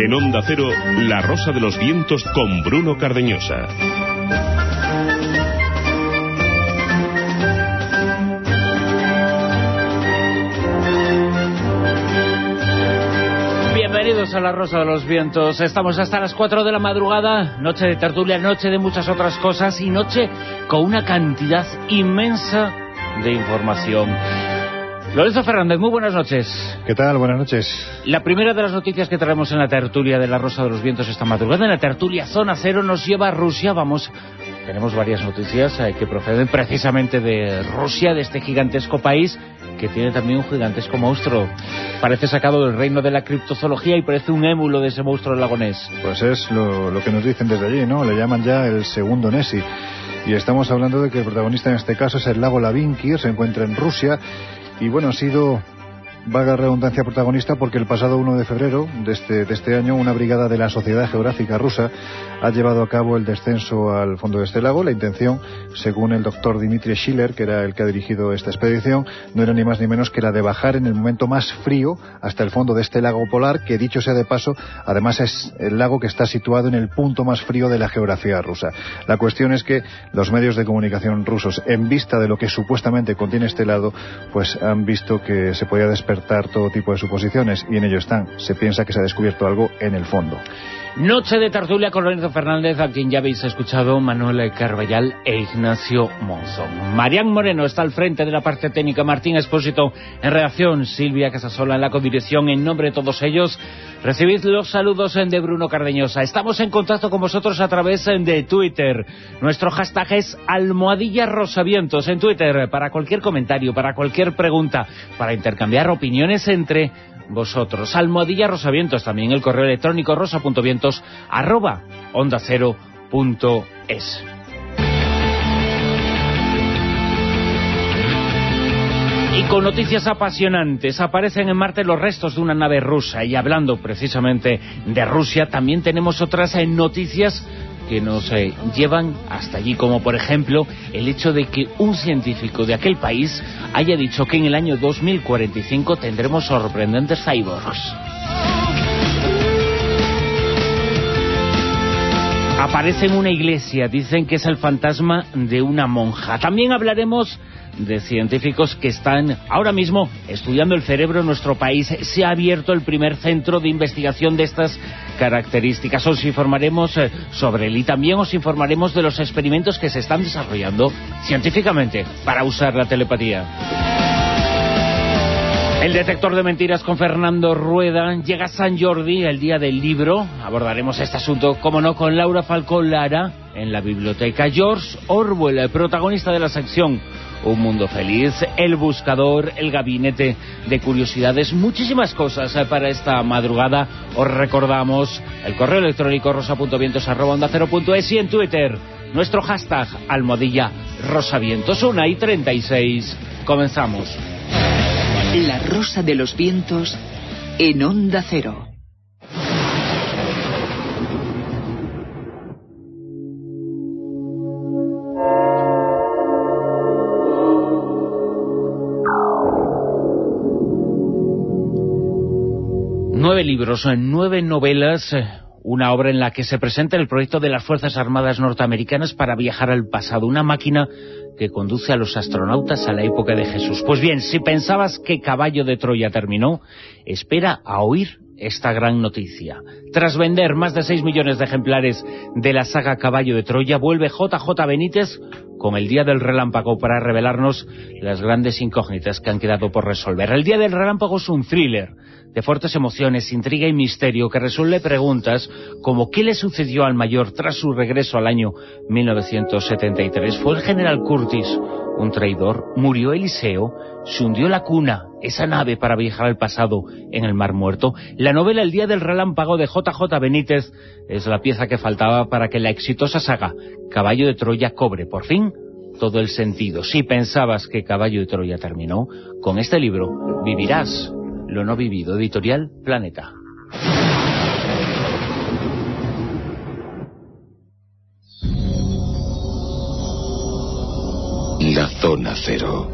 En Onda Cero, La Rosa de los Vientos con Bruno Cardeñosa. Bienvenidos a La Rosa de los Vientos. Estamos hasta las 4 de la madrugada, noche de tertulia, noche de muchas otras cosas y noche con una cantidad inmensa de información. Lorenzo Fernández, muy buenas noches. ¿Qué tal? Buenas noches. La primera de las noticias que traemos en la tertulia de La Rosa de los Vientos esta madrugada, en la tertulia Zona Cero, nos lleva a Rusia. Tenemos varias noticias que proceden precisamente de Rusia, de este gigantesco país que tiene también un gigantesco monstruo. Parece sacado del reino de la criptozoología y parece un émulo de ese monstruo del lago Ness. Pues es lo que nos dicen desde allí, ¿no? Le llaman ya el segundo Nessie. Y estamos hablando de que el protagonista en este caso es el lago Lavinkir, se encuentra en Rusia. Y bueno, ha sido, vaga redundancia, protagonista porque el pasado 1 de febrero de este año una brigada de la Sociedad Geográfica Rusa ha llevado a cabo el descenso al fondo de este lago. La intención, según el doctor Dmitry Schiller, que era el que ha dirigido esta expedición, no era ni más ni menos que la de bajar en el momento más frío hasta el fondo de este lago polar, que dicho sea de paso, además es el lago que está situado en el punto más frío de la geografía rusa. La cuestión es que los medios de comunicación rusos, en vista de lo que supuestamente contiene este lago, pues han visto que se podía despertar todo tipo de suposiciones, y en ello están. Se piensa que se ha descubierto algo en el fondo. Noche de tertulia con Lorenzo Fernández, a quien ya habéis escuchado, Manuel Carballal e Ignacio Monzón. Marián Moreno está al frente de la parte técnica, Martín Expósito en redacción, Silvia Casasola en la codirección. En nombre de todos ellos, recibid los saludos de Bruno Cardeñosa. Estamos en contacto con vosotros a través de Twitter. Nuestro hashtag es @rosavientos en Twitter, para cualquier comentario, para cualquier pregunta, para intercambiar opiniones entre vosotros. @rosavientos, también el correo electrónico rosa.vientos@ondacero.es. Y con noticias apasionantes, aparecen en Marte los restos de una nave rusa, y hablando precisamente de Rusia, también tenemos otras noticias que nos llevan hasta allí, como por ejemplo el hecho de que un científico de aquel país haya dicho que en el año 2045 tendremos sorprendentes cyborgs. Aparece en una iglesia, dicen que es el fantasma de una monja. También hablaremos de científicos que están ahora mismo estudiando el cerebro en nuestro país. Se ha abierto el primer centro de investigación de estas características. Os informaremos sobre él y también os informaremos de los experimentos que se están desarrollando científicamente para usar la telepatía. El detector de mentiras con Fernando Rueda. Llega San Jordi, el día del libro. Abordaremos este asunto, como no, con Laura Falcón Lara en la biblioteca. George Orwell, el protagonista de la sección Un Mundo Feliz, El Buscador, el Gabinete de Curiosidades, muchísimas cosas para esta madrugada. Os recordamos el correo electrónico rosa.vientos@ondacero.es y en Twitter nuestro hashtag @rosavientos. 1:36. Comenzamos. La Rosa de los Vientos en Onda Cero. Nueve libros, 9 novelas, una obra en la que se presenta el proyecto de las Fuerzas Armadas norteamericanas para viajar al pasado, una máquina que conduce a los astronautas a la época de Jesús. Pues bien, si pensabas que Caballo de Troya terminó, espera a oír esta gran noticia. Tras vender más de 6 millones de ejemplares de la saga Caballo de Troya, vuelve JJ Benítez con El Día del Relámpago para revelarnos las grandes incógnitas que han quedado por resolver. El Día del Relámpago es un thriller de fuertes emociones, intriga y misterio que resuelve preguntas como ¿qué le sucedió al mayor tras su regreso al año 1973? ¿Fue el general Curtis un traidor? ¿Murió Eliseo? ¿Se hundió la Cuna, esa nave para viajar al pasado, en el Mar Muerto? La novela El Día del Relámpago de JJ Benítez es la pieza que faltaba para que la exitosa saga Caballo de Troya cobre, por fin, todo el sentido. Si pensabas que Caballo de Troya terminó, con este libro vivirás lo no vivido. Editorial Planeta. La Zona Cero.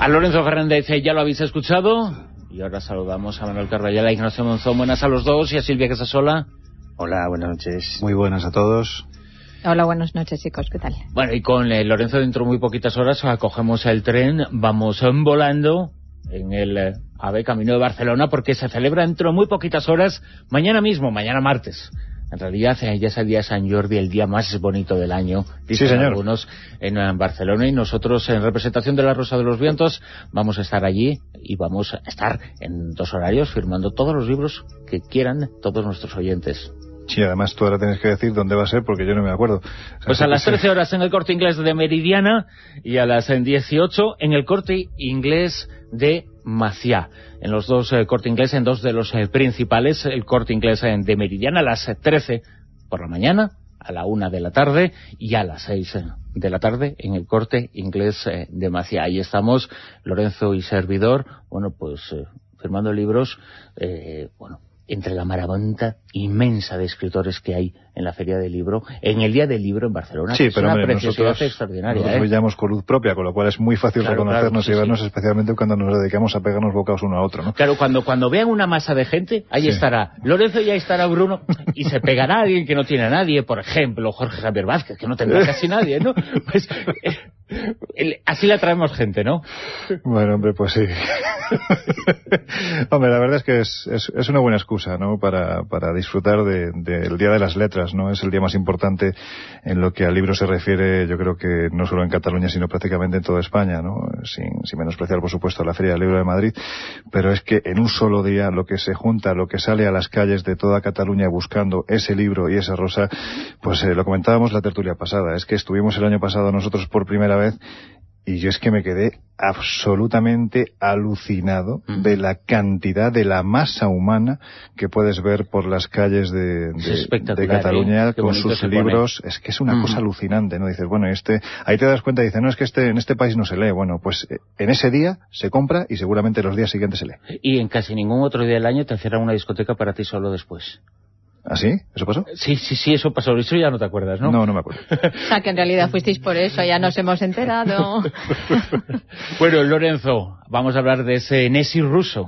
A Lorenzo Fernández ya lo habéis escuchado. Y ahora saludamos a Manuel Carvallal, a Ignacio Monzón. Buenas a los dos, y a Silvia Casasola. Hola, buenas noches. Muy buenas a todos. Hola, buenas noches, chicos, ¿qué tal? Bueno, y con Lorenzo dentro de muy poquitas horas cogemos el tren, vamos volando en el AVE Camino de Barcelona, porque se celebra dentro de muy poquitas horas, mañana mismo, mañana martes. En realidad ya es el día de San Jordi, el día más bonito del año, dicen sí, señor. algunos, en Barcelona, y nosotros, en representación de la Rosa de los Vientos, vamos a estar allí y vamos a estar en 2 horarios firmando todos los libros que quieran todos nuestros oyentes. Sí, además tú ahora tienes que decir dónde va a ser, porque yo no me acuerdo. Pues a las 13 horas en el Corte Inglés de Meridiana y a las 18 en el Corte Inglés de Maciá. En los dos Corte Inglés, en dos de los principales, el Corte Inglés de Meridiana a las 13 por la mañana, a la 1 de la tarde y a las 6 de la tarde en el Corte Inglés de Maciá. Ahí estamos, Lorenzo y servidor, bueno, pues firmando libros, entre la marabunta inmensa de escritores que hay en la Feria del Libro, en el Día del Libro en Barcelona, sí, que es pero una hombre, preciosidad extraordinaria. Nosotros brillamos con luz propia, con lo cual es muy fácil reconocernos y vernos, especialmente cuando nos dedicamos a pegarnos bocados uno a otro, ¿no? Claro, cuando vean una masa de gente, ahí estará Lorenzo y ahí estará Bruno, y se pegará a alguien que no tiene a nadie, por ejemplo, Jorge Javier Vázquez, que no tendrá casi nadie, ¿no? Pues así le atraemos gente, ¿no? Bueno, hombre, pues sí. Hombre, la verdad es que es una buena excusa, ¿no?, para disfrutar del Día de las Letras, ¿no? Es el día más importante en lo que al libro se refiere, yo creo que no solo en Cataluña, sino prácticamente en toda España, ¿no? Sin menospreciar, por supuesto, la Feria del Libro de Madrid, pero es que en un solo día lo que se junta, lo que sale a las calles de toda Cataluña buscando ese libro y esa rosa, pues lo comentábamos la tertulia pasada, es que estuvimos el año pasado nosotros por primera vez, y yo es que me quedé absolutamente alucinado de la cantidad, de la masa humana que puedes ver por las calles de Cataluña, con sus libros. Es que es una cosa alucinante, ¿no? Dices, bueno, ahí te das cuenta y dices, no, es que en este país no se lee. Bueno, pues en ese día se compra y seguramente los días siguientes se lee. Y en casi ningún otro día del año te cierran una discoteca para ti solo después. ¿Ah, sí? ¿Eso pasó? Sí, eso pasó. Eso ya no te acuerdas, ¿no? No me acuerdo. O sea, que en realidad fuisteis por eso, ya nos hemos enterado. Bueno, Lorenzo, vamos a hablar de ese Nessie ruso,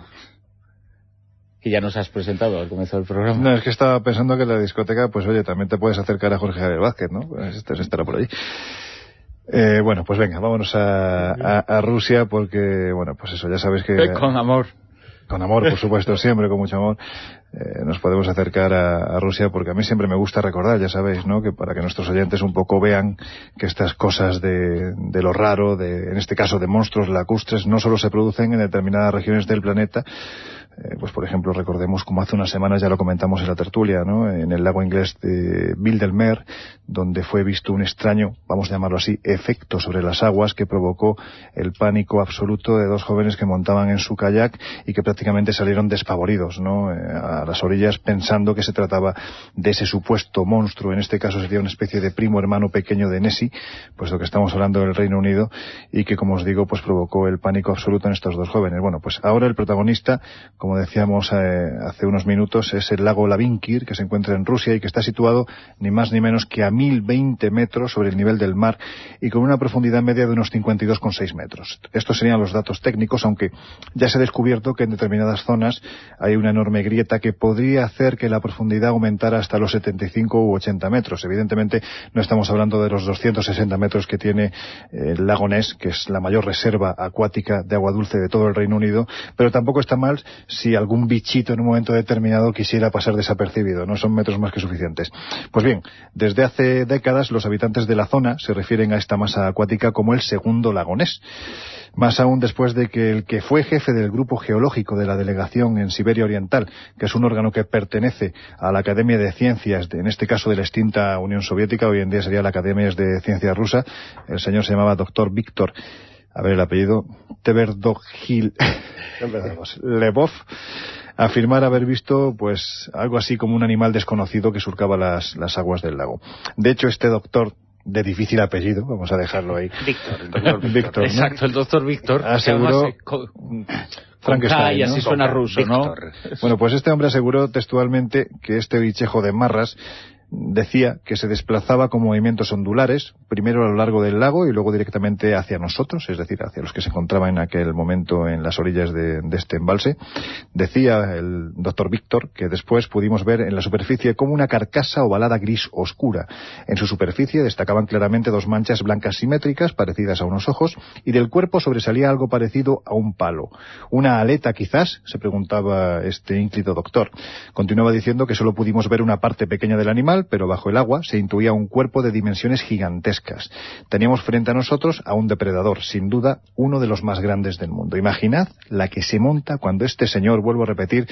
que ya nos has presentado al comienzo del programa. No, es que estaba pensando que en la discoteca, pues oye, también te puedes acercar a Jorge Javier Vázquez, ¿no? Pues estará por allí. Bueno, pues venga, vámonos a Rusia, porque, bueno, pues eso, ya sabéis que... Con amor. Con amor, por supuesto, siempre con mucho amor, nos podemos acercar a Rusia, porque a mí siempre me gusta recordar, ya sabéis, ¿no?, que para que nuestros oyentes un poco vean que estas cosas de lo raro, en este caso de monstruos lacustres, no solo se producen en determinadas regiones del planeta. Pues por ejemplo, recordemos como hace unas semanas ya lo comentamos en la tertulia, ¿no?, en el lago inglés de Ville del Mer, donde fue visto un extraño, vamos a llamarlo así, efecto sobre las aguas que provocó el pánico absoluto de 2 jóvenes que montaban en su kayak y que prácticamente salieron despavoridos, ¿no?, a las orillas, pensando que se trataba de ese supuesto monstruo. En este caso sería una especie de primo hermano pequeño de Nessie, puesto que estamos hablando del Reino Unido, y que, como os digo, pues provocó el pánico absoluto en estos 2 jóvenes. Bueno, pues ahora el protagonista, como decíamos hace unos minutos, es el lago Lavinkir, que se encuentra en Rusia y que está situado ni más ni menos que a 1020 metros sobre el nivel del mar y con una profundidad media de unos 52,6 metros. Estos serían los datos técnicos, aunque ya se ha descubierto que en determinadas zonas hay una enorme grieta que podría hacer que la profundidad aumentara hasta los 75 u 80 metros. Evidentemente no estamos hablando de los 260 metros que tiene el lago Ness, que es la mayor reserva acuática de agua dulce de todo el Reino Unido, pero tampoco está mal si algún bichito en un momento determinado quisiera pasar desapercibido, ¿no? Son metros más que suficientes. Pues bien, desde hace décadas los habitantes de la zona se refieren a esta masa acuática como el segundo lago Ness. Más aún después de que el que fue jefe del grupo geológico de la delegación en Siberia Oriental, que es un órgano que pertenece a la Academia de Ciencias, en este caso de la extinta Unión Soviética, hoy en día sería la Academia de Ciencias Rusa, el señor se llamaba Dr. Víctor, a ver el apellido, Tverdogil Lebov, afirmar haber visto pues algo así como un animal desconocido que surcaba las aguas del lago. De hecho, este doctor, de difícil apellido, vamos a dejarlo ahí. El doctor Víctor, ¿no? Exacto, el doctor Víctor. Aseguró... Frankenstein, y así suena ruso, ¿no? Bueno, pues este hombre aseguró textualmente que este bichejo de marras decía que se desplazaba con movimientos ondulares, primero a lo largo del lago y luego directamente hacia nosotros, es decir, hacia los que se encontraban en aquel momento en las orillas de este embalse. Decía el doctor Víctor que después pudimos ver en la superficie como una carcasa ovalada gris oscura. En su superficie destacaban claramente dos manchas blancas simétricas parecidas a unos ojos, y del cuerpo sobresalía algo parecido a un palo. ¿Una aleta quizás?, se preguntaba este ínclito doctor. Continuaba diciendo que solo pudimos ver una parte pequeña del animal, pero bajo el agua se intuía un cuerpo de dimensiones gigantescas. Teníamos frente a nosotros a un depredador, sin duda uno de los más grandes del mundo. Imaginad la que se monta cuando este señor, vuelvo a repetir,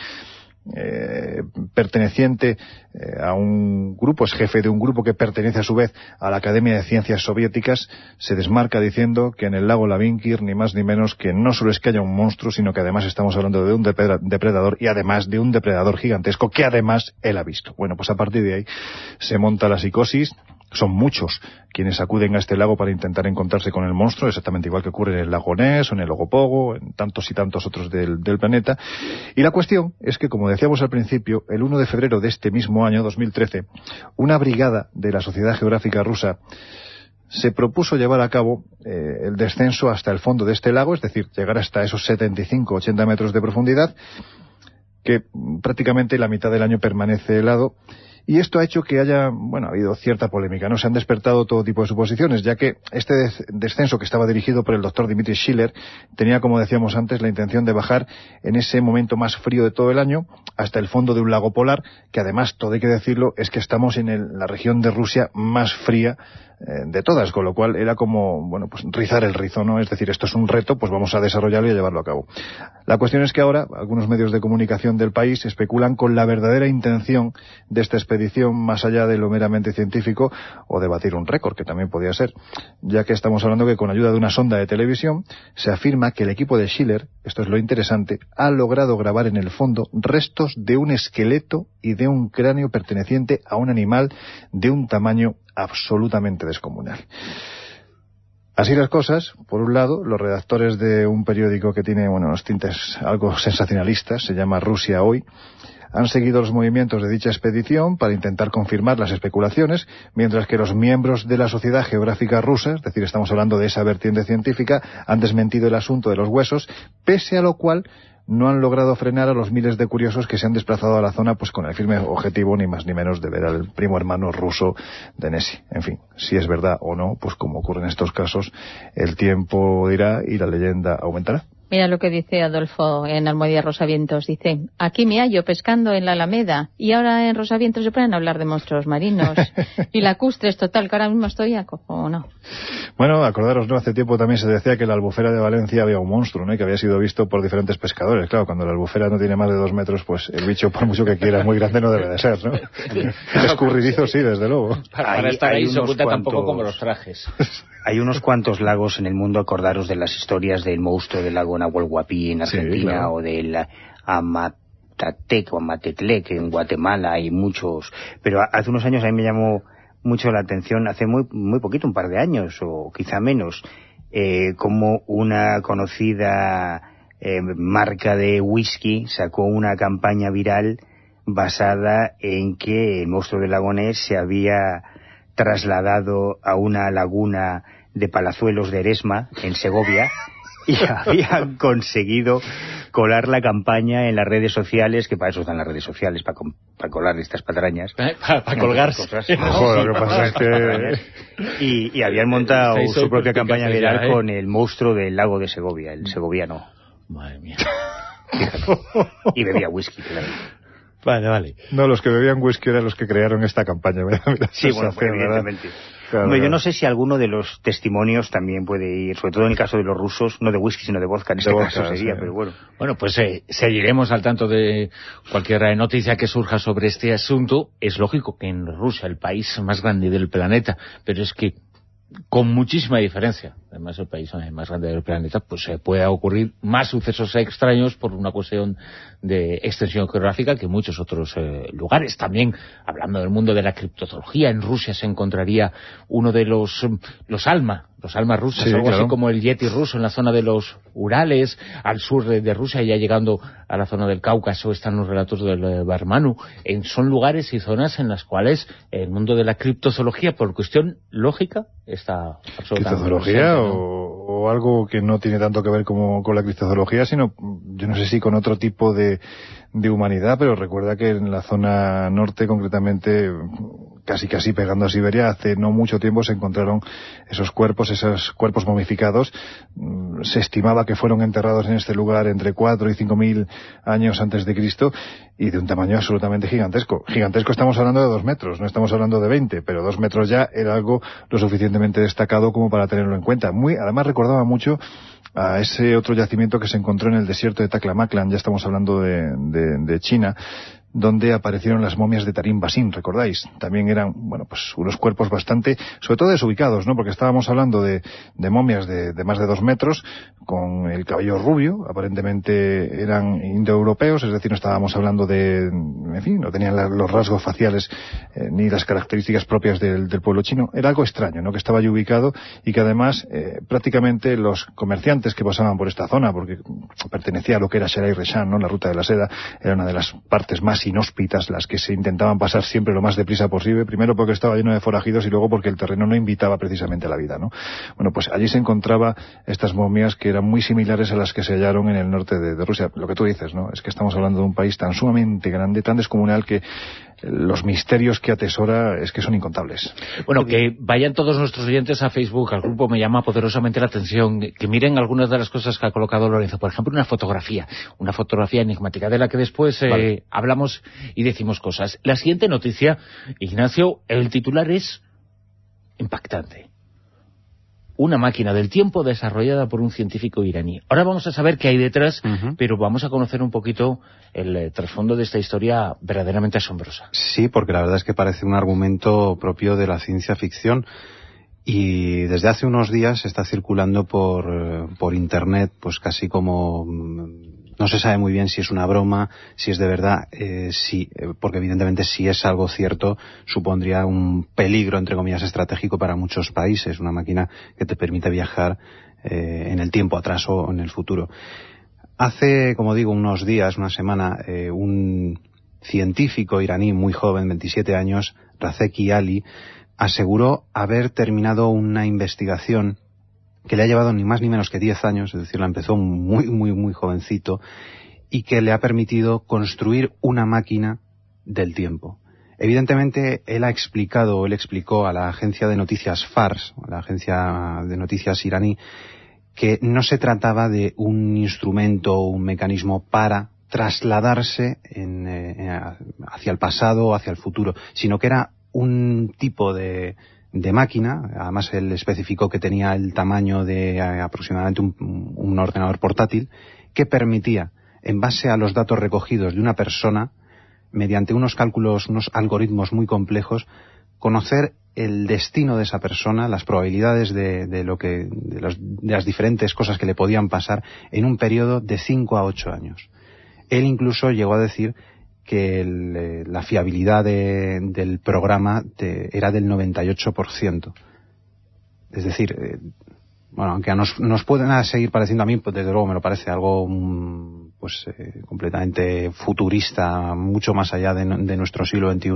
perteneciente a un grupo, es jefe de un grupo que pertenece a su vez a la Academia de Ciencias Soviéticas, se desmarca diciendo que en el lago Lavinkir ni más ni menos que no solo es que haya un monstruo, sino que además estamos hablando de un depredador, y además de un depredador gigantesco que además él ha visto. Bueno, pues a partir de ahí se monta la psicosis. Son muchos quienes acuden a este lago para intentar encontrarse con el monstruo, exactamente igual que ocurre en el lago Ness o en el Ogopogo, en tantos y tantos otros del planeta. Y la cuestión es que, como decíamos al principio, el 1 de febrero de este mismo año, 2013, una brigada de la Sociedad Geográfica Rusa se propuso llevar a cabo el descenso hasta el fondo de este lago, es decir, llegar hasta esos 75-80 metros de profundidad, que prácticamente la mitad del año permanece helado. Y esto ha hecho que haya, ha habido cierta polémica, ¿no? Se han despertado todo tipo de suposiciones, ya que este descenso, que estaba dirigido por el doctor Dmitry Schiller, tenía, como decíamos antes, la intención de bajar en ese momento más frío de todo el año hasta el fondo de un lago polar, que además, todo hay que decirlo, es que estamos en la región de Rusia más fría de todas, con lo cual era como, pues rizar el rizo, ¿no? Es decir, esto es un reto, pues vamos a desarrollarlo y a llevarlo a cabo. La cuestión es que ahora algunos medios de comunicación del país especulan con la verdadera intención de esta expedición, más allá de lo meramente científico, o de batir un récord, que también podía ser, ya que estamos hablando que con ayuda de una sonda de televisión se afirma que el equipo de Schiller, esto es lo interesante, ha logrado grabar en el fondo restos de un esqueleto y de un cráneo perteneciente a un animal de un tamaño absolutamente descomunal. Así las cosas, por un lado, los redactores de un periódico que tiene unos tintes algo sensacionalistas, se llama Rusia Hoy, han seguido los movimientos de dicha expedición para intentar confirmar las especulaciones, mientras que los miembros de la Sociedad Geográfica Rusa, es decir, estamos hablando de esa vertiente científica, han desmentido el asunto de los huesos, pese a lo cual no han logrado frenar a los miles de curiosos que se han desplazado a la zona pues con el firme objetivo, ni más ni menos, de ver al primo hermano ruso de Nessie. En fin, si es verdad o no, pues como ocurre en estos casos, el tiempo dirá y la leyenda aumentará. Mira lo que dice Adolfo en Almohadilla Rosavientos. Dice, aquí me hallo pescando en la Alameda y ahora en Rosavientos se pueden hablar de monstruos marinos y lacustres, total, que ahora mismo estoy acojonado. Bueno, acordaros, ¿no? Hace tiempo también se decía que en la Albufera de Valencia había un monstruo, ¿no? Y que había sido visto por diferentes pescadores. Claro, cuando la albufera no tiene más de 2 metros, pues el bicho, por mucho que quiera, muy grande no debe de ser, ¿no? Escurridizo sí, desde luego. Para estar ahí se oculta tampoco como los trajes. Hay unos cuantos lagos en el mundo, acordaros de las historias del monstruo del lago Nahuel Huapi en Argentina, sí, claro, o del Amatatec o Amatetlec en Guatemala, hay muchos. Pero hace unos años a mí me llamó mucho la atención, hace muy poquito, un par de años o quizá menos, como una conocida marca de whisky sacó una campaña viral basada en que el monstruo del lago Ness se había trasladado a una laguna de Palazuelos de Eresma, en Segovia, y habían conseguido colar la campaña en las redes sociales, que para eso están las redes sociales, para colar estas patrañas. Para colgarse. Lo que pasa es que... Y habían montado su propia campaña viral con el monstruo del lago de Segovia, el segoviano. Madre mía. Y bebía whisky, claro. Vale. No, los que bebían whisky eran los que crearon esta campaña. Sí, bueno, evidentemente. Claro, Hombre, yo no sé si alguno de los testimonios también puede ir, sobre todo en el caso de los rusos, no de whisky sino de vodka, en este caso sería, sí. Pero bueno. Bueno, pues seguiremos al tanto de cualquier noticia que surja sobre este asunto. Es lógico que en Rusia, el país más grande del planeta, pero es que con muchísima diferencia, además el país más grande del planeta, pues puede ocurrir más sucesos extraños por una cuestión de extensión geográfica que en muchos otros lugares. También, hablando del mundo de la criptozoología, en Rusia se encontraría uno de los ALMA, los almas rusas, Sí, algo claro. así como el Yeti ruso en la zona de los Urales, al sur de Rusia, ya llegando a la zona del Cáucaso, están los relatos del Barmanu. Son lugares y zonas en las cuales el mundo de la criptozoología, por cuestión lógica, está absolutamente ¿Criptozoología presente, ¿no? o algo que no tiene tanto que ver como con la criptozoología, sino, yo no sé si con otro tipo de humanidad, pero recuerda que en la zona norte, concretamente, casi pegando a Siberia, hace no mucho tiempo se encontraron esos cuerpos momificados. Se estimaba que fueron enterrados en este lugar entre 4 y 5.000 años antes de Cristo, y de un tamaño absolutamente gigantesco. Gigantesco, estamos hablando de 2 metros, no estamos hablando de 20, pero 2 metros ya era algo lo suficientemente destacado como para tenerlo en cuenta. Además recordaba mucho a ese otro yacimiento que se encontró en el desierto de Taklamakan, ya estamos hablando de China, donde aparecieron las momias de Tarim Basin, ¿recordáis? También eran, bueno, pues unos cuerpos bastante, sobre todo desubicados, ¿no? Porque estábamos hablando de momias de más de 2 metros, con el cabello rubio, aparentemente eran indoeuropeos, es decir, no estábamos hablando en fin, no tenían los rasgos faciales ni las características propias del pueblo chino. Era algo extraño, ¿no? Que estaba allí ubicado y que además prácticamente los comerciantes que pasaban por esta zona, porque pertenecía a lo que era Sherai Reshan, ¿no? La ruta de la seda, era una de las partes más inhóspitas, las que se intentaban pasar siempre lo más deprisa posible, primero porque estaba lleno de forajidos y luego porque el terreno no invitaba precisamente a la vida, ¿no? Bueno, pues allí se encontraba estas momias que eran muy similares a las que se hallaron en el norte de Rusia. Lo que tú dices, ¿no? Es que estamos hablando de un país tan sumamente grande, tan descomunal, que los misterios que atesora es que son incontables. Bueno, que vayan todos nuestros oyentes a Facebook, al grupo Me Llama Poderosamente la Atención, que miren algunas de las cosas que ha colocado Lorenzo. Por ejemplo, una fotografía enigmática, de la que después hablamos y decimos cosas. La siguiente noticia, Ignacio, el titular es impactante. Una máquina del tiempo desarrollada por un científico iraní. Ahora vamos a saber qué hay detrás, pero vamos a conocer un poquito el trasfondo de esta historia verdaderamente asombrosa. Sí, porque la verdad es que parece un argumento propio de la ciencia ficción. Y desde hace unos días está circulando por internet, pues casi como... No se sabe muy bien si es una broma, si es de verdad, sí, porque evidentemente si es algo cierto supondría un peligro, entre comillas, estratégico para muchos países, una máquina que te permite viajar en el tiempo atrás o en el futuro. Hace, como digo, unos días, una semana, un científico iraní muy joven, 27 años, Razeki Ali, aseguró haber terminado una investigación que le ha llevado ni más ni menos que 10 años, es decir, la empezó muy jovencito, y que le ha permitido construir una máquina del tiempo. Evidentemente, él explicó a la agencia de noticias Fars, a la agencia de noticias iraní, que no se trataba de un instrumento o un mecanismo para trasladarse hacia el pasado o hacia el futuro, sino que era un tipo de máquina. Además él especificó que tenía el tamaño de aproximadamente un ordenador portátil, que permitía, en base a los datos recogidos de una persona, mediante unos cálculos, unos algoritmos muy complejos, conocer el destino de esa persona, las probabilidades de las diferentes cosas que le podían pasar en un periodo de 5 a 8 años. Él incluso llegó a decir que la fiabilidad del programa era del 98%. Es decir, bueno, aunque nos pueden seguir pareciendo, a mí, pues, desde luego me lo parece algo completamente futurista, mucho más allá de nuestro siglo XXI,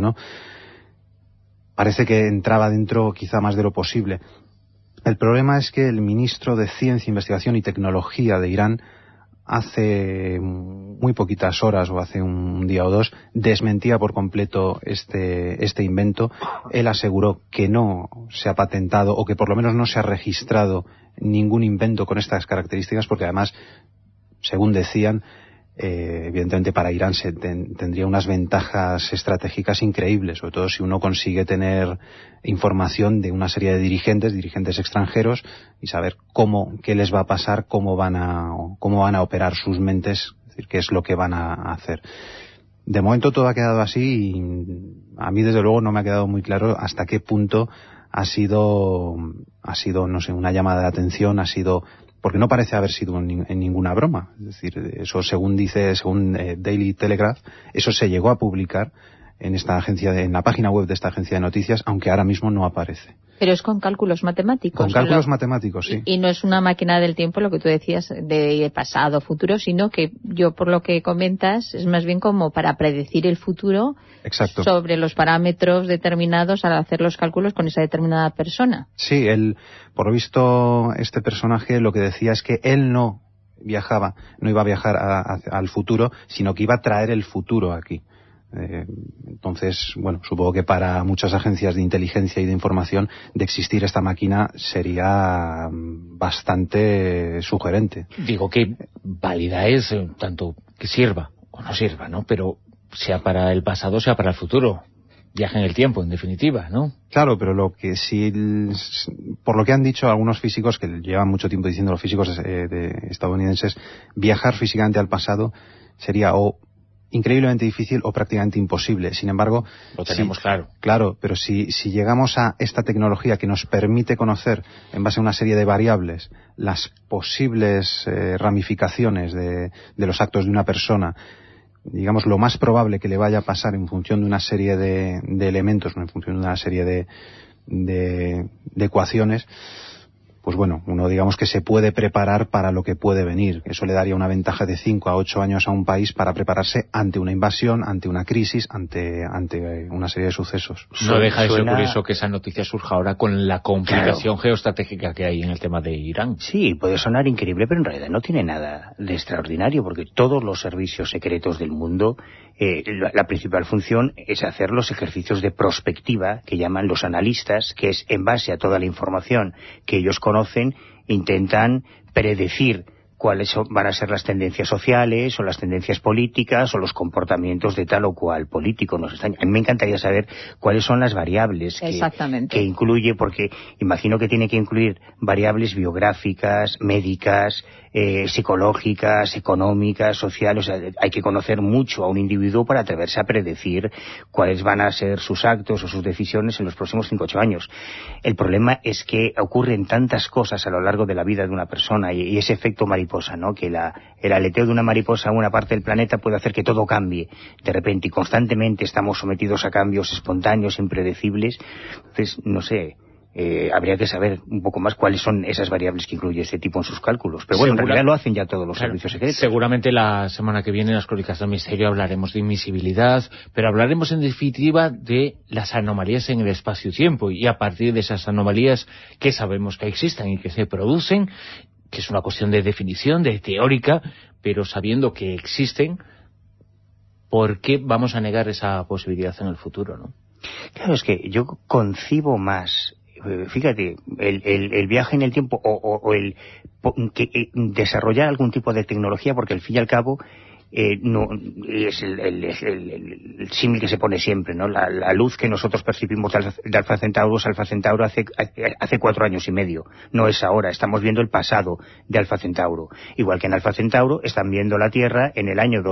parece que entraba dentro quizá más de lo posible. El problema es que el ministro de Ciencia, Investigación y Tecnología de Irán, hace muy poquitas horas, o hace un día o dos, desmentía por completo este invento. Él aseguró que no se ha patentado, o que por lo menos no se ha registrado ningún invento con estas características, porque además, según decían, evidentemente para Irán tendría unas ventajas estratégicas increíbles, sobre todo si uno consigue tener información de una serie de dirigentes extranjeros, y saber qué les va a pasar, cómo van a operar sus mentes, es decir, qué es lo que van a hacer. De momento todo ha quedado así, y a mí desde luego no me ha quedado muy claro hasta qué punto ha sido, no sé, una llamada de atención, porque no parece haber sido en ninguna broma. Es decir, eso según Daily Telegraph, eso se llegó a publicar en esta agencia, en la página web de esta agencia de noticias, aunque ahora mismo no aparece. Pero es con cálculos matemáticos. Con cálculos matemáticos, sí. Y no es una máquina del tiempo, lo que tú decías, de pasado, futuro, sino que yo, por lo que comentas, es más bien como para predecir el futuro. Exacto. Sobre los parámetros determinados al hacer los cálculos con esa determinada persona. Sí, por lo visto, este personaje lo que decía es que él no iba a viajar al futuro, sino que iba a traer el futuro aquí. Entonces, bueno, supongo que para muchas agencias de inteligencia y de información, de existir esta máquina sería bastante sugerente. Digo que válida es tanto que sirva o no sirva, ¿no? Pero sea para el pasado, sea para el futuro. Viaje en el tiempo, en definitiva, ¿no? Claro, pero lo que sí, por lo que han dicho algunos físicos, que llevan mucho tiempo diciendo los físicos estadounidenses, viajar físicamente al pasado sería o increíblemente difícil o prácticamente imposible. Sin embargo, lo tenemos claro. Claro, pero si llegamos a esta tecnología que nos permite conocer, en base a una serie de variables, las posibles ramificaciones de los actos de una persona, digamos, lo más probable que le vaya a pasar en función de una serie de elementos, no en función de una serie de ecuaciones, pues bueno, uno digamos que se puede preparar para lo que puede venir. Eso le daría una ventaja de 5 a 8 años a un país para prepararse ante una invasión, ante una crisis, ante una serie de sucesos. No deja de ser curioso que esa noticia surja ahora con la complicación geoestratégica que hay en el tema de Irán. Sí, puede sonar increíble, pero en realidad no tiene nada de extraordinario, porque todos los servicios secretos del mundo, la principal función es hacer los ejercicios de prospectiva que llaman los analistas, que es en base a toda la información que ellos conocen, intentan predecir cuáles van a ser las tendencias sociales o las tendencias políticas o los comportamientos de tal o cual político. A mí me encantaría saber cuáles son las variables que incluye, porque imagino que tiene que incluir variables biográficas, médicas, psicológicas, económicas, sociales. O sea, hay que conocer mucho a un individuo para atreverse a predecir cuáles van a ser sus actos o sus decisiones en los próximos 5 o 8 años. El problema es que ocurren tantas cosas a lo largo de la vida de una persona y ese efecto mariposa, ¿no? Que el aleteo de una mariposa en una parte del planeta puede hacer que todo cambie de repente, y constantemente estamos sometidos a cambios espontáneos, impredecibles. Entonces, no sé, habría que saber un poco más cuáles son esas variables que incluye este tipo en sus cálculos. Pero bueno, en realidad lo hacen ya todos los servicios secretos. Seguramente la semana que viene en las Crónicas del Misterio hablaremos de invisibilidad, pero hablaremos en definitiva de las anomalías en el espacio-tiempo, y a partir de esas anomalías que sabemos que existen y que se producen, que es una cuestión de definición, de teórica, pero sabiendo que existen, ¿por qué vamos a negar esa posibilidad en el futuro, no? Claro, es que yo concibo más, fíjate, el viaje en el tiempo o el desarrollar algún tipo de tecnología, porque al fin y al cabo no es el símil que se pone siempre, ¿no? La luz que nosotros percibimos de Alfa Centauro hace 4 años y medio, no es ahora. Estamos viendo el pasado de Alfa Centauro, igual que en Alfa Centauro están viendo la Tierra en el año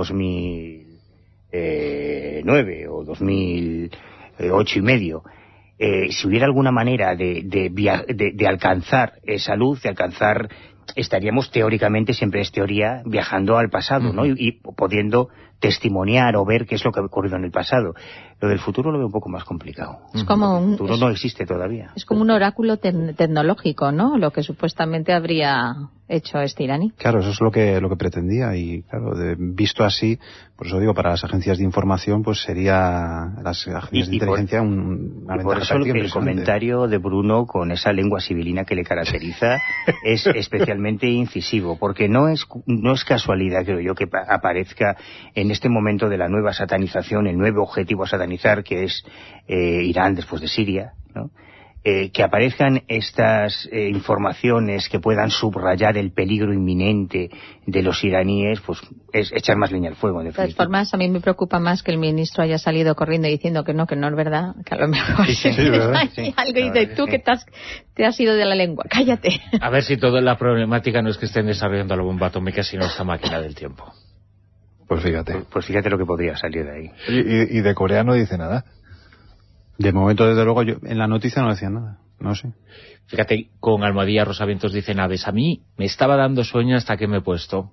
2009 o 2008 y medio. Si hubiera alguna manera de alcanzar esa luz, estaríamos teóricamente, siempre es teoría, viajando al pasado, ¿no? Y pudiendo testimoniar o ver qué es lo que ha ocurrido en el pasado. Lo del futuro lo veo un poco más complicado. Es como el futuro no existe todavía. Es como un oráculo tecnológico, ¿no? Lo que supuestamente habría hecho este iraní. Claro, eso es lo que pretendía, y claro, visto así, por eso digo, para las agencias de información, pues sería las agencias de inteligencia una ventaja. Por eso el comentario de Bruno, con esa lengua sibilina que le caracteriza, es especialmente incisivo, porque no es casualidad, creo yo, que aparezca en este momento de la nueva satanización, el nuevo objetivo a satanizar, que es Irán después de Siria, ¿no? Que aparezcan estas informaciones que puedan subrayar el peligro inminente de los iraníes, pues es echar más leña al fuego. De todas formas, a mí me preocupa más que el ministro haya salido corriendo diciendo que no es verdad, que a lo mejor ¿verdad? Sí. Algo dice, tú que te has ido de la lengua, cállate. A ver si toda la problemática no es que estén desarrollando la bomba atómica, sino esta máquina del tiempo. Pues fíjate. Pues fíjate lo que podría salir de ahí. Y de Corea no dice nada. De momento, desde luego, en la noticia no decían nada, no sé. Fíjate, con Almohadilla Rosavientos dice Naves, a mí me estaba dando sueño hasta que me he puesto.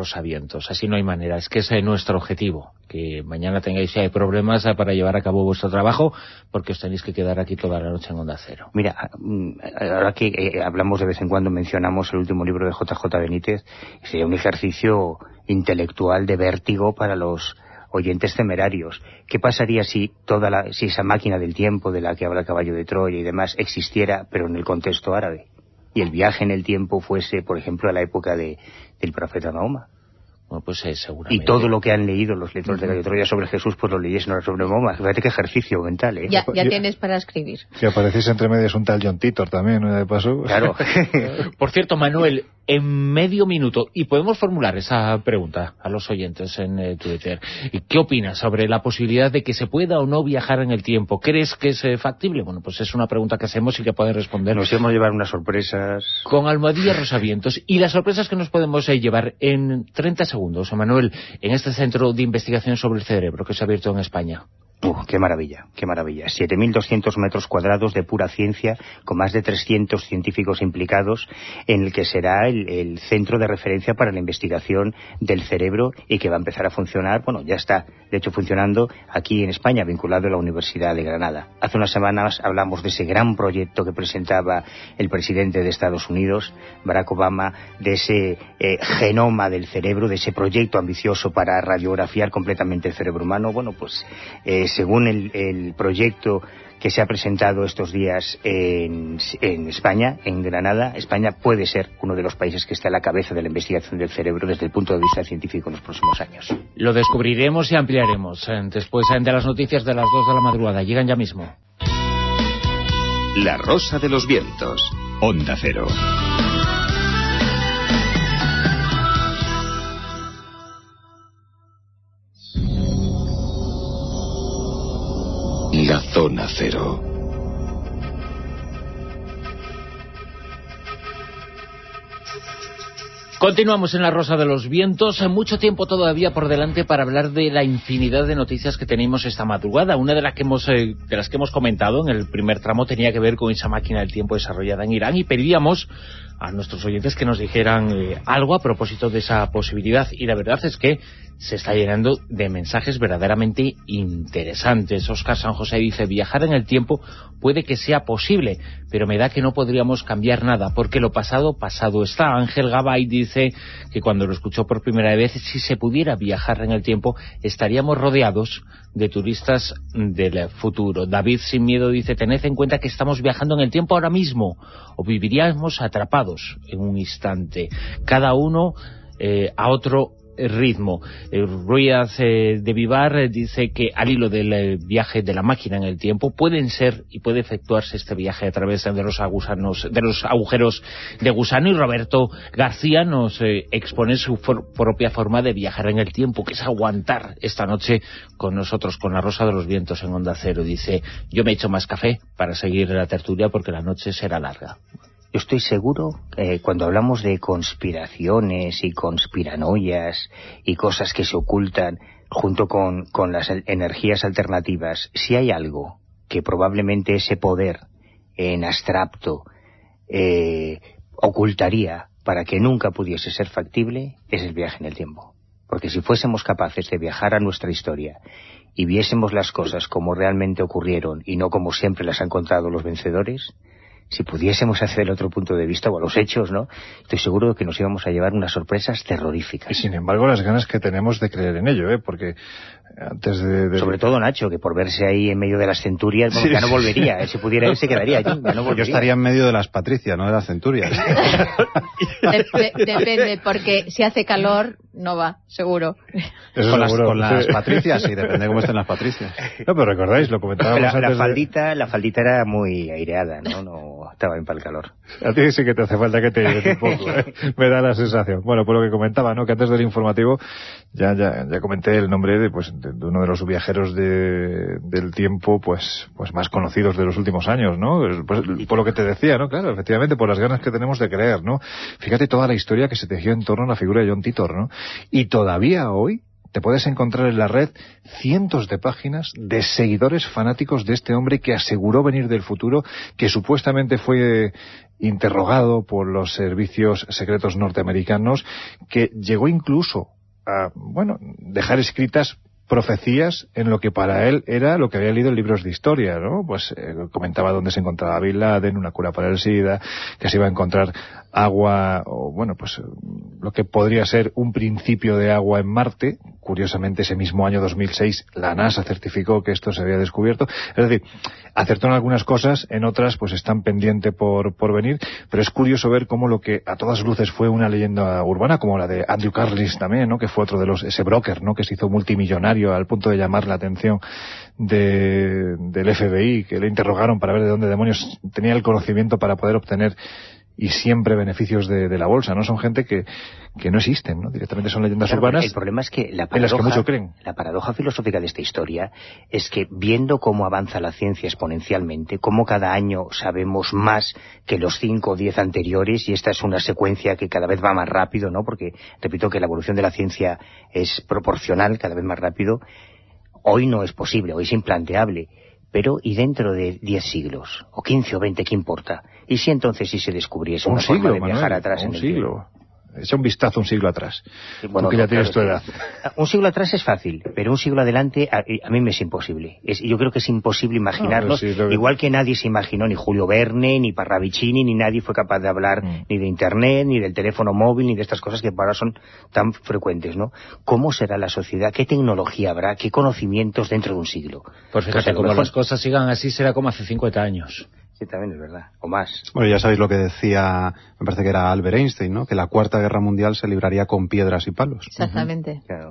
Rosavientos. Así no hay manera, es que ese es nuestro objetivo, que mañana tengáis problemas para llevar a cabo vuestro trabajo, porque os tenéis que quedar aquí toda la noche en Onda Cero. Mira, ahora que hablamos de vez en cuando, mencionamos el último libro de JJ Benítez, sería un ejercicio intelectual de vértigo para los oyentes temerarios. ¿Qué pasaría si esa máquina del tiempo de la que habla Caballo de Troya y demás existiera, pero en el contexto árabe? Y el viaje en el tiempo fuese, por ejemplo, a la época del profeta Mahoma. Bueno, pues seguramente. Y todo lo que han leído los lectores de Caballo de Troya sobre Jesús, pues lo leyesen ahora sobre Mahoma. Fíjate qué ejercicio mental, ¿eh? Ya tienes para escribir. Que apareciese entre medias un tal John Titor también, ¿no? De paso. Claro. Por cierto, Manuel, en medio minuto, y podemos formular esa pregunta a los oyentes en Twitter. ¿Qué opinas sobre la posibilidad de que se pueda o no viajar en el tiempo? ¿Crees que es factible? Bueno, pues es una pregunta que hacemos y que pueden responder. Nos hemos llevar unas sorpresas. Con Almohadilla Rosavientos. Y las sorpresas que nos podemos llevar en 30 segundos, Manuel, en este centro de investigación sobre el cerebro que se ha abierto en España. Qué maravilla, qué maravilla. 7.200 metros cuadrados de pura ciencia, con más de 300 científicos implicados, en el que será el centro de referencia para la investigación del cerebro y que va a empezar a funcionar, bueno, ya está, de hecho, funcionando aquí en España, vinculado a la Universidad de Granada. Hace unas semanas hablamos de ese gran proyecto que presentaba el presidente de Estados Unidos, Barack Obama, de ese genoma del cerebro, de ese proyecto ambicioso para radiografiar completamente el cerebro humano. Bueno, pues según el proyecto que se ha presentado estos días en España, en Granada, España puede ser uno de los países que está a la cabeza de la investigación del cerebro desde el punto de vista científico en los próximos años. Lo descubriremos y ampliaremos después de las noticias de las 2 de la madrugada. Llegan ya mismo. La Rosa de los Vientos, Onda Cero. La Zona Cero. Continuamos en La Rosa de los Vientos. Mucho tiempo todavía por delante para hablar de la infinidad de noticias que tenemos esta madrugada. Una de las que hemos comentado en el primer tramo tenía que ver con esa máquina del tiempo desarrollada en Irán, y pedíamos a nuestros oyentes que nos dijeran algo a propósito de esa posibilidad, y la verdad es que se está llenando de mensajes verdaderamente interesantes. Óscar San José dice: viajar en el tiempo puede que sea posible, pero me da que no podríamos cambiar nada, porque lo pasado, pasado está. Ángel Gabay dice que cuando lo escuchó por primera vez, si se pudiera viajar en el tiempo, estaríamos rodeados de turistas del futuro. David Sin Miedo dice: tened en cuenta que estamos viajando en el tiempo ahora mismo, o viviríamos atrapados en un instante, cada uno a otro ritmo. Ruiz de Vivar dice que al hilo del viaje de la máquina en el tiempo puede efectuarse este viaje a través de los agujeros de gusano, y Roberto García nos expone su propia forma de viajar en el tiempo, que es aguantar esta noche con nosotros, con La Rosa de los Vientos en Onda Cero. Dice: yo me echo más café para seguir la tertulia porque la noche será larga. Yo estoy seguro, cuando hablamos de conspiraciones y conspiranoias y cosas que se ocultan junto con las energías alternativas, si hay algo que probablemente ese poder en abstracto ocultaría para que nunca pudiese ser factible, es el viaje en el tiempo. Porque si fuésemos capaces de viajar a nuestra historia y viésemos las cosas como realmente ocurrieron y no como siempre las han contado los vencedores, si pudiésemos hacer el otro punto de vista, o a los hechos, ¿no?, estoy seguro de que nos íbamos a llevar unas sorpresas terroríficas. Y sin embargo, las ganas que tenemos de creer en ello, porque antes de... Sobre todo Nacho, que por verse ahí en medio de las centurias, bueno, sí, ya no volvería, si pudiera ir se quedaría allí, ya no volvería. Yo estaría en medio de las patricias, no de las centurias. Depende, porque si hace calor, no va, seguro. Eso con las patricias, sí, depende de cómo estén las patricias. No, pero recordáis, lo comentábamos antes. La faldita era muy aireada, ¿no? Estaba bien para el calor. A ti sí que te hace falta que te lleves un poco, me da la sensación. Bueno, por lo que comentaba, ¿no?, que antes del informativo ya comenté el nombre de uno de los viajeros del tiempo pues más conocidos de los últimos años, ¿no? Pues, por lo que te decía, ¿no? Claro, efectivamente, por las ganas que tenemos de creer, ¿no? Fíjate toda la historia que se tejió en torno a la figura de John Titor, ¿no? Y todavía hoy te puedes encontrar en la red cientos de páginas de seguidores fanáticos de este hombre que aseguró venir del futuro, que supuestamente fue interrogado por los servicios secretos norteamericanos, que llegó incluso a, dejar escritas profecías en lo que para él era lo que había leído en libros de historia, ¿no? Pues comentaba dónde se encontraba Bin Laden, una cura para el SIDA, que se iba a encontrar agua, o lo que podría ser un principio de agua en Marte. Curiosamente, ese mismo año 2006, la NASA certificó que esto se había descubierto. Es decir, acertó en algunas cosas, en otras pues están pendientes por venir, pero es curioso ver cómo lo que a todas luces fue una leyenda urbana, como la de Andrew Carlisle también, ¿no? Que fue otro de ese broker, ¿no? Que se hizo multimillonario al punto de llamar la atención del FBI, que le interrogaron para ver de dónde demonios tenía el conocimiento para poder obtener y siempre beneficios de la bolsa, ¿no? Son gente que no existen, ¿no? Directamente son leyendas urbanas. El problema es que la paradoja filosófica de esta historia es que, viendo cómo avanza la ciencia exponencialmente, cómo cada año sabemos más que los 5 o 10 anteriores, y esta es una secuencia que cada vez va más rápido, ¿no? Porque, repito, que la evolución de la ciencia es proporcional, cada vez más rápido. Hoy no es posible, hoy es implanteable. Pero, ¿y dentro de 10 siglos? ¿O 15 o 20? ¿Qué importa? ¿Y si entonces sí se descubriese una forma de viajar atrás en el tiempo? Echa un vistazo un siglo atrás. Bueno, tú que ya tienes tu edad. Un siglo atrás es fácil, pero un siglo adelante a mí me es imposible. Yo creo que es imposible imaginarlo. Igual que nadie se imaginó, ni Julio Verne, ni Parravicini, ni nadie fue capaz de hablar ni de Internet, ni del teléfono móvil, ni de estas cosas que ahora son tan frecuentes, ¿no? ¿Cómo será la sociedad? ¿Qué tecnología habrá? ¿Qué conocimientos dentro de un siglo? Pues fíjate, como las cosas sigan así, será como hace 50 años. Sí, también es verdad, o más. Bueno, ya sabéis lo que decía, me parece que era Albert Einstein, ¿no? Que la Cuarta Guerra Mundial se libraría con piedras y palos. Exactamente. Claro.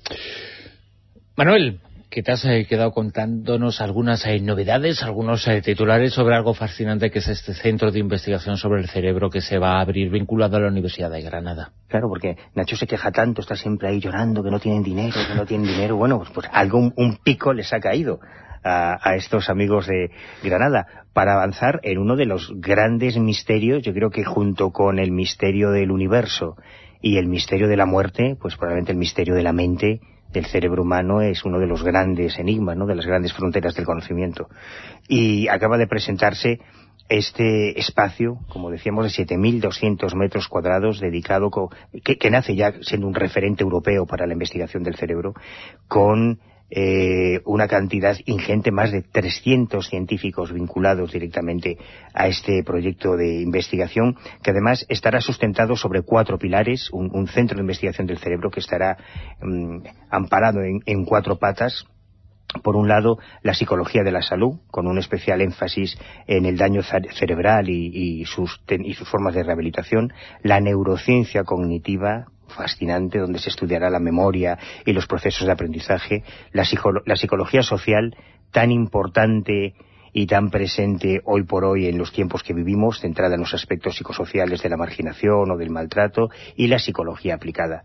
Manuel, que te has quedado contándonos algunas novedades, algunos titulares sobre algo fascinante que es este centro de investigación sobre el cerebro que se va a abrir vinculado a la Universidad de Granada. Claro, porque Nacho se queja tanto, está siempre ahí llorando, que no tienen dinero. Bueno, pues algo, un pico les ha caído a estos amigos de Granada para avanzar en uno de los grandes misterios. Yo creo que junto con el misterio del universo y el misterio de la muerte, pues probablemente el misterio de la mente, del cerebro humano, es uno de los grandes enigmas, ¿no? De las grandes fronteras del conocimiento. Y acaba de presentarse este espacio, como decíamos, de 7.200 metros cuadrados, dedicado, que nace ya siendo un referente europeo para la investigación del cerebro, con una cantidad ingente, más de 300 científicos vinculados directamente a este proyecto de investigación, que además estará sustentado sobre 4 pilares, un centro de investigación del cerebro que estará amparado en 4 patas. Por un lado, la psicología de la salud, con un especial énfasis en el daño cerebral y sus formas de rehabilitación; la neurociencia cognitiva, fascinante, donde se estudiará la memoria y los procesos de aprendizaje; la psicología social, tan importante y tan presente hoy por hoy en los tiempos que vivimos, centrada en los aspectos psicosociales de la marginación o del maltrato; y la psicología aplicada.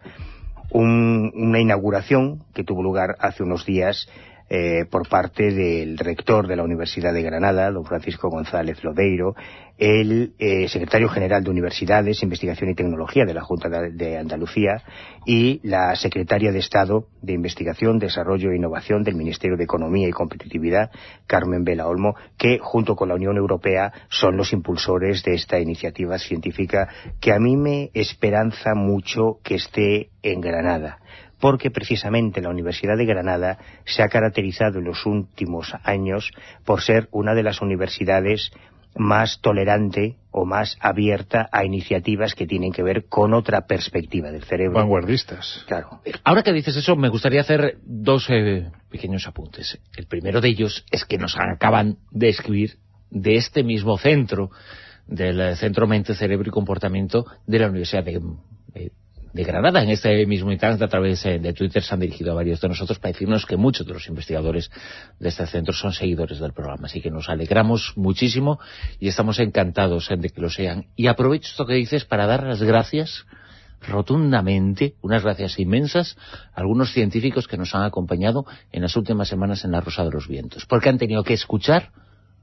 Una inauguración que tuvo lugar hace unos días por parte del rector de la Universidad de Granada, don Francisco González Lodeiro, el secretario general de Universidades, Investigación y Tecnología de la Junta de Andalucía, y la secretaria de Estado de Investigación, Desarrollo e Innovación del Ministerio de Economía y Competitividad, Carmen Vela Olmo, que junto con la Unión Europea son los impulsores de esta iniciativa científica, que a mí me esperanza mucho que esté en Granada, porque precisamente la Universidad de Granada se ha caracterizado en los últimos años por ser una de las universidades más tolerante o más abierta a iniciativas que tienen que ver con otra perspectiva del cerebro. Vanguardistas. Claro. Ahora que dices eso, me gustaría hacer 2 pequeños apuntes. El primero de ellos es que nos acaban de escribir de este mismo centro, del Centro Mente, Cerebro y Comportamiento de la Universidad de Granada. En este mismo instante, a través de Twitter, se han dirigido a varios de nosotros para decirnos que muchos de los investigadores de este centro son seguidores del programa, así que nos alegramos muchísimo y estamos encantados de que lo sean. Y aprovecho esto que dices para dar las gracias rotundamente, unas gracias inmensas, a algunos científicos que nos han acompañado en las últimas semanas en La Rosa de los Vientos, porque han tenido que escuchar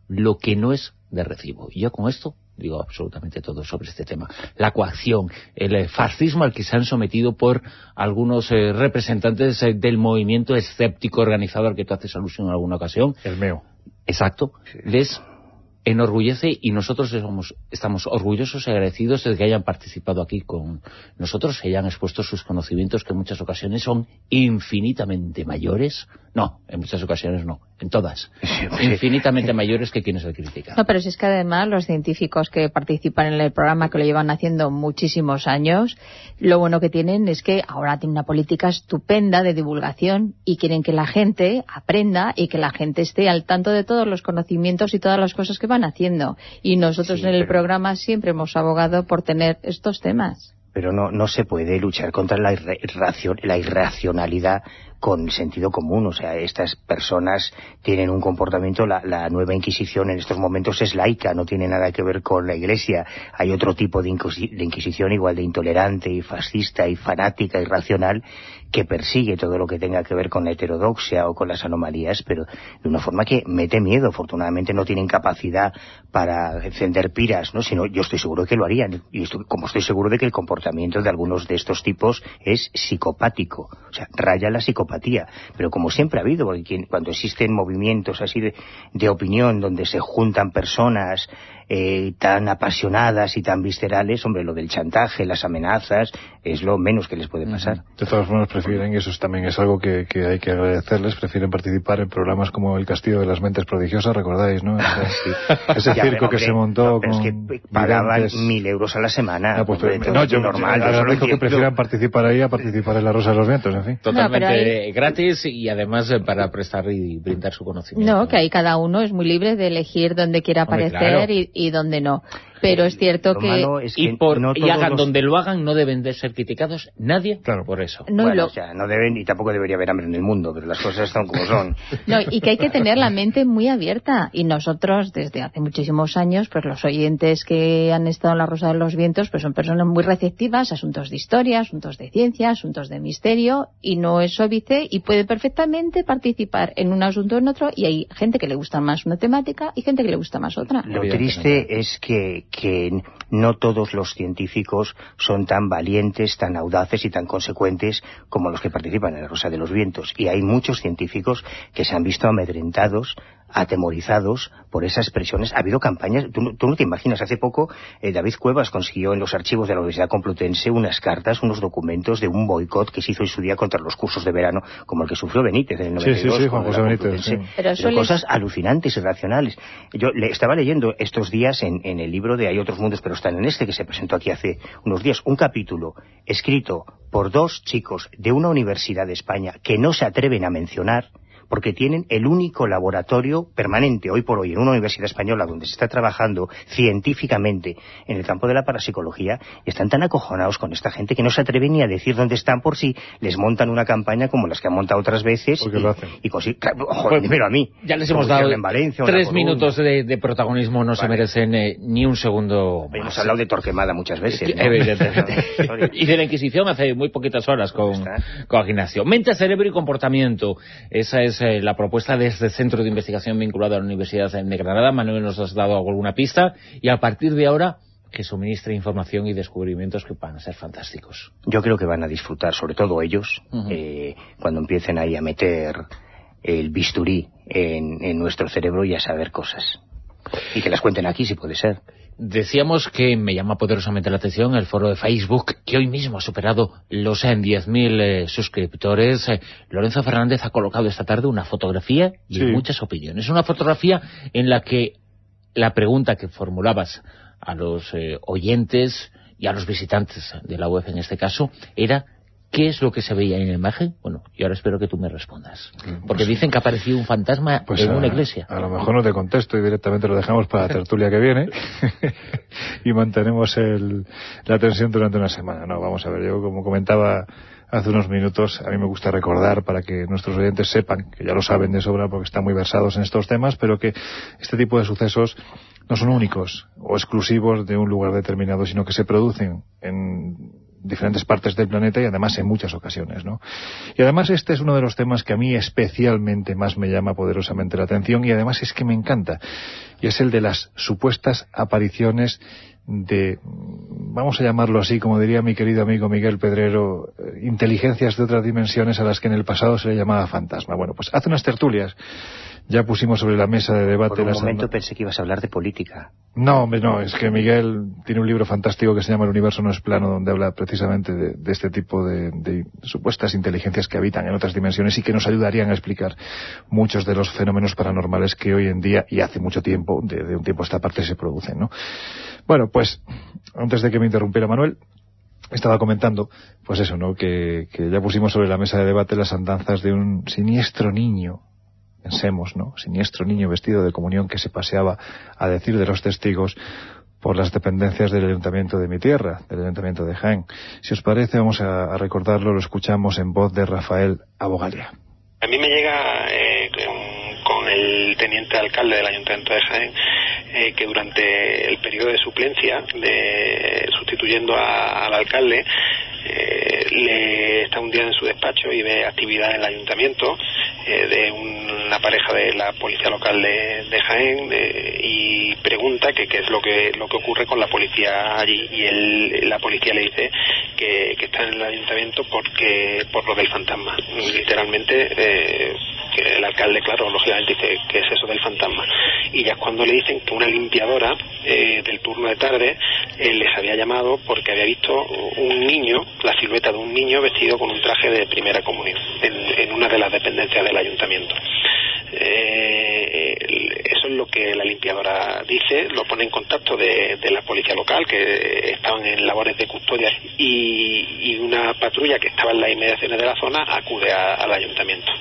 lo que no es de recibo. Y yo con esto digo absolutamente todo sobre este tema. La coacción, el fascismo al que se han sometido por algunos representantes del movimiento escéptico organizado al que tú haces alusión en alguna ocasión. El MEO. Exacto. Les enorgullece y nosotros estamos orgullosos y agradecidos de que hayan participado aquí con nosotros, que hayan expuesto sus conocimientos, que en muchas ocasiones son infinitamente mayores. No, en muchas ocasiones no, en todas. Infinitamente mayores que quienes le critican. No, pero si es que además los científicos que participan en el programa, que lo llevan haciendo muchísimos años, lo bueno que tienen es que ahora tienen una política estupenda de divulgación y quieren que la gente aprenda y que la gente esté al tanto de todos los conocimientos y todas las cosas que van haciendo. Y nosotros en el programa siempre hemos abogado por tener estos temas. Pero no se puede luchar contra la irracionalidad con el sentido común. O sea, estas personas tienen un comportamiento, la nueva Inquisición en estos momentos es laica, no tiene nada que ver con la Iglesia. Hay otro tipo de Inquisición igual de intolerante y fascista y fanática y racional que persigue todo lo que tenga que ver con la heterodoxia o con las anomalías, pero de una forma que mete miedo. Afortunadamente no tienen capacidad para encender piras, ¿no? Sino yo estoy seguro que lo harían, y como estoy seguro de que el comportamiento de algunos de estos tipos es psicopático, o sea, raya la psicopatía. Pero como siempre ha habido, porque cuando existen movimientos así de opinión donde se juntan personas tan apasionadas y tan viscerales, hombre, lo del chantaje, las amenazas, es lo menos que les puede pasar. De todas formas prefieren, y eso también es algo que hay que agradecerles, prefieren participar en programas como El Castillo de las Mentes Prodigiosas, ¿recordáis, no? Ese circo que se montó pero con... es que pagaban 1.000 euros a la semana. Yo normal, agradezco que prefieran participar ahí a participar en La Rosa de los Vientos, en fin. Totalmente gratis y además para prestar y brindar su conocimiento. No, que ahí cada uno es muy libre de elegir dónde quiera aparecer, claro, y dónde no. Pero es cierto que... y hagan donde lo hagan, no deben de ser criticados nadie, claro, por eso. No, bueno, o sea, no deben, y tampoco debería haber hambre en el mundo, pero las cosas están como son. No, y que hay que tener la mente muy abierta. Y nosotros, desde hace muchísimos años, pues los oyentes que han estado en La Rosa de los Vientos, pues son personas muy receptivas a asuntos de historia, asuntos de ciencia, asuntos de misterio, y no es óbice, y puede perfectamente participar en un asunto o en otro, y hay gente que le gusta más una temática y gente que le gusta más otra. Lo triste es que no todos los científicos son tan valientes, tan audaces y tan consecuentes como los que participan en La Rosa de los Vientos. Y hay muchos científicos que se han visto amedrentados, atemorizados por esas presiones. Ha habido campañas, tú no te imaginas, hace poco David Cuevas consiguió en los archivos de la Universidad Complutense unas cartas, unos documentos de un boicot que se hizo en su día contra los cursos de verano, como el que sufrió Benítez en el 92. Sí, Juan José Benítez. Sí. Pero cosas alucinantes, irracionales. Yo estaba leyendo estos días en el libro de Hay otros mundos, pero están en este, que se presentó aquí hace unos días, un capítulo escrito por 2 chicos de una universidad de España que no se atreven a mencionar, porque tienen el único laboratorio permanente hoy por hoy en una universidad española donde se está trabajando científicamente en el campo de la parapsicología, y están tan acojonados con esta gente que no se atreven ni a decir dónde están por si les montan una campaña como las que han montado otras veces. Porque lo hacen. Dímelo a mí. Ya les hemos dado en Valencia, 3 minutos de protagonismo, no se merecen ni un segundo más. Hemos hablado de Torquemada muchas veces, ¿no? Evidentemente. Y de la Inquisición hace muy poquitas horas con Ignacio. Mente, cerebro y comportamiento. Esa es la propuesta de este centro de investigación vinculado a la Universidad de Granada. Manuel nos has dado alguna pista, y a partir de ahora que suministre información y descubrimientos que van a ser fantásticos. Yo creo que van a disfrutar, sobre todo ellos, cuando empiecen ahí a meter el bisturí en nuestro cerebro y a saber cosas. Y que las cuenten aquí, si puede ser. Decíamos que me llama poderosamente la atención el foro de Facebook, que hoy mismo ha superado los 10.000 suscriptores. Lorenzo Fernández ha colocado esta tarde una fotografía y muchas opiniones. Una fotografía en la que la pregunta que formulabas a los oyentes y a los visitantes de la web en este caso era: ¿qué es lo que se veía en la imagen? Bueno, y ahora espero que tú me respondas. Porque dicen que ha aparecido un fantasma en una iglesia. A lo mejor no te contesto y directamente lo dejamos para la tertulia que viene y mantenemos la tensión durante una semana. No, vamos a ver, yo como comentaba hace unos minutos, a mí me gusta recordar, para que nuestros oyentes sepan, que ya lo saben de sobra porque están muy versados en estos temas, pero que este tipo de sucesos no son únicos o exclusivos de un lugar determinado, sino que se producen en diferentes partes del planeta y además en muchas ocasiones, ¿no? Y además este es uno de los temas que a mí especialmente más me llama poderosamente la atención y además es que me encanta, y es el de las supuestas apariciones de, vamos a llamarlo así, como diría mi querido amigo Miguel Pedrero, inteligencias de otras dimensiones a las que en el pasado se le llamaba fantasma. Bueno, pues hace unas tertulias ya pusimos sobre la mesa de debate... Por un momento pensé que ibas a hablar de política. No, hombre, no, es que Miguel tiene un libro fantástico que se llama El universo no es plano, donde habla precisamente de este tipo de supuestas inteligencias que habitan en otras dimensiones y que nos ayudarían a explicar muchos de los fenómenos paranormales que hoy en día, y hace mucho tiempo, de un tiempo a esta parte, se producen, ¿no? Bueno, pues, antes de que me interrumpiera Manuel, estaba comentando, pues eso, ¿no?, que ya pusimos sobre la mesa de debate las andanzas de un siniestro niño, pensemos, ¿no?, siniestro niño vestido de comunión que se paseaba, a decir de los testigos, por las dependencias del ayuntamiento de mi tierra, del ayuntamiento de Jaén. Si os parece, vamos a recordarlo, lo escuchamos en voz de Rafael Abogalia. A mí me llega con el teniente alcalde del ayuntamiento de Jaén, que durante el periodo de suplencia, sustituyendo al alcalde, le está un día en su despacho y ve actividad en el ayuntamiento de una pareja de la policía local de Jaén, y pregunta qué es lo que ocurre con la policía allí, y la policía le dice que está en el ayuntamiento por lo del fantasma. Literalmente, que el alcalde, claro, lógicamente dice que es eso del fantasma, y ya es cuando le dicen que una limpiadora del turno de tarde les había llamado porque había visto un niño, la silueta de un niño vestido con un traje de primera comunión en una de las dependencias del ayuntamiento. Eso es lo que la limpiadora dice, lo pone en contacto de la policía local, que estaban en labores de custodia, y una patrulla que estaba en las inmediaciones de la zona acude al ayuntamiento.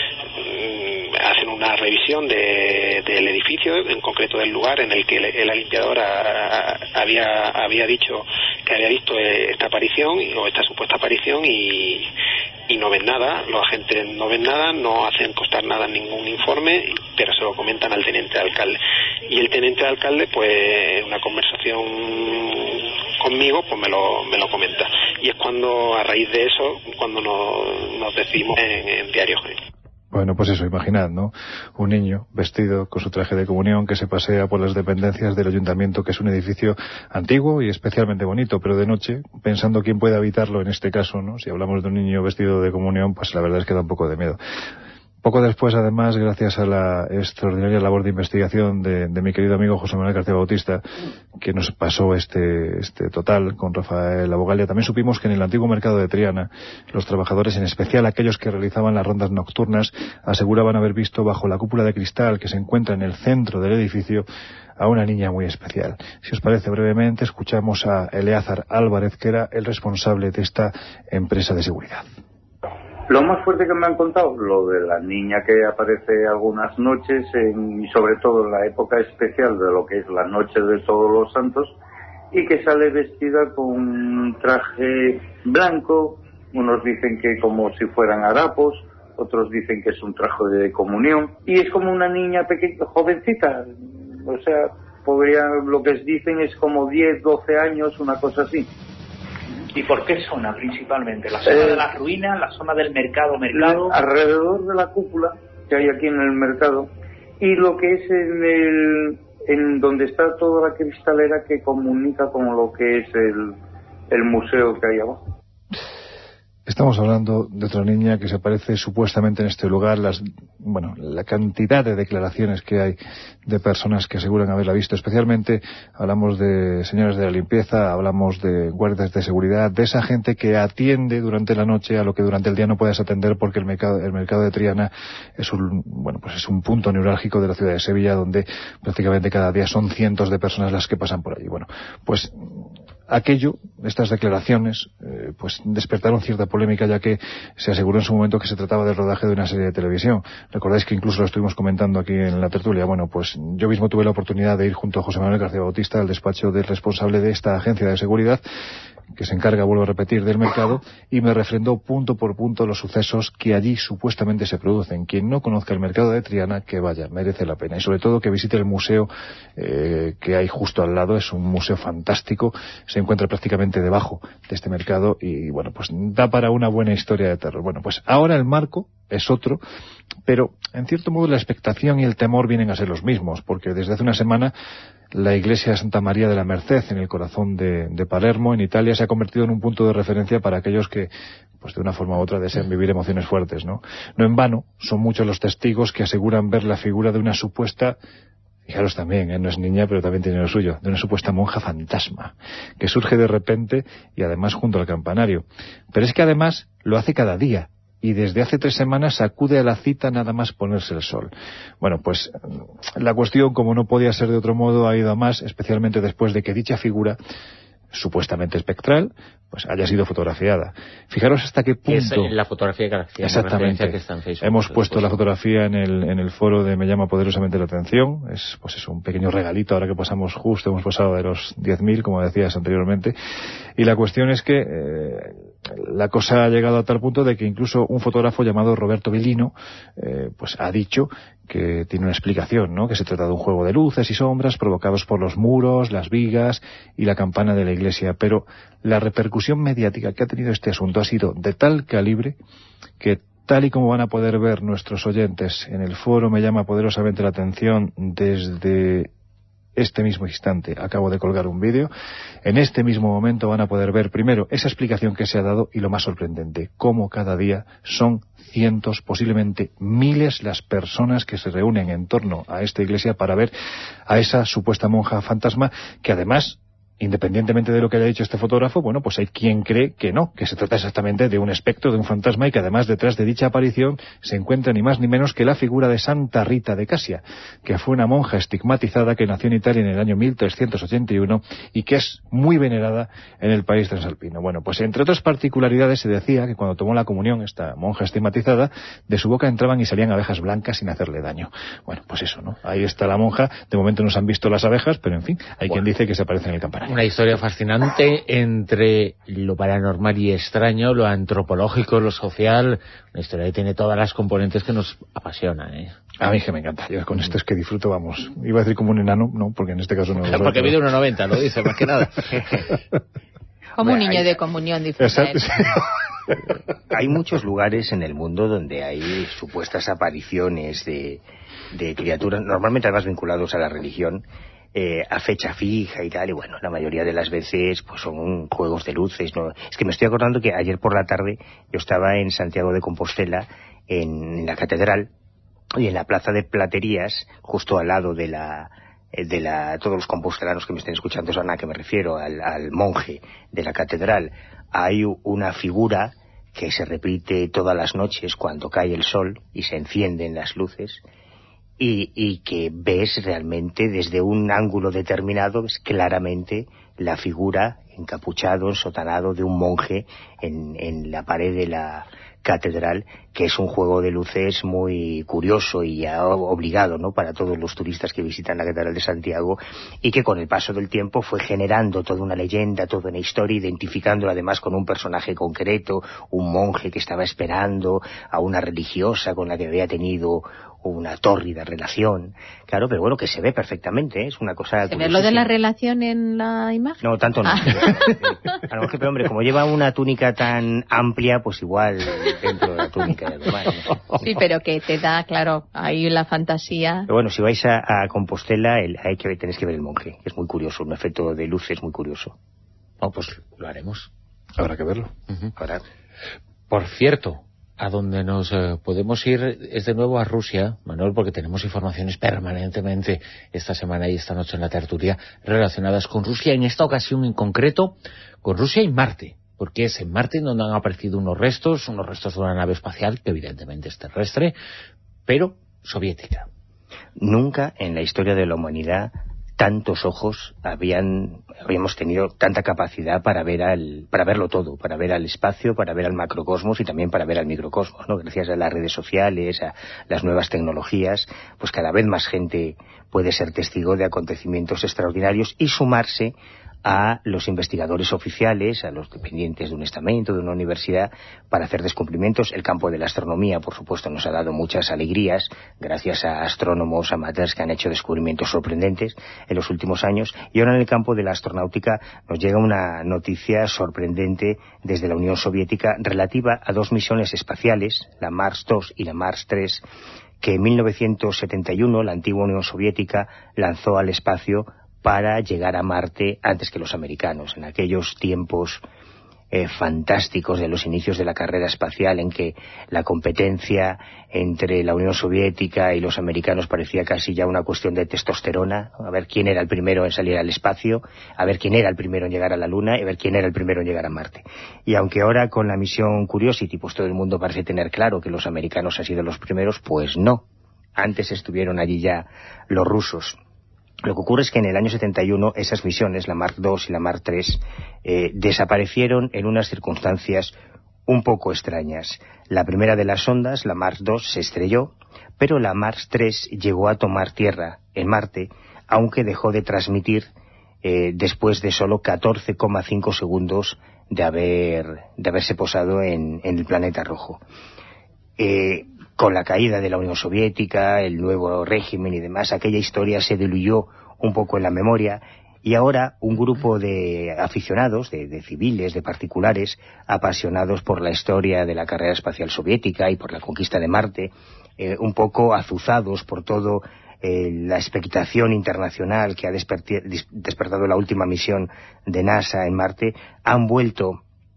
Hacen una revisión del edificio, en concreto del lugar en el que la limpiadora había dicho que había visto esta aparición o esta supuesta aparición, y no ven nada, los agentes no ven nada, no hacen constar nada en ningún informe, pero se lo comentan al teniente alcalde, y el teniente alcalde, pues en una conversación conmigo, pues me lo comenta, y es cuando, a raíz de eso, cuando nos decidimos en Diario Jaén. Bueno, pues eso, imaginad, ¿no? Un niño vestido con su traje de comunión que se pasea por las dependencias del ayuntamiento, que es un edificio antiguo y especialmente bonito, pero de noche, pensando quién puede habitarlo en este caso, ¿no? Si hablamos de un niño vestido de comunión, pues la verdad es que da un poco de miedo. Poco después, además, gracias a la extraordinaria labor de investigación de mi querido amigo José Manuel García Bautista, que nos pasó este total con Rafael Abogalia, también supimos que en el antiguo mercado de Triana, los trabajadores, en especial aquellos que realizaban las rondas nocturnas, aseguraban haber visto bajo la cúpula de cristal que se encuentra en el centro del edificio a una niña muy especial. Si os parece, brevemente escuchamos a Eleazar Álvarez, que era el responsable de esta empresa de seguridad. Lo más fuerte que me han contado, lo de la niña que aparece algunas noches, y sobre todo en la época especial de lo que es la noche de Todos los Santos, y que sale vestida con un traje blanco. Unos dicen que como si fueran harapos, otros dicen que es un traje de comunión, y es como una niña pequeña, jovencita, o sea, lo que dicen es como 10, 12 años, una cosa así. ¿Y por qué zona principalmente? ¿La zona de las ruinas, la zona del mercado? Alrededor de la cúpula que hay aquí en el mercado, y lo que es en donde está toda la cristalera que comunica con lo que es el museo que hay abajo. Estamos hablando de otra niña que se aparece supuestamente en este lugar. La cantidad de declaraciones que hay de personas que aseguran haberla visto, especialmente hablamos de señores de la limpieza, hablamos de guardias de seguridad, de esa gente que atiende durante la noche a lo que durante el día no puedes atender, porque el mercado de Triana es un punto neurálgico de la ciudad de Sevilla, donde prácticamente cada día son cientos de personas las que pasan por allí. Bueno, pues estas declaraciones, pues despertaron cierta polémica, ya que se aseguró en su momento que se trataba del rodaje de una serie de televisión. Recordáis que incluso lo estuvimos comentando aquí en la tertulia. Bueno, pues yo mismo tuve la oportunidad de ir junto a José Manuel García Bautista al despacho del responsable de esta agencia de seguridad, que se encarga, vuelvo a repetir, del mercado, y me refrendó punto por punto los sucesos que allí supuestamente se producen. Quien no conozca el mercado de Triana, que vaya, merece la pena. Y sobre todo que visite el museo que hay justo al lado. Es un museo fantástico, se encuentra prácticamente debajo de este mercado y, bueno, pues da para una buena historia de terror. Bueno, pues ahora el marco es otro, pero en cierto modo la expectación y el temor vienen a ser los mismos, porque desde hace una semana la iglesia de Santa María de la Merced, en el corazón de Palermo, en Italia, se ha convertido en un punto de referencia para aquellos que, pues de una forma u otra, desean vivir emociones fuertes, ¿no? No en vano, son muchos los testigos que aseguran ver la figura de una supuesta, fijaros también, no es niña, pero también tiene lo suyo, de una supuesta monja fantasma, que surge de repente y además junto al campanario. Pero es que además lo hace cada día, y desde hace 3 semanas acude a la cita nada más ponerse el sol. Bueno, pues la cuestión, como no podía ser de otro modo, ha ido a más, especialmente después de que dicha figura, supuestamente espectral, pues haya sido fotografiada. Fijaros hasta qué punto... Es la fotografía que hacía. Exactamente. Que está en Facebook. Hemos puesto la fotografía en el foro de Me llama poderosamente la atención. Es un pequeño regalito ahora que pasamos justo, hemos pasado de los 10.000, como decías anteriormente. Y la cuestión es que la cosa ha llegado a tal punto de que incluso un fotógrafo llamado Roberto Bellino pues ha dicho que tiene una explicación, ¿no? Que se trata de un juego de luces y sombras provocados por los muros, las vigas y la campana de la iglesia. Pero la repercusión mediática que ha tenido este asunto ha sido de tal calibre que, tal y como van a poder ver nuestros oyentes en el foro Me llama poderosamente la atención desde este mismo instante, acabo de colgar un vídeo, en este mismo momento van a poder ver primero esa explicación que se ha dado y lo más sorprendente, cómo cada día son cientos, posiblemente miles las personas que se reúnen en torno a esta iglesia para ver a esa supuesta monja fantasma que además, independientemente de lo que haya dicho este fotógrafo, bueno, pues hay quien cree que no, que se trata exactamente de un espectro, de un fantasma, y que además detrás de dicha aparición se encuentra ni más ni menos que la figura de Santa Rita de Casia, que fue una monja estigmatizada que nació en Italia en el año 1381 y que es muy venerada en el país transalpino. Bueno, pues entre otras particularidades se decía que cuando tomó la comunión esta monja estigmatizada, de su boca entraban y salían abejas blancas sin hacerle daño. Bueno, pues eso, ¿no? Ahí está la monja, de momento no se han visto las abejas, pero en fin, hay quien dice que se aparece en el campanario. Una historia fascinante entre lo paranormal y extraño, lo antropológico, lo social, una historia que tiene todas las componentes que nos apasionan, ¿eh? A mí que me encanta, yo con esto es que disfruto, vamos, iba a decir como un enano, no, porque en este caso no. Porque mide 1,90, lo dice, más que nada. Como un niño de comunión, disfruta. Hay muchos lugares en el mundo donde hay supuestas apariciones de criaturas, normalmente además vinculados a la religión, a fecha fija y tal, y bueno, la mayoría de las veces pues son juegos de luces, ¿no? Es que me estoy acordando que ayer por la tarde yo estaba en Santiago de Compostela, en la catedral, y en la plaza de Platerías, justo al lado de todos los compostelanos que me estén escuchando saben a qué me refiero, al monje de la catedral, hay una figura que se repite todas las noches cuando cae el sol y se encienden las luces, y que ves realmente desde un ángulo determinado, ves claramente la figura encapuchado, ensotanado de un monje en la pared de la catedral, que es un juego de luces muy curioso y ya obligado, ¿no?, para todos los turistas que visitan la catedral de Santiago, y que con el paso del tiempo fue generando toda una leyenda, toda una historia, identificándolo además con un personaje concreto, un monje que estaba esperando a una religiosa con la que había tenido una tórrida relación, claro, pero bueno, que se ve perfectamente, ¿eh? Es una cosa... ¿Se ve lo de la relación en la imagen? No, tanto no. A lo mejor, pero hombre, como lleva una túnica tan amplia, pues igual dentro de la túnica de normal, ¿no? Sí, pero que te da, claro, ahí la fantasía. Pero bueno, si vais a Compostela, tenéis que ver el monje, es muy curioso, un efecto de luces muy curioso. Oh, pues lo haremos. Habrá que verlo. Ahora. Por cierto, a donde nos podemos ir es de nuevo a Rusia, Manuel, porque tenemos informaciones permanentemente esta semana y esta noche en la tertulia relacionadas con Rusia, en esta ocasión en concreto con Rusia y Marte, porque es en Marte donde han aparecido unos restos de una nave espacial que evidentemente es terrestre, pero soviética. Nunca en la historia de la humanidad tantos ojos habíamos tenido tanta capacidad para verlo todo, para ver al espacio, para ver al macrocosmos y también para ver al microcosmos, ¿no? Gracias a las redes sociales, a las nuevas tecnologías, pues cada vez más gente puede ser testigo de acontecimientos extraordinarios y sumarse a los investigadores oficiales, a los dependientes de un estamento, de una universidad, para hacer descubrimientos. El campo de la astronomía, por supuesto, nos ha dado muchas alegrías, gracias a astrónomos amateurs que han hecho descubrimientos sorprendentes en los últimos años. Y ahora en el campo de la astronáutica nos llega una noticia sorprendente desde la Unión Soviética relativa a 2 misiones espaciales, la Mars 2 y la Mars 3, que en 1971 la antigua Unión Soviética lanzó al espacio para llegar a Marte antes que los americanos, en aquellos tiempos fantásticos de los inicios de la carrera espacial, en que la competencia entre la Unión Soviética y los americanos parecía casi ya una cuestión de testosterona, a ver quién era el primero en salir al espacio, a ver quién era el primero en llegar a la Luna y a ver quién era el primero en llegar a Marte. Y aunque ahora con la misión Curiosity pues todo el mundo parece tener claro que los americanos han sido los primeros, pues no, antes estuvieron allí ya los rusos. Lo que ocurre es que en el año 71 esas misiones, la Mars 2 y la Mars 3, desaparecieron en unas circunstancias un poco extrañas. La primera de las sondas, la Mars 2, se estrelló, pero la Mars 3 llegó a tomar tierra en Marte, aunque dejó de transmitir después de solo 14,5 segundos de haberse posado en el planeta rojo. Con la caída de la Unión Soviética, el nuevo régimen y demás, aquella historia se diluyó un poco en la memoria, y ahora un grupo de aficionados, de civiles, de particulares, apasionados por la historia de la carrera espacial soviética y por la conquista de Marte, un poco azuzados por todo la expectación internacional que ha despertado la última misión de NASA en Marte, han vuelto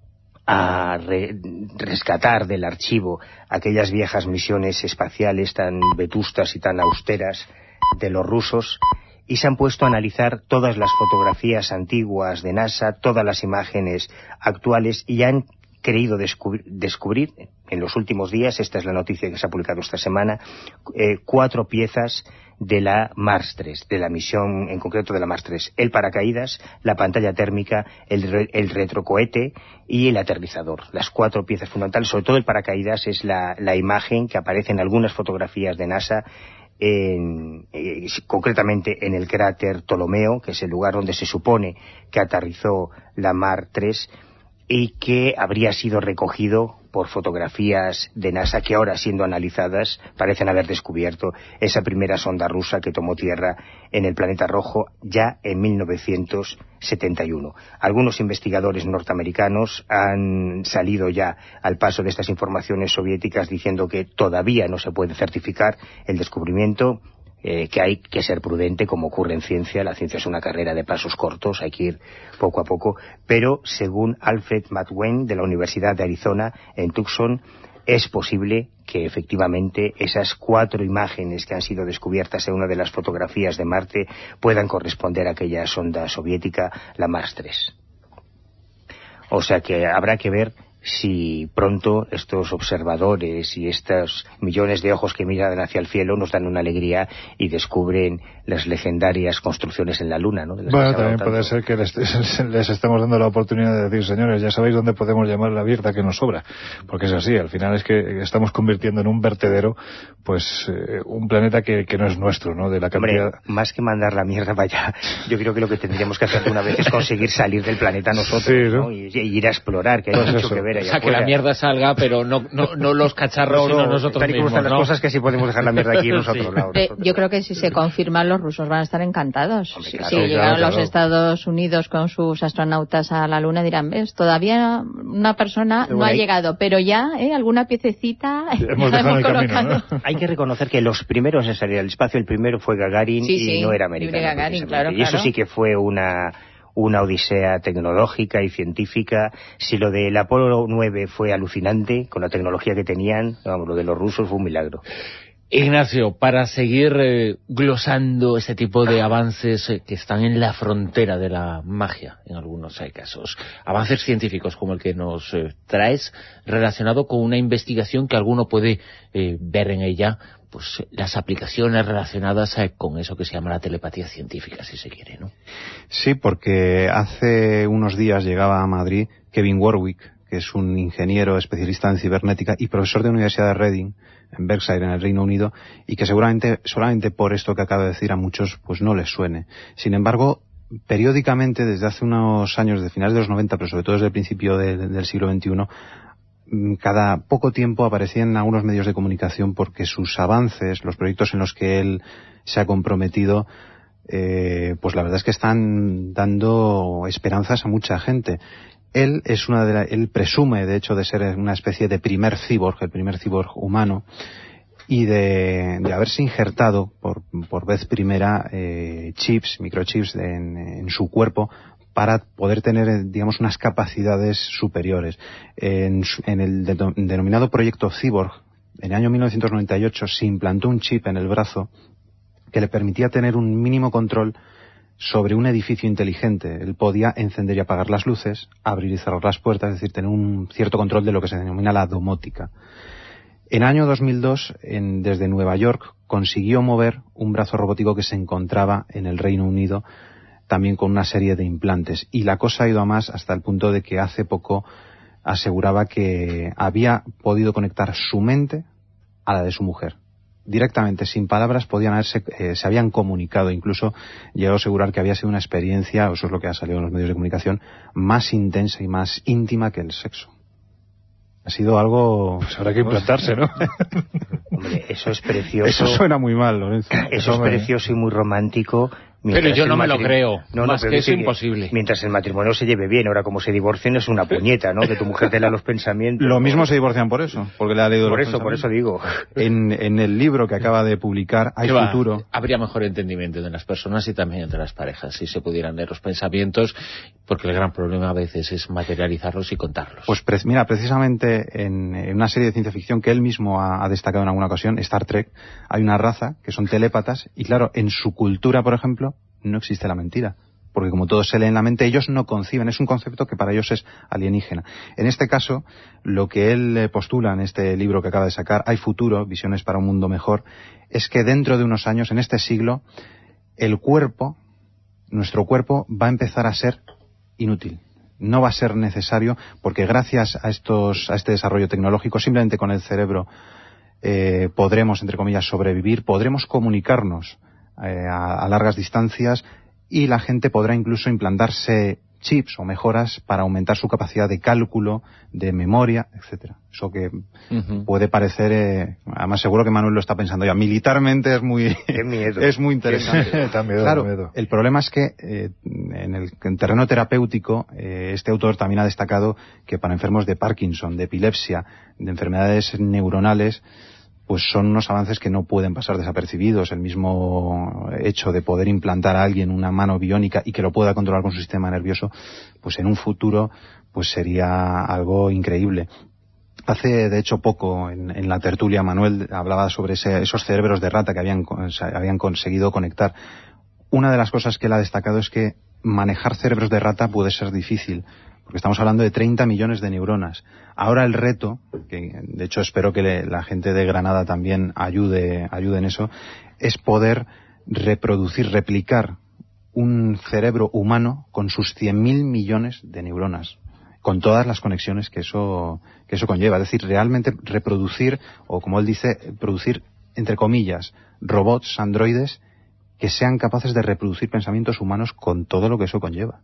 a rescatar del archivo aquellas viejas misiones espaciales tan vetustas y tan austeras de los rusos, y se han puesto a analizar todas las fotografías antiguas de NASA, todas las imágenes actuales, y han querido descubrir en los últimos días, esta es la noticia que se ha publicado esta semana, 4 piezas de la Mars 3, de la misión en concreto de la Mars 3. El paracaídas, la pantalla térmica, el retrocohete y el aterrizador. Las 4 piezas fundamentales, sobre todo el paracaídas, es la imagen que aparece en algunas fotografías de NASA, concretamente en el cráter Ptolomeo, que es el lugar donde se supone que aterrizó la Mars 3, y que habría sido recogido por fotografías de NASA que ahora, siendo analizadas, parecen haber descubierto esa primera sonda rusa que tomó tierra en el planeta rojo ya en 1971. Algunos investigadores norteamericanos han salido ya al paso de estas informaciones soviéticas diciendo que todavía no se puede certificar el descubrimiento, que hay que ser prudente, como ocurre en ciencia. La ciencia es una carrera de pasos cortos, hay que ir poco a poco, pero según Alfred McWane de la Universidad de Arizona en Tucson, es posible que efectivamente esas 4 imágenes que han sido descubiertas en una de las fotografías de Marte puedan corresponder a aquella sonda soviética, la Mars 3. O sea que habrá que ver si pronto estos observadores y estos millones de ojos que miran hacia el cielo nos dan una alegría y descubren las legendarias construcciones en la Luna, ¿no? Bueno, también puede ser que les estemos dando la oportunidad de decir, señores, ya sabéis dónde podemos llamar la mierda que nos sobra, porque es así, al final es que estamos convirtiendo en un vertedero, pues, un planeta que no es nuestro, ¿no? De la cantidad... Hombre, más que mandar la mierda para allá, yo creo que lo que tendríamos que hacer de una vez es conseguir salir del planeta nosotros, sí, ¿no? Y ir a explorar, que hay pues mucho que ver. O sea, que la mierda salga, pero no los cacharros, sino nosotros tal y como mismos, están las cosas, que así podemos dejar la mierda aquí nosotros. Sí. Yo creo que si se confirman, los rusos van a estar encantados. Hombre, claro, si llegaron los Estados Unidos con sus astronautas a la Luna, dirán, ves, todavía una persona no ha llegado, pero ya alguna piececita hemos colocado. ¿No? Hay que reconocer que los primeros en salir al espacio, el primero fue Gagarin, y no era americano. Gagarin, claro, y eso sí que fue una odisea tecnológica y científica. Si lo del Apolo 9 fue alucinante con la tecnología que tenían, vamos, lo de los rusos fue un milagro. Ignacio, para seguir glosando este tipo de avances que están en la frontera de la magia, en algunos casos, avances científicos como el que nos traes, relacionado con una investigación que alguno puede ver en ella, pues las aplicaciones relacionadas con eso que se llama la telepatía científica, si se quiere, ¿no? Sí, porque hace unos días llegaba a Madrid Kevin Warwick, que es un ingeniero especialista en cibernética y profesor de la Universidad de Reading, en Berkshire, en el Reino Unido, y que seguramente, solamente por esto que acaba de decir, a muchos pues no les suene. Sin embargo, periódicamente, desde hace unos años, de finales de los 90, pero sobre todo desde el principio del siglo XXI, cada poco tiempo aparecían en algunos medios de comunicación porque sus avances, los proyectos en los que él se ha comprometido, pues la verdad es que están dando esperanzas a mucha gente. Él él presume, de hecho, de ser una especie de primer cyborg, el primer cyborg humano, y de haberse injertado por vez primera microchips en su cuerpo para poder tener, digamos, unas capacidades superiores. En el denominado proyecto Cyborg, en el año 1998 se implantó un chip en el brazo que le permitía tener un mínimo control sobre un edificio inteligente. Él podía encender y apagar las luces, abrir y cerrar las puertas, es decir, tener un cierto control de lo que se denomina la domótica. En el año 2002, desde Nueva York, consiguió mover un brazo robótico que se encontraba en el Reino Unido, también con una serie de implantes. Y la cosa ha ido a más hasta el punto de que hace poco aseguraba que había podido conectar su mente a la de su mujer. Directamente, sin palabras, se habían comunicado. Incluso llegó a asegurar que había sido una experiencia, eso es lo que ha salido en los medios de comunicación, más intensa y más íntima que el sexo. Ha sido algo... Pues habrá que implantarse, ¿no? Hombre, eso es precioso. Eso suena muy mal, Lorenzo. Eso es precioso y muy romántico. Pero yo no me lo creo. Más que es imposible. Mientras el matrimonio se lleve bien, ahora como se divorcien es una puñeta, ¿no? Que tu mujer te lea los pensamientos. Lo mismo se divorcian por eso, porque le ha leído los pensamientos. Por eso digo. En el libro que acaba de publicar, Hay futuro. Habría mejor entendimiento de las personas y también entre las parejas, si se pudieran leer los pensamientos, porque el gran problema a veces es materializarlos y contarlos. Pues mira, precisamente en una serie de ciencia ficción que él mismo ha destacado en alguna ocasión, Star Trek, hay una raza que son telépatas y claro, en su cultura, por ejemplo, no existe la mentira, porque como todo se lee en la mente, ellos no conciben, es un concepto que para ellos es alienígena. En este caso, lo que él postula en este libro que acaba de sacar, Hay futuro, visiones para un mundo mejor, es que dentro de unos años, en este siglo, nuestro cuerpo va a empezar a ser inútil. No va a ser necesario, porque gracias a este desarrollo tecnológico, simplemente con el cerebro podremos, entre comillas, sobrevivir, podremos comunicarnos a largas distancias y la gente podrá incluso implantarse chips o mejoras para aumentar su capacidad de cálculo, de memoria, etcétera. Eso que puede parecer, además seguro que Manuel lo está pensando ya, militarmente es muy es muy interesante. Claro, el problema es que en el terreno terapéutico este autor también ha destacado que para enfermos de Parkinson, de epilepsia, de enfermedades neuronales, pues son unos avances que no pueden pasar desapercibidos. El mismo hecho de poder implantar a alguien una mano biónica y que lo pueda controlar con su sistema nervioso, pues en un futuro pues sería algo increíble. Hace, de hecho, poco, en la tertulia, Manuel hablaba sobre esos cerebros de rata que habían conseguido conectar. Una de las cosas que él ha destacado es que manejar cerebros de rata puede ser difícil, porque estamos hablando de 30 millones de neuronas. Ahora el reto, que de hecho espero que la gente de Granada también ayude en eso, es poder replicar un cerebro humano con sus 100.000 millones de neuronas, con todas las conexiones que eso conlleva. Es decir, realmente reproducir, o como él dice, producir, entre comillas, robots, androides, que sean capaces de reproducir pensamientos humanos con todo lo que eso conlleva.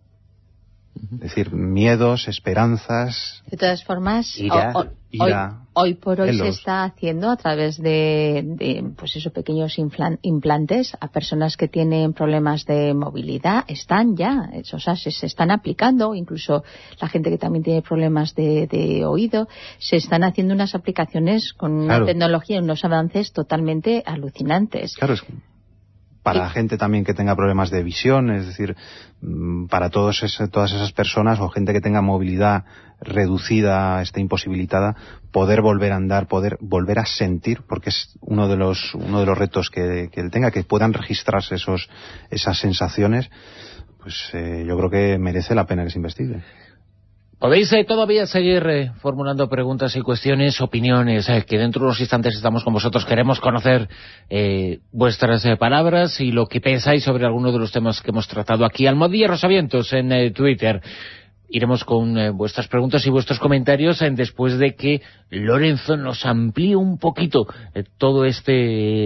Es decir, miedos, esperanzas... De todas formas, ira, hoy por hoy se está haciendo a través de pues esos pequeños implantes a personas que tienen problemas de movilidad. Están ya, o sea, se están aplicando, incluso la gente que también tiene problemas de oído, se están haciendo unas aplicaciones con una tecnología y unos avances totalmente alucinantes. Claro, para la gente también que tenga problemas de visión, es decir, para todas esas personas o gente que tenga movilidad reducida, imposibilitada, poder volver a andar, poder volver a sentir, porque es uno de los retos que él tenga, que puedan registrarse esas sensaciones, pues yo creo que merece la pena que se investigue. Podéis todavía seguir formulando preguntas y cuestiones, opiniones, que dentro de unos instantes estamos con vosotros. Queremos conocer vuestras palabras y lo que pensáis sobre alguno de los temas que hemos tratado aquí. Almohadilla Rosavientos en Twitter. Iremos con vuestras preguntas y vuestros comentarios después de que Lorenzo nos amplíe un poquito todo este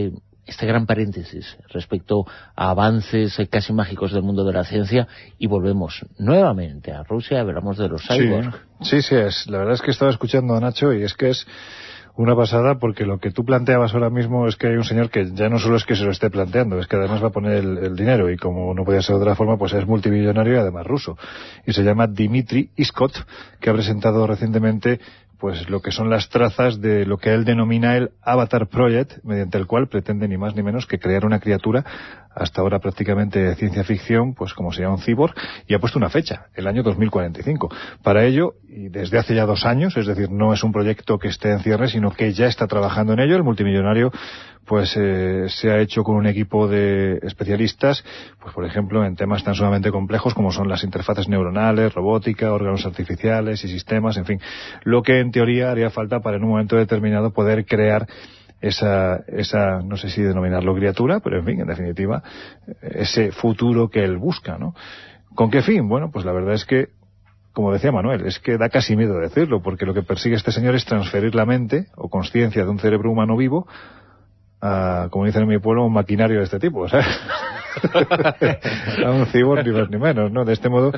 este gran paréntesis respecto a avances casi mágicos del mundo de la ciencia, y volvemos nuevamente a Rusia, hablamos de los cyborgs. Sí, la verdad es que estaba escuchando a Nacho y es que es una pasada, porque lo que tú planteabas ahora mismo es que hay un señor que ya no solo es que se lo esté planteando, es que además va a poner el dinero, y como no podía ser de otra forma, pues es multimillonario y además ruso. Y se llama Dmitry Iskot, que ha presentado recientemente pues lo que son las trazas de lo que él denomina el Avatar Project, mediante el cual pretende ni más ni menos que crear una criatura, hasta ahora prácticamente de ciencia ficción, pues como se llama un cyborg, y ha puesto una fecha, el año 2045. Para ello, y desde hace ya 2 años, es decir, no es un proyecto que esté en cierre, sino que ya está trabajando en ello, el multimillonario pues se ha hecho con un equipo de especialistas, pues por ejemplo en temas tan sumamente complejos como son las interfaces neuronales, robótica, órganos artificiales y sistemas, en fin, lo que en teoría haría falta para en un momento determinado poder crear esa no sé si denominarlo criatura, pero en fin, en definitiva, ese futuro que él busca, ¿no? ¿Con qué fin? Bueno, pues la verdad es que, como decía Manuel, es que da casi miedo decirlo, porque lo que persigue este señor es transferir la mente o conciencia de un cerebro humano vivo a, como dicen en mi pueblo, un maquinario de este tipo, ¿sabes? A un cyborg ni más ni menos, ¿no? De este modo,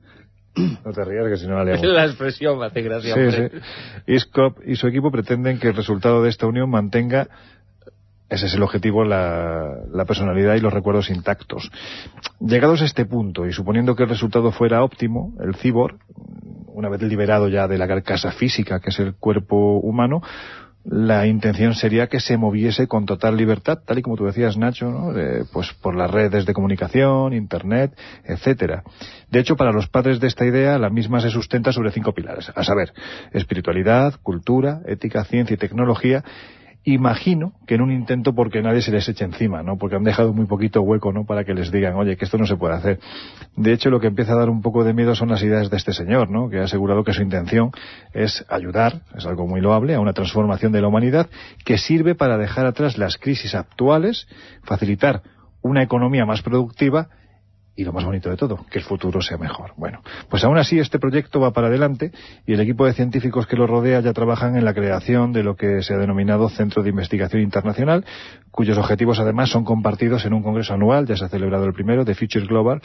no te rías que si no la leamos. La expresión me hace gracia, sí, hombre. Sí. Iskop y su equipo pretenden que el resultado de esta unión mantenga, ese es el objetivo, la personalidad y los recuerdos intactos. Llegados a este punto, y suponiendo que el resultado fuera óptimo, el cyborg, una vez liberado ya de la carcasa física que es el cuerpo humano, la intención sería que se moviese con total libertad, tal y como tú decías, Nacho, ¿no? Pues por las redes de comunicación, internet, etcétera. De hecho, para los padres de esta idea, la misma se sustenta sobre 5 pilares, a saber, espiritualidad, cultura, ética, ciencia y tecnología. Imagino que en un intento porque nadie se les eche encima, ¿no? Porque han dejado muy poquito hueco, ¿no? Para que les digan, oye, que esto no se puede hacer. De hecho, lo que empieza a dar un poco de miedo son las ideas de este señor, ¿no? Que ha asegurado que su intención es ayudar, es algo muy loable, a una transformación de la humanidad que sirve para dejar atrás las crisis actuales, facilitar una economía más productiva y lo más bonito de todo, que el futuro sea mejor. Bueno, pues aún así este proyecto va para adelante y el equipo de científicos que lo rodea ya trabajan en la creación de lo que se ha denominado Centro de Investigación Internacional, cuyos objetivos además son compartidos en un congreso anual, ya se ha celebrado el primero, de Future Global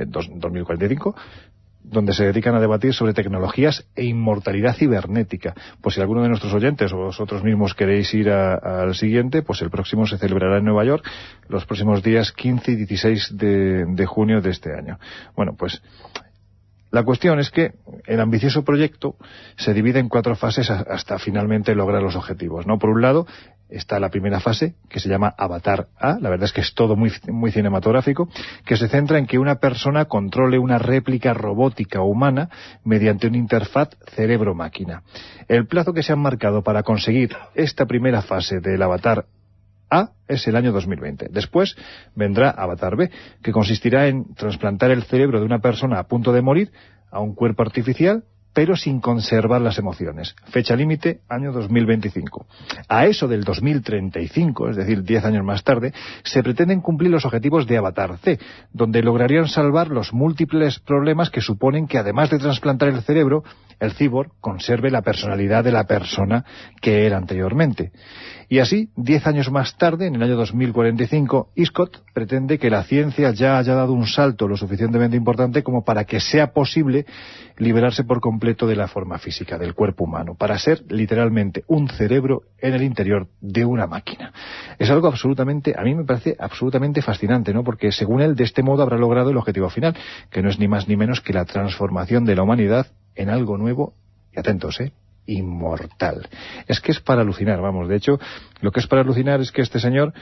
2045, donde se dedican a debatir sobre tecnologías e inmortalidad cibernética. Pues si alguno de nuestros oyentes o vosotros mismos queréis ir al siguiente, pues el próximo se celebrará en Nueva York los próximos días 15 y 16 de junio de este año. Bueno, pues la cuestión es que el ambicioso proyecto se divide en 4 fases hasta finalmente lograr los objetivos, ¿no? Por un lado está la primera fase, que se llama Avatar A, la verdad es que es todo muy, muy cinematográfico, que se centra en que una persona controle una réplica robótica o humana mediante una interfaz cerebro-máquina. El plazo que se han marcado para conseguir esta primera fase del Avatar A es el año 2020. Después vendrá Avatar B, que consistirá en trasplantar el cerebro de una persona a punto de morir a un cuerpo artificial, pero sin conservar las emociones. Fecha límite, año 2025. A eso del 2035, es decir, 10 años más tarde, se pretenden cumplir los objetivos de Avatar C, donde lograrían salvar los múltiples problemas que suponen que, además de trasplantar el cerebro, el cyborg conserve la personalidad de la persona que era anteriormente. Y así, 10 años más tarde, en el año 2045, Iskot pretende que la ciencia ya haya dado un salto lo suficientemente importante como para que sea posible liberarse por completo de la forma física del cuerpo humano, para ser literalmente un cerebro en el interior de una máquina. Es algo absolutamente, a mí me parece absolutamente fascinante, ¿no? Porque según él, de este modo habrá logrado el objetivo final, que no es ni más ni menos que la transformación de la humanidad en algo nuevo, y atentos, inmortal. Es que es para alucinar, vamos. De hecho, lo que es para alucinar es que este señor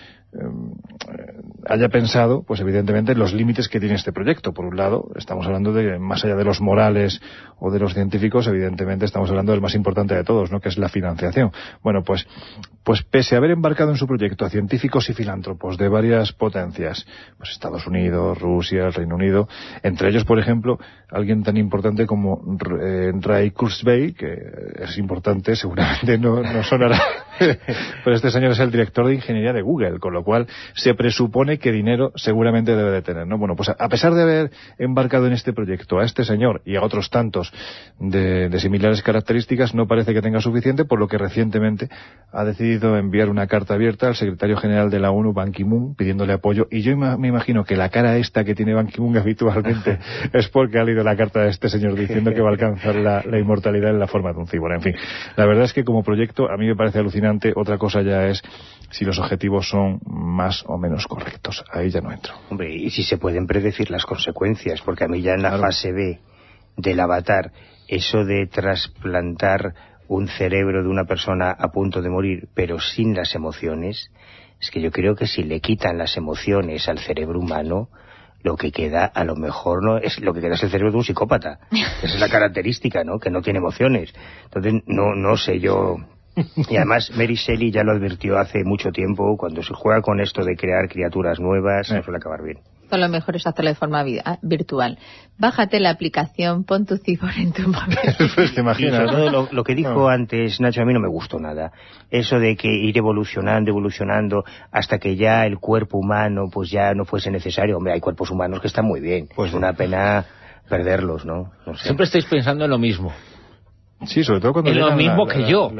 haya pensado, pues evidentemente, en los límites que tiene este proyecto. Por un lado, estamos hablando de, más allá de los morales o de los científicos, evidentemente estamos hablando del más importante de todos, ¿no? Que es la financiación. Bueno, pues pese a haber embarcado en su proyecto a científicos y filántropos de varias potencias, pues Estados Unidos, Rusia, el Reino Unido, entre ellos, por ejemplo, alguien tan importante como Ray Kurzweil, que es importante, seguramente no sonará, pero este señor es el director de ingeniería de Google, con lo cual se presupone que dinero seguramente debe de tener, ¿no? Bueno, pues a pesar de haber embarcado en este proyecto a este señor y a otros tantos de similares características, no parece que tenga suficiente, por lo que recientemente ha decidido enviar una carta abierta al secretario general de la ONU, Ban Ki-moon, pidiéndole apoyo, y yo me imagino que la cara esta que tiene Ban Ki-moon habitualmente es porque ha leído la carta de este señor diciendo que va a alcanzar la inmortalidad en la forma de un cíborg. En fin, la verdad es que como proyecto a mí me parece alucinante. Otra cosa ya es si los objetivos son más o menos correctos. Ahí ya no entro. Hombre, y si se pueden predecir las consecuencias, porque a mí ya en la fase B del Avatar, eso de trasplantar un cerebro de una persona a punto de morir, pero sin las emociones, es que yo creo que si le quitan las emociones al cerebro humano, lo que queda a lo mejor no es lo que queda es el cerebro de un psicópata. Esa es la característica, ¿no? Que no tiene emociones. Entonces, no sé yo. Y además Mary Shelley ya lo advirtió hace mucho tiempo, cuando se juega con esto de crear criaturas nuevas, no suele acabar bien. Lo mejor es hacerlo de forma virtual. Bájate la aplicación, pon tu cíborg en tu móvil. Pues te imaginas, y sobre todo lo que dijo antes Nacho, a mí no me gustó nada. Eso de que ir evolucionando hasta que ya el cuerpo humano pues ya no fuese necesario. Hombre, hay cuerpos humanos que están muy bien. Pues una pena perderlos, ¿no? No sé. Siempre estáis pensando en lo mismo. Sí, sobre todo cuando... Es lo mismo que yo.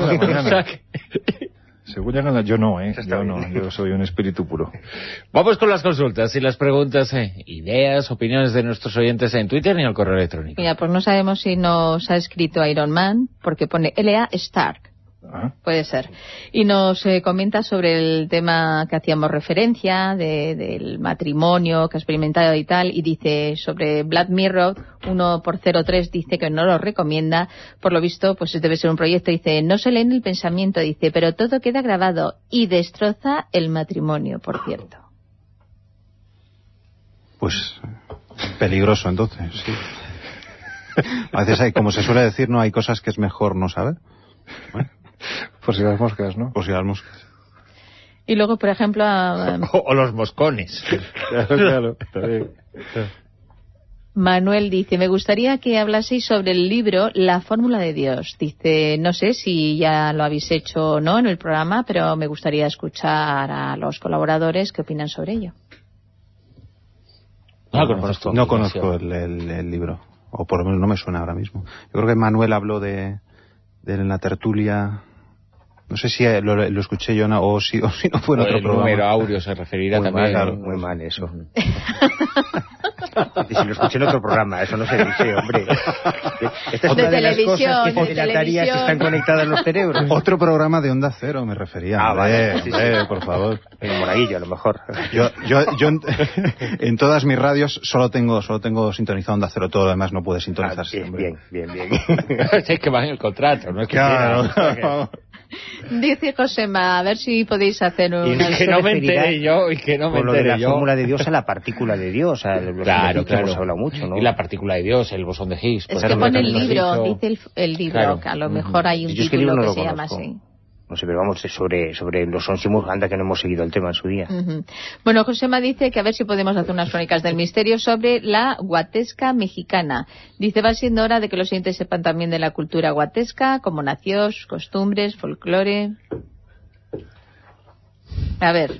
Según llegan yo no, yo soy un espíritu puro. Vamos con las consultas y las preguntas, ideas, opiniones de nuestros oyentes en Twitter y en el correo electrónico. Mira, pues no sabemos si nos ha escrito Iron Man, porque pone L.A. Stark. Puede ser. Y nos comenta sobre el tema que hacíamos referencia del matrimonio que ha experimentado y tal, y dice sobre Black Mirror 1x03, dice que no lo recomienda, por lo visto pues debe ser un proyecto, dice, no se lee en el pensamiento, dice, pero todo queda grabado y destroza el matrimonio, por cierto. Pues peligroso entonces, sí. A veces hay, como se suele decir, no hay cosas que es mejor no saber. Bueno. Por si las moscas, ¿no? Por si las moscas. Y luego, por ejemplo... o los moscones. Claro. Manuel dice, me gustaría que hablaseis sobre el libro La Fórmula de Dios. Dice, no sé si ya lo habéis hecho o no en el programa, pero me gustaría escuchar a los colaboradores qué opinan sobre ello. No conozco el libro, o por lo menos no me suena ahora mismo. Yo creo que Manuel habló de la tertulia, no sé si lo escuché yo o si no fue en otro programa. El número áureo se referirá muy también. Mal, muy mal eso. Si lo escuché en otro programa, eso no se dice, hombre. Esta es una de las cosas que delataría si están conectadas los cerebros. Otro programa de Onda Cero me refería. Vale, sí, por favor. En Monaguillo, a lo mejor. Yo en todas mis radios solo tengo sintonizado Onda Cero, todo lo demás no puede sintonizarse. Bien. Es que va en el contrato, no es que claro. Dice Josema, a ver si podéis hacer una... Y que no me entere yo, Con lo de la fórmula de Dios a la partícula de Dios, claro. Hemos hablado mucho, ¿no? Y la partícula de Dios, el bosón de Higgs. Es que pone el libro, dice el libro, claro. Que a lo mejor hay un título que se llama así. No sé, pero vamos, sobre los Onsimus, anda que no hemos seguido el tema en su día. Bueno, Josema dice que a ver si podemos hacer unas crónicas del misterio sobre la guatesca mexicana. Dice, va siendo hora de que los oyentes sepan también de la cultura guatesca, cómo nació, sus costumbres, folclore. A ver.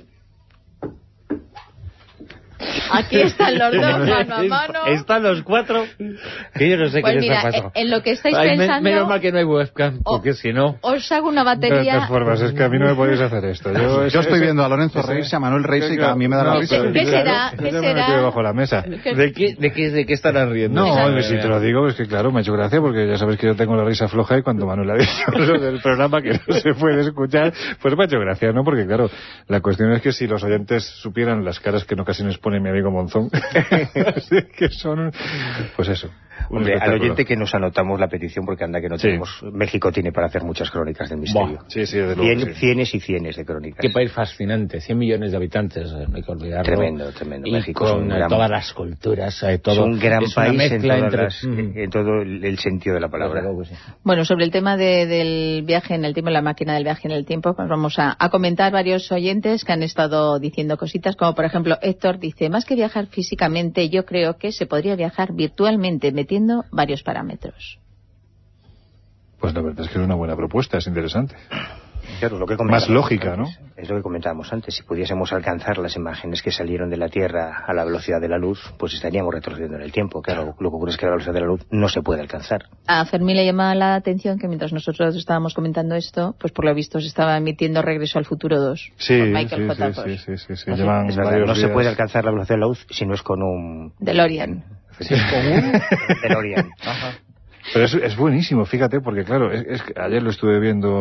Aquí están los dos, mano a mano. Están los cuatro. Que yo no sé qué les ha pasado. En lo que estáis pensando... Menos mal que no hay webcam, porque si no... Os hago una batería... De todas formas, es que a mí no me podéis hacer esto. Yo estoy viendo a Lorenzo reírse, a Manuel reírse, y a mí me da la risa. ¿Qué será? ¿Qué será? Bajo la mesa. ¿De qué estarán riendo? No, si te lo digo, es que claro, me ha hecho gracia, porque ya sabes que yo tengo la risa floja, y cuando Manuel ha dicho eso del programa que no se puede escuchar, pues me ha hecho gracia, ¿no? Porque claro, la cuestión es que si los oyentes supieran las caras que en ocasiones pone mi amigo Monzón, que son, pues eso. Hombre, al oyente que nos anotamos la petición, porque anda que no tenemos... México tiene para hacer muchas crónicas del misterio. Sí, desde luego. Cienes y cienes de crónicas. Qué país fascinante, 100 millones de habitantes, no hay que olvidarlo. Tremendo. Y México con todas las culturas, todo. Es un gran país en todo el sentido de la palabra. Bueno, sobre el tema del viaje en el tiempo, la máquina del viaje en el tiempo, pues vamos a comentar varios oyentes que han estado diciendo cositas, como por ejemplo Héctor dice, más que viajar físicamente, yo creo que se podría viajar virtualmente, metiendo varios parámetros. Pues la verdad es que es una buena propuesta, es interesante. Claro, más lógica, ¿no? Es lo que comentábamos antes. Si pudiésemos alcanzar las imágenes que salieron de la Tierra a la velocidad de la luz, pues estaríamos retrocediendo en el tiempo. Claro, lo que ocurre es que la velocidad de la luz no se puede alcanzar. A Fermín le llama la atención que mientras nosotros estábamos comentando esto, pues por lo visto se estaba emitiendo Regreso al Futuro 2. Sí, con Michael J. Sí. Es verdad, no se puede alcanzar la velocidad de la luz si no es con un... DeLorean. Sí. Con un DeLorean. Ajá. Pero es buenísimo, fíjate, porque claro, ayer lo estuve viendo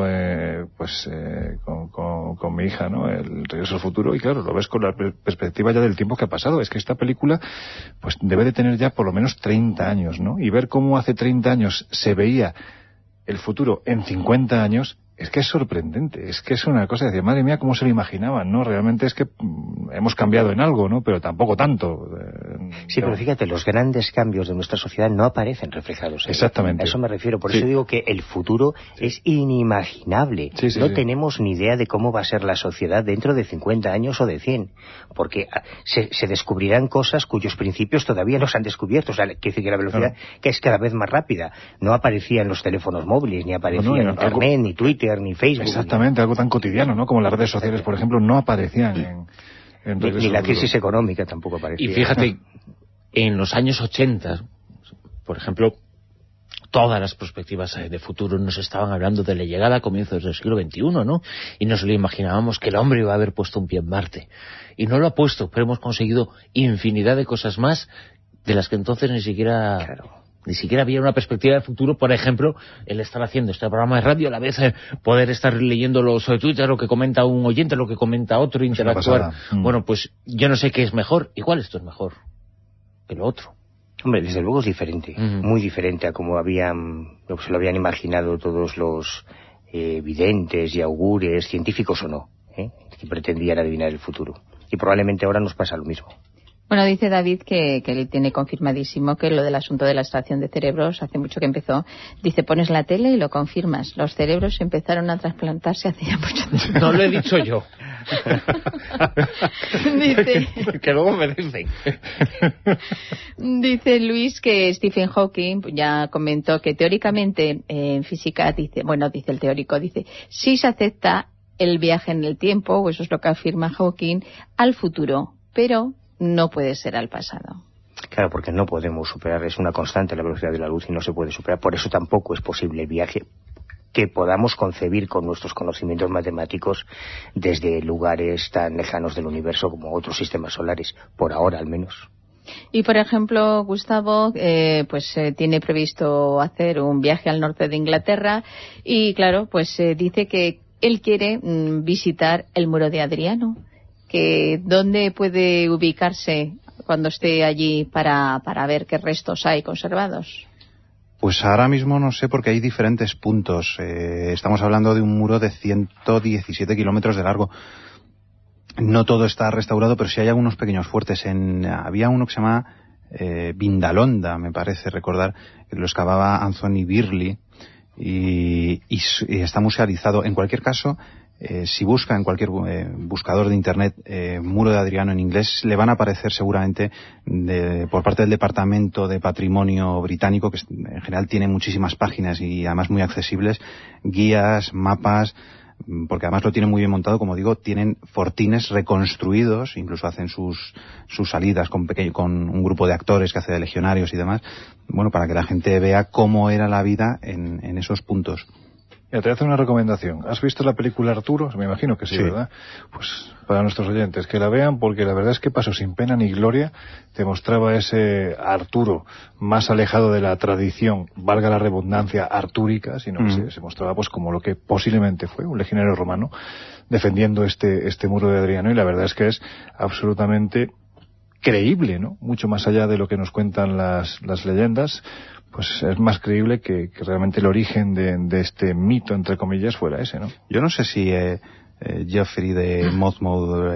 con mi hija, ¿no? El Regreso al Futuro, y claro, lo ves con la perspectiva ya del tiempo que ha pasado. Es que esta película pues debe de tener ya por lo menos 30 años, ¿no? Y ver cómo hace 30 años se veía el futuro en 50 años... Es que es sorprendente, es que es una cosa de decir, madre mía, cómo se lo imaginaban, ¿no? Realmente es que hemos cambiado en algo, ¿no? Pero tampoco tanto. Sí, pero fíjate, los grandes cambios de nuestra sociedad no aparecen reflejados. Exactamente. A eso me refiero, por eso digo que el futuro es inimaginable. No tenemos ni idea de cómo va a ser la sociedad dentro de 50 años o de 100, porque se descubrirán cosas cuyos principios todavía no se han descubierto. O sea, quiere decir que la velocidad que es cada vez más rápida. No aparecía en los teléfonos móviles, ni aparecía en Internet, ni Twitter, ni Facebook. Exactamente, algo tan cotidiano, ¿no? Como las redes sociales, por ejemplo, no aparecían en ni la crisis económica tampoco aparecía. Y fíjate, en los años 80, por ejemplo, todas las perspectivas de futuro nos estaban hablando de la llegada a comienzos del siglo XXI, ¿no? Y nos lo imaginábamos que el hombre iba a haber puesto un pie en Marte. Y no lo ha puesto, pero hemos conseguido infinidad de cosas más de las que entonces ni siquiera había una perspectiva de futuro. Por ejemplo, el estar haciendo este programa de radio, a la vez poder estar leyendo los Twitter, lo que comenta un oyente, lo que comenta otro, interactuar. Bueno, pues yo no sé qué es mejor. Igual esto es mejor que lo otro. Hombre, desde luego es diferente, muy diferente a como se lo habían imaginado todos los videntes y augures, científicos o no, que pretendían adivinar el futuro. Y probablemente ahora nos pasa lo mismo. Bueno, dice David que él tiene confirmadísimo que lo del asunto de la extracción de cerebros hace mucho que empezó. Dice, pones la tele y lo confirmas. Los cerebros empezaron a trasplantarse hace ya mucho tiempo. No lo he dicho yo. Dice, que luego me dicen. Dice Luis que Stephen Hawking ya comentó que teóricamente en física, dice el teórico, sí se acepta el viaje en el tiempo, o eso es lo que afirma Hawking, al futuro, pero no puede ser al pasado. Claro, porque no podemos superar, es una constante la velocidad de la luz y no se puede superar, por eso tampoco es posible el viaje que podamos concebir con nuestros conocimientos matemáticos desde lugares tan lejanos del universo como otros sistemas solares, por ahora al menos. Y por ejemplo, Gustavo tiene previsto hacer un viaje al norte de Inglaterra y claro, dice que él quiere visitar el Muro de Adriano. Que ¿dónde puede ubicarse cuando esté allí para ver qué restos hay conservados? Pues ahora mismo no sé, porque hay diferentes puntos. Estamos hablando de un muro de 117 kilómetros de largo. No todo está restaurado, pero sí hay algunos pequeños fuertes. Había uno que se llama Vindalonda, me parece recordar, que lo excavaba Anthony Birley y está musealizado. En cualquier caso, si busca en cualquier buscador de internet Muro de Adriano en inglés, le van a aparecer seguramente por parte del Departamento de Patrimonio británico, que en general tiene muchísimas páginas y además muy accesibles, guías, mapas, porque además lo tienen muy bien montado, como digo, tienen fortines reconstruidos, incluso hacen sus salidas con un grupo de actores que hace de legionarios y demás, bueno, para que la gente vea cómo era la vida en esos puntos. Mira, te voy a hacer una recomendación. ¿Has visto la película Arturo? Me imagino que sí, ¿verdad? Pues para nuestros oyentes, que la vean, porque la verdad es que pasó sin pena ni gloria. Te mostraba ese Arturo más alejado de la tradición, valga la redundancia, artúrica, sino que se mostraba pues como lo que posiblemente fue un legionario romano defendiendo este muro de Adriano, y la verdad es que es absolutamente creíble, ¿no? Mucho más allá de lo que nos cuentan las leyendas. Pues es más creíble que realmente el origen de este mito, entre comillas, fuera ese, ¿no? Yo no sé si Geoffrey de Monmouth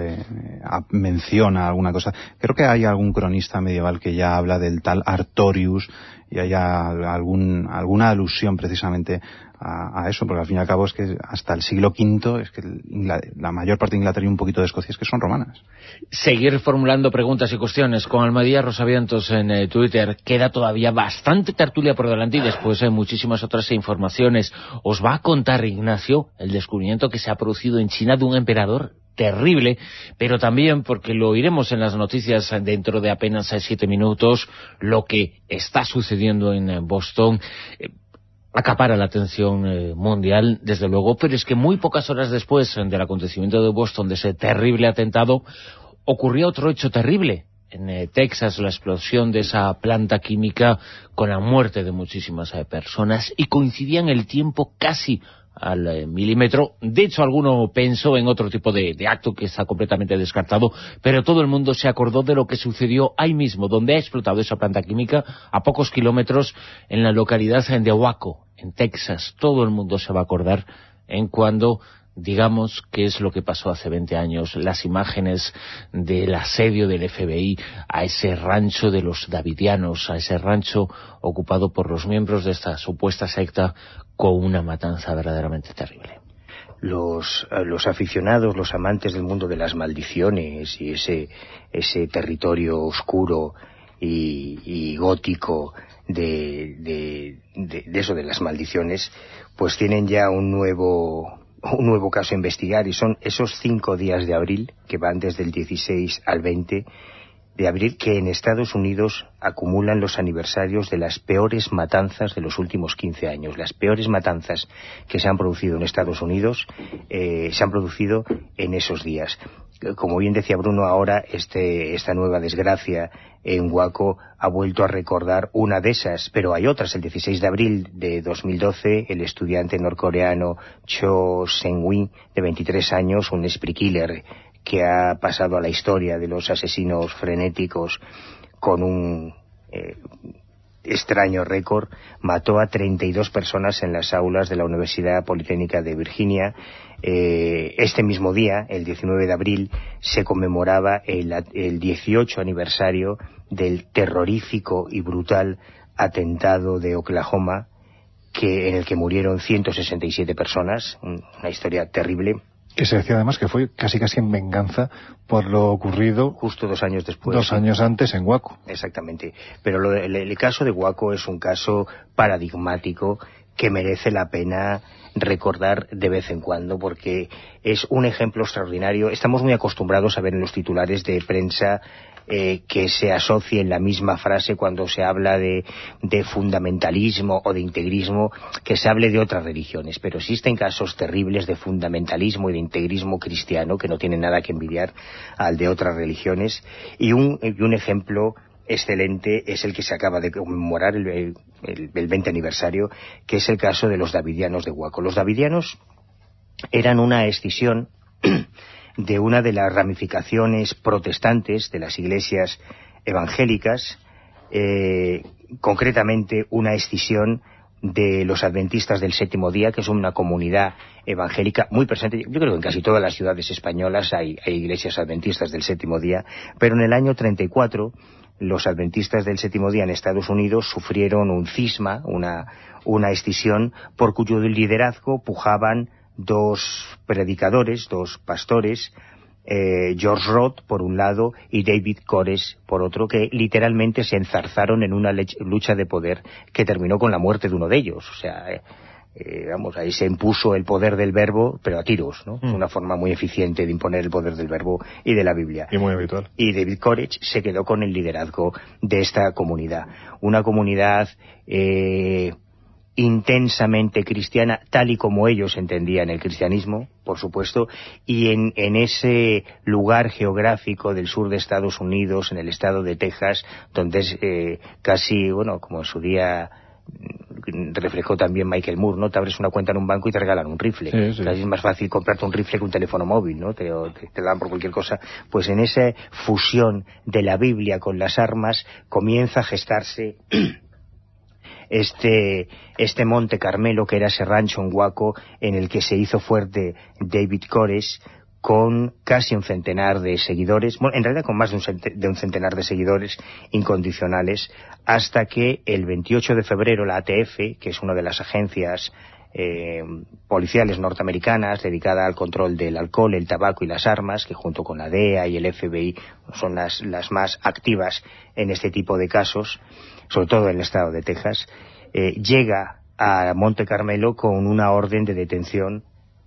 menciona alguna cosa. Creo que hay algún cronista medieval que ya habla del tal Artorius haya alguna alusión precisamente a eso, porque al fin y al cabo es que hasta el siglo V es que la mayor parte de Inglaterra y un poquito de Escocia es que son romanas. Seguir formulando preguntas y cuestiones con Almadía Rosavientos en Twitter. Queda todavía bastante tertulia por delante y después muchísimas otras informaciones. Os va a contar Ignacio el descubrimiento que se ha producido en China de un emperador terrible, pero también, porque lo oiremos en las noticias dentro de apenas 7 minutos, lo que está sucediendo en Boston acapara la atención mundial, desde luego, pero es que muy pocas horas después del acontecimiento de Boston, de ese terrible atentado, ocurrió otro hecho terrible. En Texas, la explosión de esa planta química con la muerte de muchísimas personas, y coincidía en el tiempo casi al milímetro. De hecho, alguno pensó en otro tipo de acto que está completamente descartado, pero todo el mundo se acordó de lo que sucedió ahí mismo, donde ha explotado esa planta química, a pocos kilómetros, en la localidad de Waco, en Texas. Todo el mundo se va a acordar en cuando digamos qué es lo que pasó hace 20 años, las imágenes del asedio del FBI a ese rancho de los Davidianos, a ese rancho ocupado por los miembros de esta supuesta secta, con una matanza verdaderamente terrible. Los aficionados, los amantes del mundo de las maldiciones y ese territorio oscuro y gótico de eso de las maldiciones, pues tienen ya un nuevo caso a investigar, y son esos 5 días de abril, que van desde el 16 al 20 de abril, que en Estados Unidos acumulan los aniversarios de las peores matanzas de los últimos 15 años. Las peores matanzas que se han producido en Estados Unidos se han producido en esos días. Como bien decía Bruno, ahora esta nueva desgracia en Waco ha vuelto a recordar una de esas, pero hay otras. El 16 de abril de 2012, el estudiante norcoreano Cho Seung-wi, de 23 años, un spree killer que ha pasado a la historia de los asesinos frenéticos con un extraño récord, mató a 32 personas en las aulas de la Universidad Politécnica de Virginia. Este mismo día, el 19 de abril, se conmemoraba el 18 aniversario del terrorífico y brutal atentado de Oklahoma, en el que murieron 167 personas, una historia terrible. Que se decía además que fue casi en venganza por lo ocurrido justo 2 años después. 2 años antes en Waco. Exactamente. Pero el caso de Waco es un caso paradigmático que merece la pena recordar de vez en cuando, porque es un ejemplo extraordinario. Estamos muy acostumbrados a ver en los titulares de prensa que se asocie en la misma frase, cuando se habla de fundamentalismo o de integrismo, que se hable de otras religiones, pero existen casos terribles de fundamentalismo y de integrismo cristiano que no tienen nada que envidiar al de otras religiones, y un ejemplo excelente es el que se acaba de conmemorar, el 20 aniversario, que es el caso de los Davidianos de Waco. Los Davidianos eran una escisión de una de las ramificaciones protestantes de las iglesias evangélicas, concretamente una escisión de los adventistas del séptimo día, que es una comunidad evangélica muy presente. Yo creo que en casi todas las ciudades españolas hay iglesias adventistas del séptimo día, pero en el año 34 los adventistas del séptimo día en Estados Unidos sufrieron un cisma, una escisión, por cuyo liderazgo pujaban 2 predicadores, 2 pastores, George Roth por un lado y David Koresh por otro, que literalmente se enzarzaron en una lucha de poder que terminó con la muerte de uno de ellos. O sea, ahí se impuso el poder del verbo, pero a tiros, ¿no? Una forma muy eficiente de imponer el poder del verbo y de la Biblia. Y muy habitual. Y David Koresh se quedó con el liderazgo de esta comunidad. Una comunidad intensamente cristiana, tal y como ellos entendían el cristianismo, por supuesto, y en ese lugar geográfico del sur de Estados Unidos, en el estado de Texas, donde es casi, como en su día reflejó también Michael Moore, ¿no? Te abres una cuenta en un banco y te regalan un rifle. Sí. Casi es más fácil comprarte un rifle que un teléfono móvil, ¿no? Te dan por cualquier cosa. Pues en esa fusión de la Biblia con las armas comienza a gestarse este Monte Carmelo, que era ese rancho en Waco en el que se hizo fuerte David Koresh, con casi un centenar de seguidores, bueno, en realidad con más de un centenar de seguidores incondicionales, hasta que el 28 de febrero la ATF, que es una de las agencias policiales norteamericanas dedicada al control del alcohol, el tabaco y las armas, que junto con la DEA y el FBI son las más activas en este tipo de casos, sobre todo en el estado de Texas, llega a Monte Carmelo con una orden de detención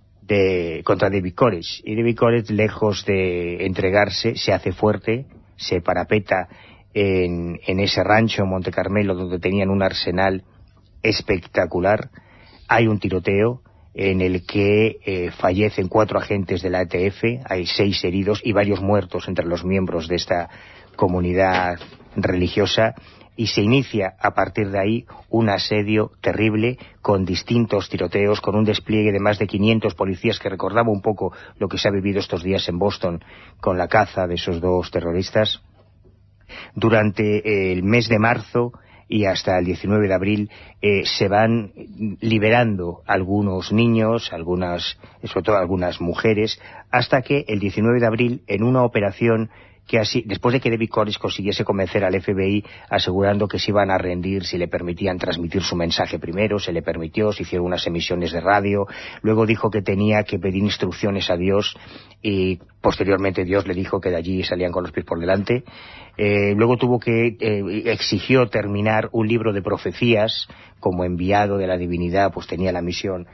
contra David Koresh. Y David Koresh, lejos de entregarse, se hace fuerte, se parapeta en ese rancho en Monte Carmelo, donde tenían un arsenal espectacular. Hay un tiroteo en el que fallecen 4 agentes de la ATF, hay 6 heridos y varios muertos entre los miembros de esta comunidad religiosa, y se inicia a partir de ahí un asedio terrible con distintos tiroteos, con un despliegue de más de 500 policías, que recordaba un poco lo que se ha vivido estos días en Boston con la caza de esos 2 terroristas. Durante el mes de marzo y hasta el 19 de abril se van liberando algunos niños, sobre todo algunas mujeres, hasta que el 19 de abril, en una operación que así, después de que David Koresh consiguiese convencer al FBI asegurando que se iban a rendir si le permitían transmitir su mensaje primero, se le permitió, se hicieron unas emisiones de radio, luego dijo que tenía que pedir instrucciones a Dios y posteriormente Dios le dijo que de allí salían con los pies por delante. Luego exigió terminar un libro de profecías, como enviado de la divinidad, pues tenía la misión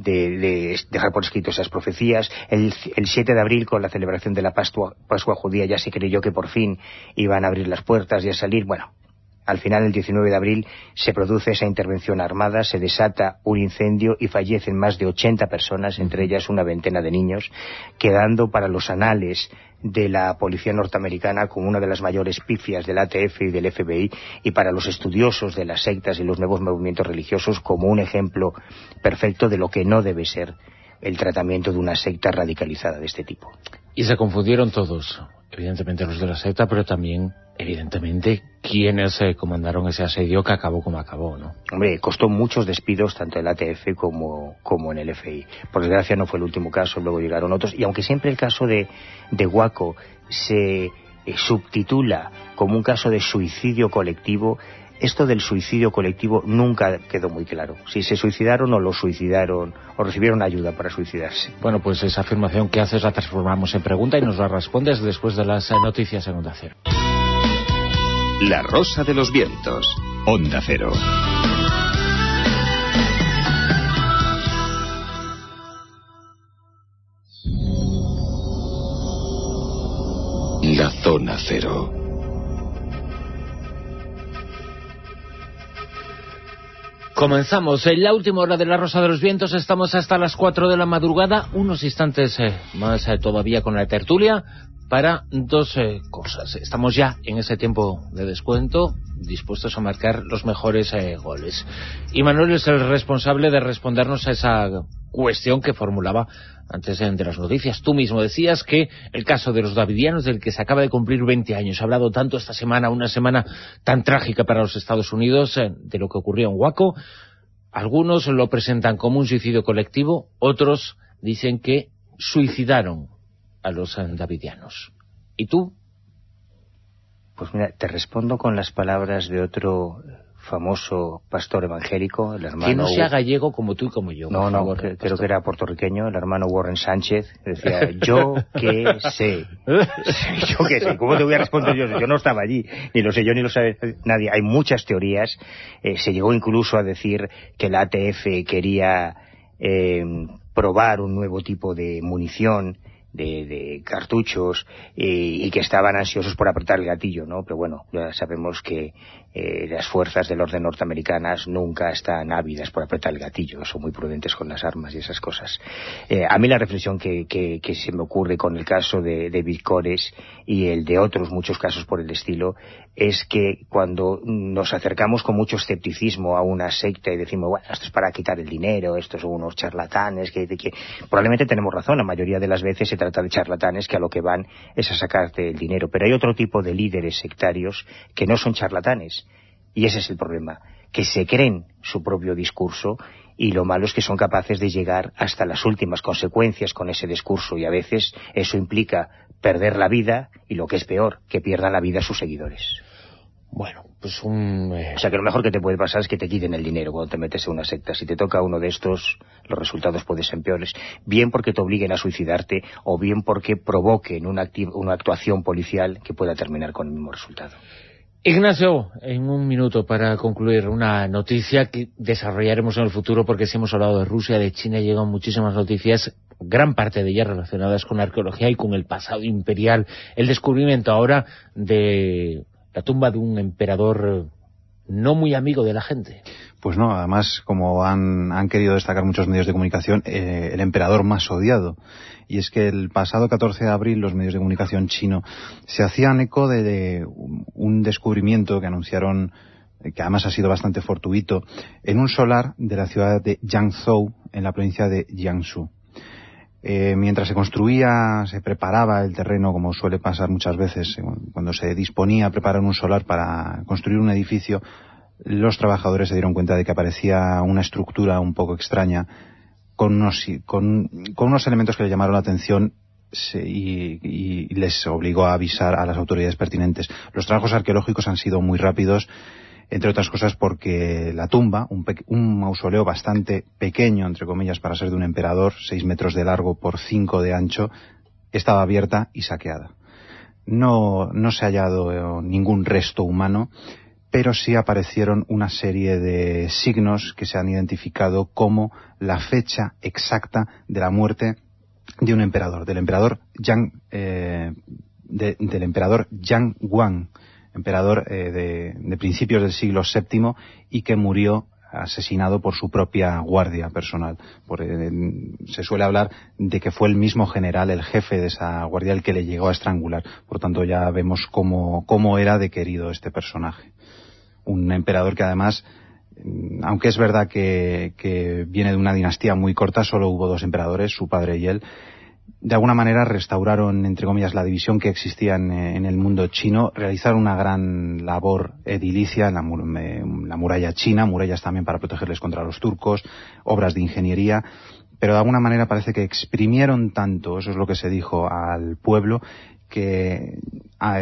de dejar por escrito esas profecías. El 7 de abril, con la celebración de la Pascua judía, ya se creyó que por fin iban a abrir las puertas y a salir. Bueno, al final, el 19 de abril, se produce esa intervención armada, se desata un incendio y fallecen más de 80 personas, entre ellas una veintena de niños, quedando para los anales de la policía norteamericana como una de las mayores pifias del ATF y del FBI, y para los estudiosos de las sectas y los nuevos movimientos religiosos como un ejemplo perfecto de lo que no debe ser el tratamiento de una secta radicalizada de este tipo. Y se confundieron todos, evidentemente los de la secta, pero también, evidentemente, quienes comandaron ese asedio que acabó como acabó, ¿no? Hombre, costó muchos despidos tanto en el ATF como en el FBI. Por desgracia no fue el último caso, luego llegaron otros, y aunque siempre el caso de Waco se subtitula como un caso de suicidio colectivo, esto del suicidio colectivo nunca quedó muy claro. Si se suicidaron o lo suicidaron o recibieron ayuda para suicidarse. Bueno, pues esa afirmación que haces la transformamos en pregunta y nos la respondes después de las noticias en Onda Cero. La Rosa de los Vientos, Onda Cero. La Zona Cero. Comenzamos en la última hora de La Rosa de los Vientos. Estamos hasta las 4 de la madrugada, unos instantes más todavía con la tertulia, para 2 cosas. Estamos ya en ese tiempo de descuento, dispuestos a marcar los mejores goles. Y Manuel es el responsable de respondernos a esa cuestión que formulaba antes de las noticias. Tú mismo decías que el caso de los davidianos, del que se acaba de cumplir 20 años, ha hablado tanto esta semana, una semana tan trágica para los Estados Unidos, de lo que ocurrió en Waco. Algunos lo presentan como un suicidio colectivo, otros dicen que suicidaron a los davidianos. ¿Y tú? Pues mira, te respondo con las palabras de otro famoso pastor evangélico, el hermano... Que no sea gallego como tú y como yo. No, creo que era puertorriqueño, el hermano Warren Sánchez. Decía, yo qué sé. Yo qué sé. ¿Cómo te voy a responder yo? Yo no estaba allí. Ni lo sé yo, ni lo sabe nadie. Hay muchas teorías. Se llegó incluso a decir que la ATF quería probar un nuevo tipo de munición, de cartuchos, y que estaban ansiosos por apretar el gatillo, ¿no? Pero bueno, ya sabemos que las fuerzas del orden norteamericanas nunca están ávidas por apretar el gatillo, son muy prudentes con las armas y esas cosas. A mí la reflexión que se me ocurre con el caso de David Koresh y el de otros muchos casos por el estilo es que cuando nos acercamos con mucho escepticismo a una secta y decimos, bueno, esto es para quitar el dinero, estos son unos charlatanes, que probablemente tenemos razón, la mayoría de las veces se trata de charlatanes que a lo que van es a sacarte el dinero, pero hay otro tipo de líderes sectarios que no son charlatanes, y ese es el problema, que se creen su propio discurso y lo malo es que son capaces de llegar hasta las últimas consecuencias con ese discurso, y a veces eso implica perder la vida y, lo que es peor, que pierdan la vida sus seguidores. Bueno, pues O sea que lo mejor que te puede pasar es que te quiten el dinero cuando te metes en una secta. Si te toca uno de estos, los resultados pueden ser peores. Bien porque te obliguen a suicidarte, o bien porque provoquen una actuación policial que pueda terminar con el mismo resultado. Ignacio, en un minuto para concluir, una noticia que desarrollaremos en el futuro, porque si hemos hablado de Rusia, de China, llegan muchísimas noticias, gran parte de ellas relacionadas con la arqueología y con el pasado imperial. El descubrimiento ahora de la tumba de un emperador no muy amigo de la gente. Pues no, además, como han querido destacar muchos medios de comunicación, el emperador más odiado. Y es que el pasado 14 de abril los medios de comunicación chino se hacían eco de un descubrimiento que anunciaron, que además ha sido bastante fortuito, en un solar de la ciudad de Yangzhou, en la provincia de Jiangsu. Mientras se construía, se preparaba el terreno, como suele pasar muchas veces, cuando se disponía a preparar un solar para construir un edificio, los trabajadores se dieron cuenta de que aparecía una estructura un poco extraña, con unos elementos que les llamaron la atención y les obligó a avisar a las autoridades pertinentes. Los trabajos arqueológicos han sido muy rápidos, entre otras cosas porque la tumba, un mausoleo bastante pequeño, entre comillas, para ser de un emperador, 6 metros de largo por 5 de ancho, estaba abierta y saqueada. No se ha hallado ningún resto humano, pero sí aparecieron una serie de signos que se han identificado como la fecha exacta de la muerte de un emperador, del emperador Yang Guang, emperador de principios del siglo VII, y que murió asesinado por su propia guardia personal. Se suele hablar de que fue el mismo general, el jefe de esa guardia, el que le llegó a estrangular. Por tanto, ya vemos cómo era de querido este personaje. Un emperador que además, aunque es verdad que viene de una dinastía muy corta, solo hubo 2 emperadores, su padre y él, de alguna manera restauraron, entre comillas, la división que existía en el mundo chino, realizaron una gran labor edilicia en la muralla china, murallas también para protegerles contra los turcos, obras de ingeniería, pero de alguna manera parece que exprimieron tanto, eso es lo que se dijo al pueblo, que a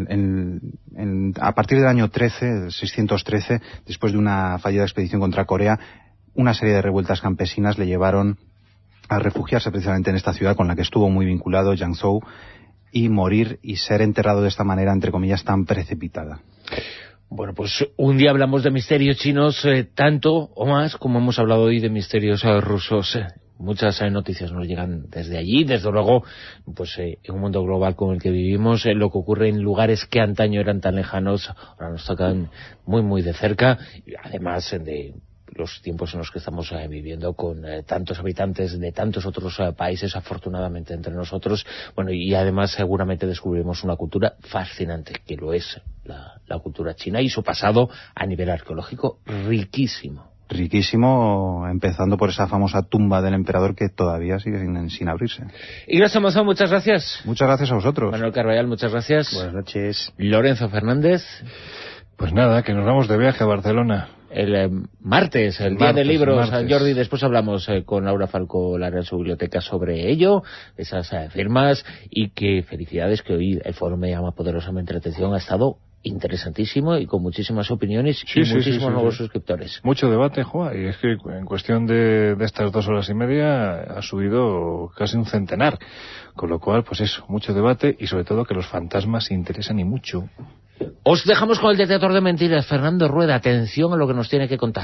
partir del año 613, después de una fallida expedición contra Corea, una serie de revueltas campesinas le llevaron a refugiarse precisamente en esta ciudad con la que estuvo muy vinculado, Yangzhou, y morir y ser enterrado de esta manera, entre comillas, tan precipitada. Bueno, pues un día hablamos de misterios chinos, tanto o más como hemos hablado hoy de misterios rusos. Muchas noticias nos llegan desde allí, desde luego, pues en un mundo global como el que vivimos, lo que ocurre en lugares que antaño eran tan lejanos, ahora nos tocan muy muy de cerca, y además de los tiempos en los que estamos viviendo con tantos habitantes de tantos otros países, afortunadamente entre nosotros. Bueno, y además seguramente descubriremos una cultura fascinante, que lo es la cultura china, y su pasado a nivel arqueológico riquísimo. Riquísimo, empezando por esa famosa tumba del emperador que todavía sigue sin abrirse. Ignacio Monzón, muchas gracias. Muchas gracias a vosotros. Manuel Carvallal, muchas gracias. Buenas noches. Lorenzo Fernández. Pues nada, que nos vamos de viaje a Barcelona. El martes, el Día del Libro San Jordi. Después hablamos con Laura Falcó Lara en su biblioteca sobre ello, esas firmas, y que felicidades, que hoy el foro Me Llama poderosamente la atención ha estado interesantísimo y con muchísimas opiniones y muchísimos nuevos suscriptores. Mucho debate, Juan, y es que en cuestión de estas 2 horas y media ha subido casi un centenar, con lo cual, pues eso, mucho debate, y sobre todo que los fantasmas interesan y mucho. Os dejamos con el detector de mentiras. Fernando Rueda, atención a lo que nos tiene que contar.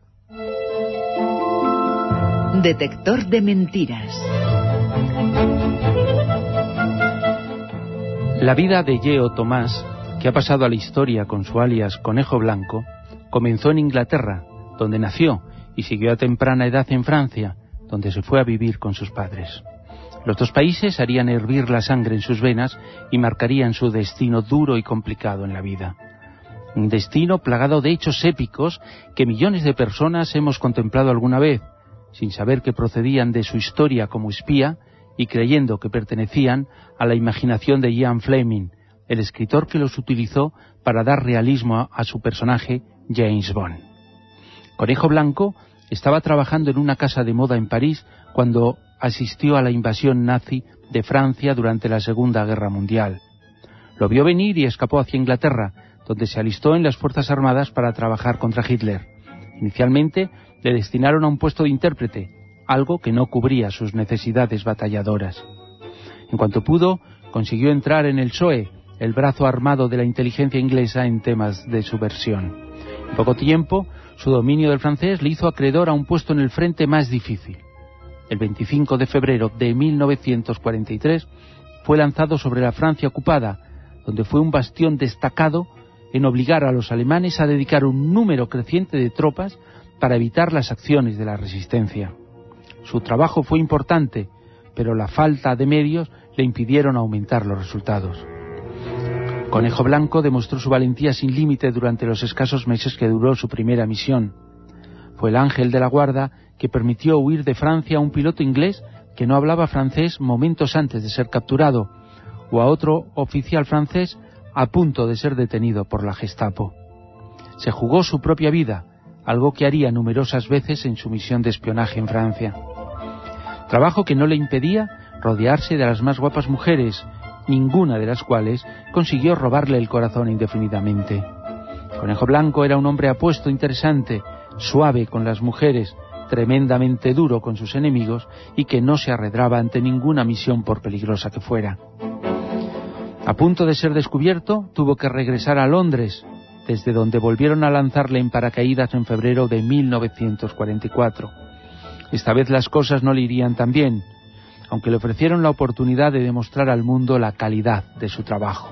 Detector de mentiras. La vida de Yeo Tomás, que ha pasado a la historia con su alias Conejo Blanco, comenzó en Inglaterra, donde nació, y siguió a temprana edad en Francia, donde se fue a vivir con sus padres. Los 2 países harían hervir la sangre en sus venas y marcarían su destino duro y complicado en la vida. Un destino plagado de hechos épicos que millones de personas hemos contemplado alguna vez, sin saber que procedían de su historia como espía y creyendo que pertenecían a la imaginación de Ian Fleming, el escritor que los utilizó para dar realismo a su personaje James Bond. Conejo Blanco estaba trabajando en una casa de moda en París cuando asistió a la invasión nazi de Francia durante la Segunda Guerra Mundial. Lo vio venir y escapó hacia Inglaterra, donde se alistó en las Fuerzas Armadas para trabajar contra Hitler. Inicialmente le destinaron a un puesto de intérprete, algo que no cubría sus necesidades batalladoras. En cuanto pudo, consiguió entrar en el SOE, el brazo armado de la inteligencia inglesa en temas de subversión. En poco tiempo, su dominio del francés le hizo acreedor a un puesto en el frente más difícil. El 25 de febrero de 1943 fue lanzado sobre la Francia ocupada, donde fue un bastión destacado en obligar a los alemanes a dedicar un número creciente de tropas para evitar las acciones de la resistencia. Su trabajo fue importante, pero la falta de medios le impidieron aumentar los resultados. Conejo Blanco demostró su valentía sin límite durante los escasos meses que duró su primera misión. Fue el ángel de la guarda que permitió huir de Francia a un piloto inglés que no hablaba francés momentos antes de ser capturado, o a otro oficial francés a punto de ser detenido por la Gestapo. Se jugó su propia vida, algo que haría numerosas veces en su misión de espionaje en Francia. Trabajo que no le impedía rodearse de las más guapas mujeres, ninguna de las cuales consiguió robarle el corazón indefinidamente. Conejo Blanco era un hombre apuesto, interesante, suave con las mujeres, tremendamente duro con sus enemigos y que no se arredraba ante ninguna misión por peligrosa que fuera. A punto de ser descubierto, tuvo que regresar a Londres, desde donde volvieron a lanzarle en paracaídas en febrero de 1944. Esta vez las cosas no le irían tan bien, aunque le ofrecieron la oportunidad de demostrar al mundo la calidad de su trabajo.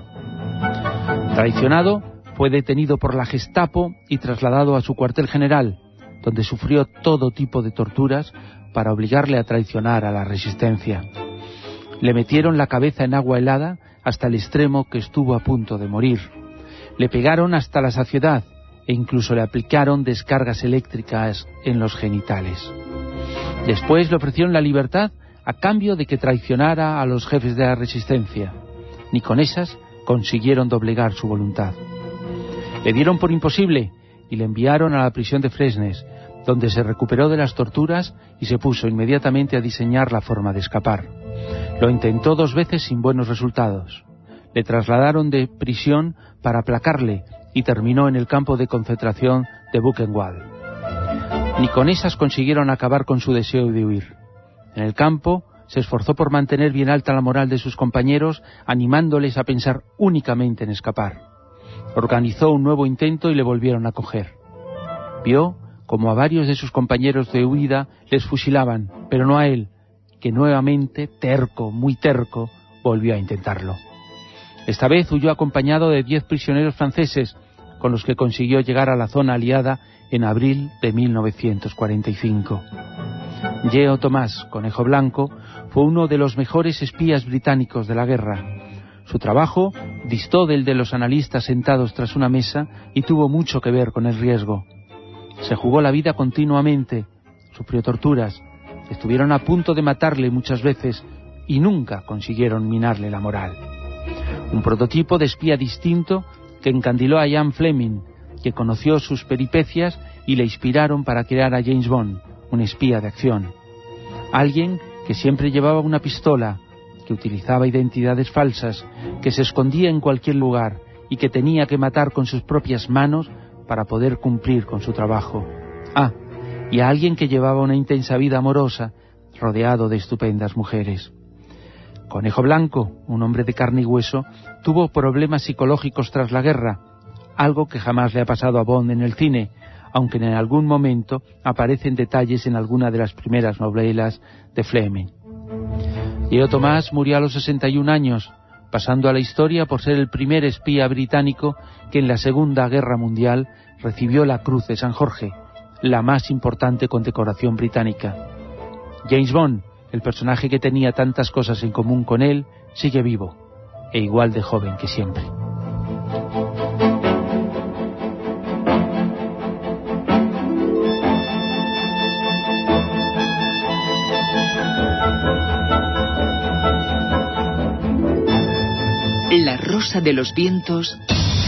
Traicionado, fue detenido por la Gestapo y trasladado a su cuartel general, donde sufrió todo tipo de torturas para obligarle a traicionar a la resistencia. Le metieron la cabeza en agua helada hasta el extremo que estuvo a punto de morir. Le pegaron hasta la saciedad e incluso le aplicaron descargas eléctricas en los genitales. Después le ofrecieron la libertad a cambio de que traicionara a los jefes de la resistencia. Ni con esas consiguieron doblegar su voluntad. Le dieron por imposible y le enviaron a la prisión de Fresnes, donde se recuperó de las torturas y se puso inmediatamente a diseñar la forma de escapar. Lo intentó 2 veces sin buenos resultados. Le trasladaron de prisión para aplacarle y terminó en el campo de concentración de Buchenwald. Ni con esas consiguieron acabar con su deseo de huir. En el campo se esforzó por mantener bien alta la moral de sus compañeros, animándoles a pensar únicamente en escapar. Organizó un nuevo intento y le volvieron a coger. Vio como a varios de sus compañeros de huida les fusilaban, pero no a él, que nuevamente, terco, muy terco, volvió a intentarlo. Esta vez huyó acompañado de 10 prisioneros franceses, con los que consiguió llegar a la zona aliada en abril de 1945. Yeo Tomás, Conejo Blanco, fue uno de los mejores espías británicos de la guerra. Su trabajo distó del de los analistas sentados tras una mesa y tuvo mucho que ver con el riesgo. Se jugó la vida continuamente, sufrió torturas, estuvieron a punto de matarle muchas veces y nunca consiguieron minarle la moral. Un prototipo de espía distinto que encandiló a Ian Fleming, que conoció sus peripecias y le inspiraron para crear a James Bond, un espía de acción. Alguien que siempre llevaba una pistola, que utilizaba identidades falsas, que se escondía en cualquier lugar y que tenía que matar con sus propias manos para poder cumplir con su trabajo. Y a alguien que llevaba una intensa vida amorosa, rodeado de estupendas mujeres. Conejo Blanco, un hombre de carne y hueso, tuvo problemas psicológicos tras la guerra, algo que jamás le ha pasado a Bond en el cine, aunque en algún momento aparecen detalles en alguna de las primeras novelas de Fleming. Yeo Tomás murió a los 61 años, pasando a la historia por ser el primer espía británico que en la Segunda Guerra Mundial recibió la Cruz de San Jorge, la más importante condecoración británica. James Bond, el personaje que tenía tantas cosas en común con él, sigue vivo, e igual de joven que siempre. La Rosa de los Vientos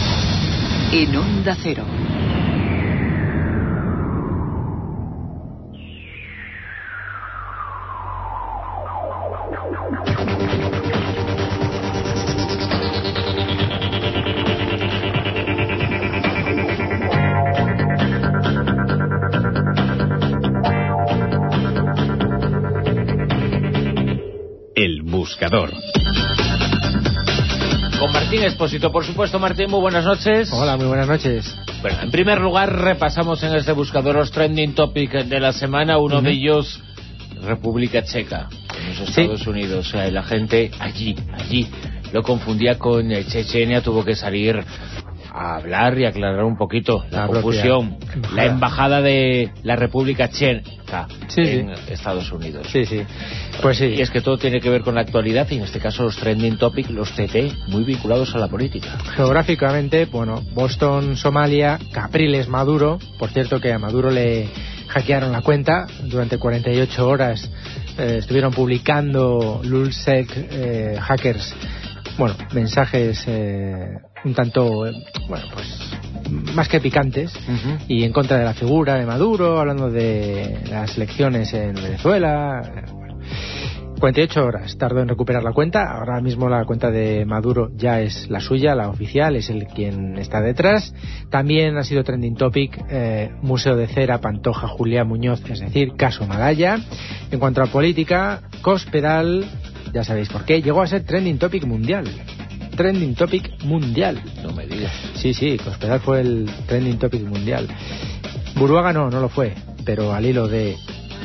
en Onda Cero. El buscador. Con Martín Expósito, por supuesto. Martín, muy buenas noches. Hola, muy buenas noches. Bueno, en primer lugar, repasamos en este buscador los trending topics de la semana. Uno de ellos, República Checa, en los Estados Unidos. O sea, la gente allí lo confundía con Chechenia, tuvo que salir a hablar y aclarar un poquito la confusión. La embajada de la República Checa en Estados Unidos. Pues sí. Y es que todo tiene que ver con la actualidad, y en este caso los trending topics, los TT, muy vinculados a la política. Geográficamente, bueno, Boston, Somalia, Capriles, Maduro. Por cierto que a Maduro le hackearon la cuenta durante 48 horas. Estuvieron publicando Lulzsec hackers, bueno, mensajes un tanto, bueno, pues más que picantes, y en contra de la figura de Maduro, hablando de las elecciones en Venezuela. 48 horas tardó en recuperar la cuenta. Ahora mismo la cuenta de Maduro ya es la suya, la oficial, es el quien está detrás. También ha sido trending topic Museo de Cera, Pantoja, Julián Muñoz, es decir, caso Malaya. En cuanto a política, Cospedal, ya sabéis por qué, llegó a ser trending topic mundial. Trending topic mundial. No me digas. Sí, Cospedal fue el trending topic mundial. Buruaga no lo fue, pero al hilo de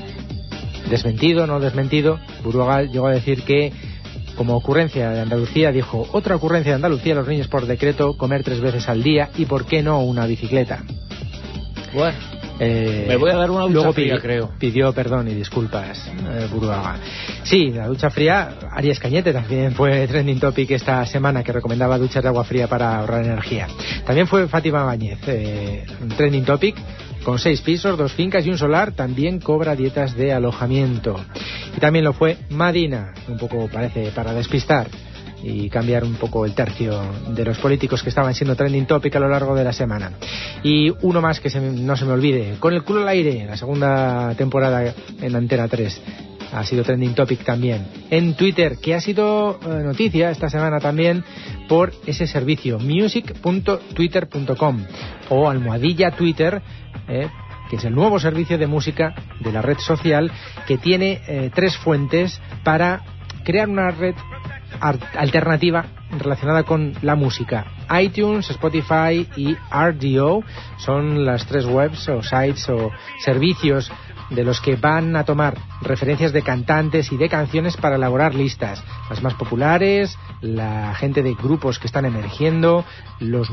desmentido, no desmentido, Buruaga llegó a decir que, como ocurrencia de Andalucía, dijo: otra ocurrencia de Andalucía, los niños por decreto comer 3 veces al día, y por qué no una bicicleta. Bueno, me voy a dar una ducha fría, creo. Pidió perdón y disculpas Buruaga. Sí, la ducha fría. Arias Cañete también fue trending topic esta semana, que recomendaba duchas de agua fría para ahorrar energía. También fue Fátima Báñez, trending topic, con 6 pisos, 2 fincas y un solar. También cobra dietas de alojamiento. Y también lo fue Madina, un poco parece para despistar y cambiar un poco el tercio de los políticos que estaban siendo trending topic a lo largo de la semana. Y uno más que no se me olvide: Con el culo al aire, la segunda temporada en Antena 3. Ha sido trending topic también en Twitter, que ha sido noticia esta semana también por ese servicio music.twitter.com o almohadilla Twitter, que es el nuevo servicio de música de la red social, que tiene 3 fuentes para crear una red alternativa relacionada con la música. iTunes, Spotify y RDO son las 3 webs o sites o servicios de los que van a tomar referencias de cantantes y de canciones para elaborar listas, las más populares, la gente de grupos que están emergiendo, los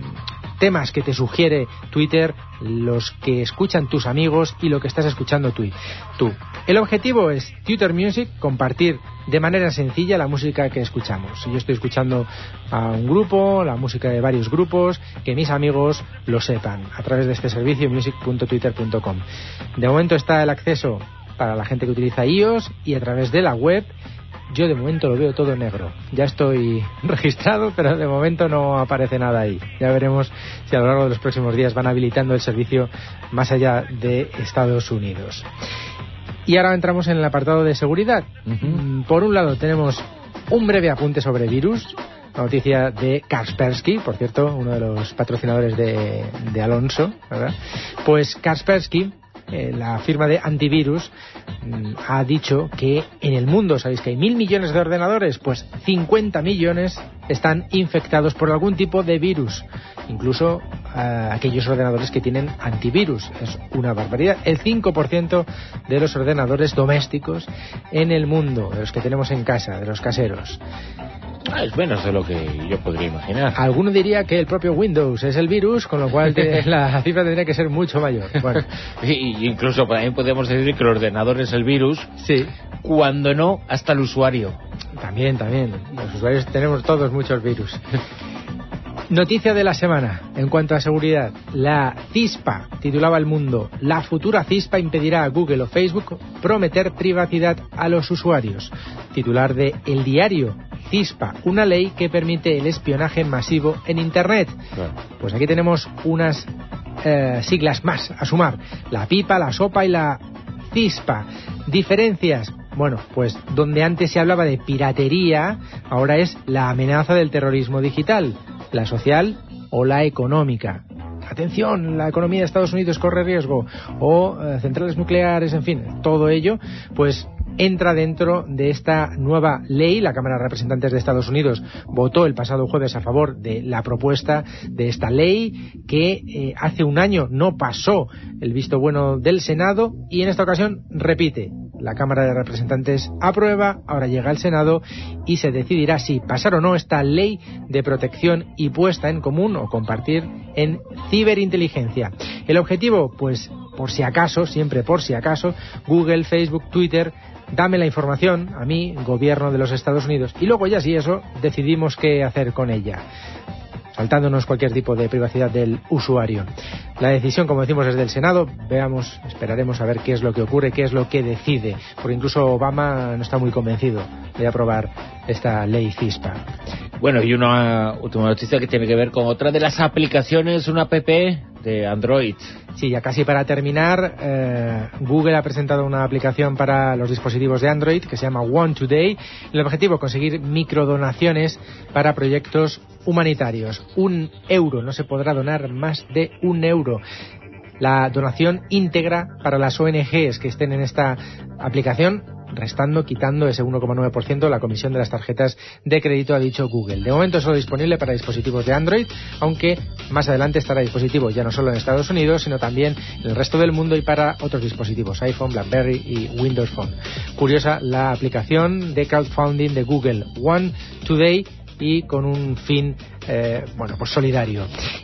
temas que te sugiere Twitter, los que escuchan tus amigos y lo que estás escuchando tú. El objetivo es Twitter Music, compartir de manera sencilla la música que escuchamos. Si yo estoy escuchando a un grupo, la música de varios grupos, que mis amigos lo sepan a través de este servicio music.twitter.com. De momento está el acceso para la gente que utiliza iOS y a través de la web. Yo de momento lo veo todo negro. Ya estoy registrado, pero de momento no aparece nada ahí. Ya veremos si a lo largo de los próximos días van habilitando el servicio más allá de Estados Unidos. Y ahora entramos en el apartado de seguridad. Por un lado tenemos un breve apunte sobre virus, la noticia de Kaspersky, por cierto, uno de los patrocinadores de Alonso, ¿verdad? Pues Kaspersky, la firma de antivirus, ha dicho que en el mundo, sabéis que hay 1.000 millones de ordenadores, pues 50 millones están infectados por algún tipo de virus, incluso aquellos ordenadores que tienen antivirus. Es una barbaridad. El 5% de los ordenadores domésticos en el mundo, de los que tenemos en casa, de los caseros. Es menos de lo que yo podría imaginar. Alguno diría que el propio Windows es el virus, con lo cual la cifra tendría que ser mucho mayor. Bueno. Y incluso también podemos decir que el ordenador es el virus, sí, cuando no, hasta el usuario. También. Los usuarios tenemos todos muchos virus. Noticia de la semana en cuanto a seguridad: la CISPA, titulaba El Mundo, la futura CISPA impedirá a Google o Facebook prometer privacidad a los usuarios. Titular de El Diario: CISPA, una ley que permite el espionaje masivo en Internet. Claro. Pues aquí tenemos unas siglas más a sumar: la pipa, la sopa y la CISPA. Diferencias: Bueno, pues donde antes se hablaba de piratería, ahora es la amenaza del terrorismo digital, la social o la económica. Atención, la economía de Estados Unidos corre riesgo, o centrales nucleares, en fin, todo ello, pues entra dentro de esta nueva ley. La Cámara de Representantes de Estados Unidos votó el pasado jueves a favor de la propuesta de esta ley que hace un año no pasó el visto bueno del Senado y en esta ocasión repite. La Cámara de Representantes aprueba, ahora llega al Senado y se decidirá si pasar o no esta ley de protección y puesta en común o compartir en ciberinteligencia. El objetivo, pues por si acaso, siempre por si acaso, Google, Facebook, Twitter, dame la información a mí, gobierno de los Estados Unidos, y luego ya si eso, decidimos qué hacer con ella, saltándonos cualquier tipo de privacidad del usuario. La decisión, como decimos, es del Senado. Veamos, esperaremos a ver qué es lo que ocurre, qué es lo que decide, porque incluso Obama no está muy convencido de aprobar esta ley CISPA. Bueno, y una última noticia que tiene que ver con otra de las aplicaciones, una app de Android. Sí, ya casi para terminar, Google ha presentado una aplicación para los dispositivos de Android que se llama One Today. El objetivo, conseguir microdonaciones para proyectos humanitarios. €1, no se podrá donar más de €1. La donación íntegra para las ONGs que estén en esta aplicación, restando, quitando ese 1,9% la comisión de las tarjetas de crédito, ha dicho Google. De momento es solo disponible para dispositivos de Android, aunque más adelante estará dispositivo ya no solo en Estados Unidos, sino también en el resto del mundo y para otros dispositivos, iPhone, BlackBerry y Windows Phone. Curiosa la aplicación de crowdfunding de Google, One Today, y con un fin pues solidario.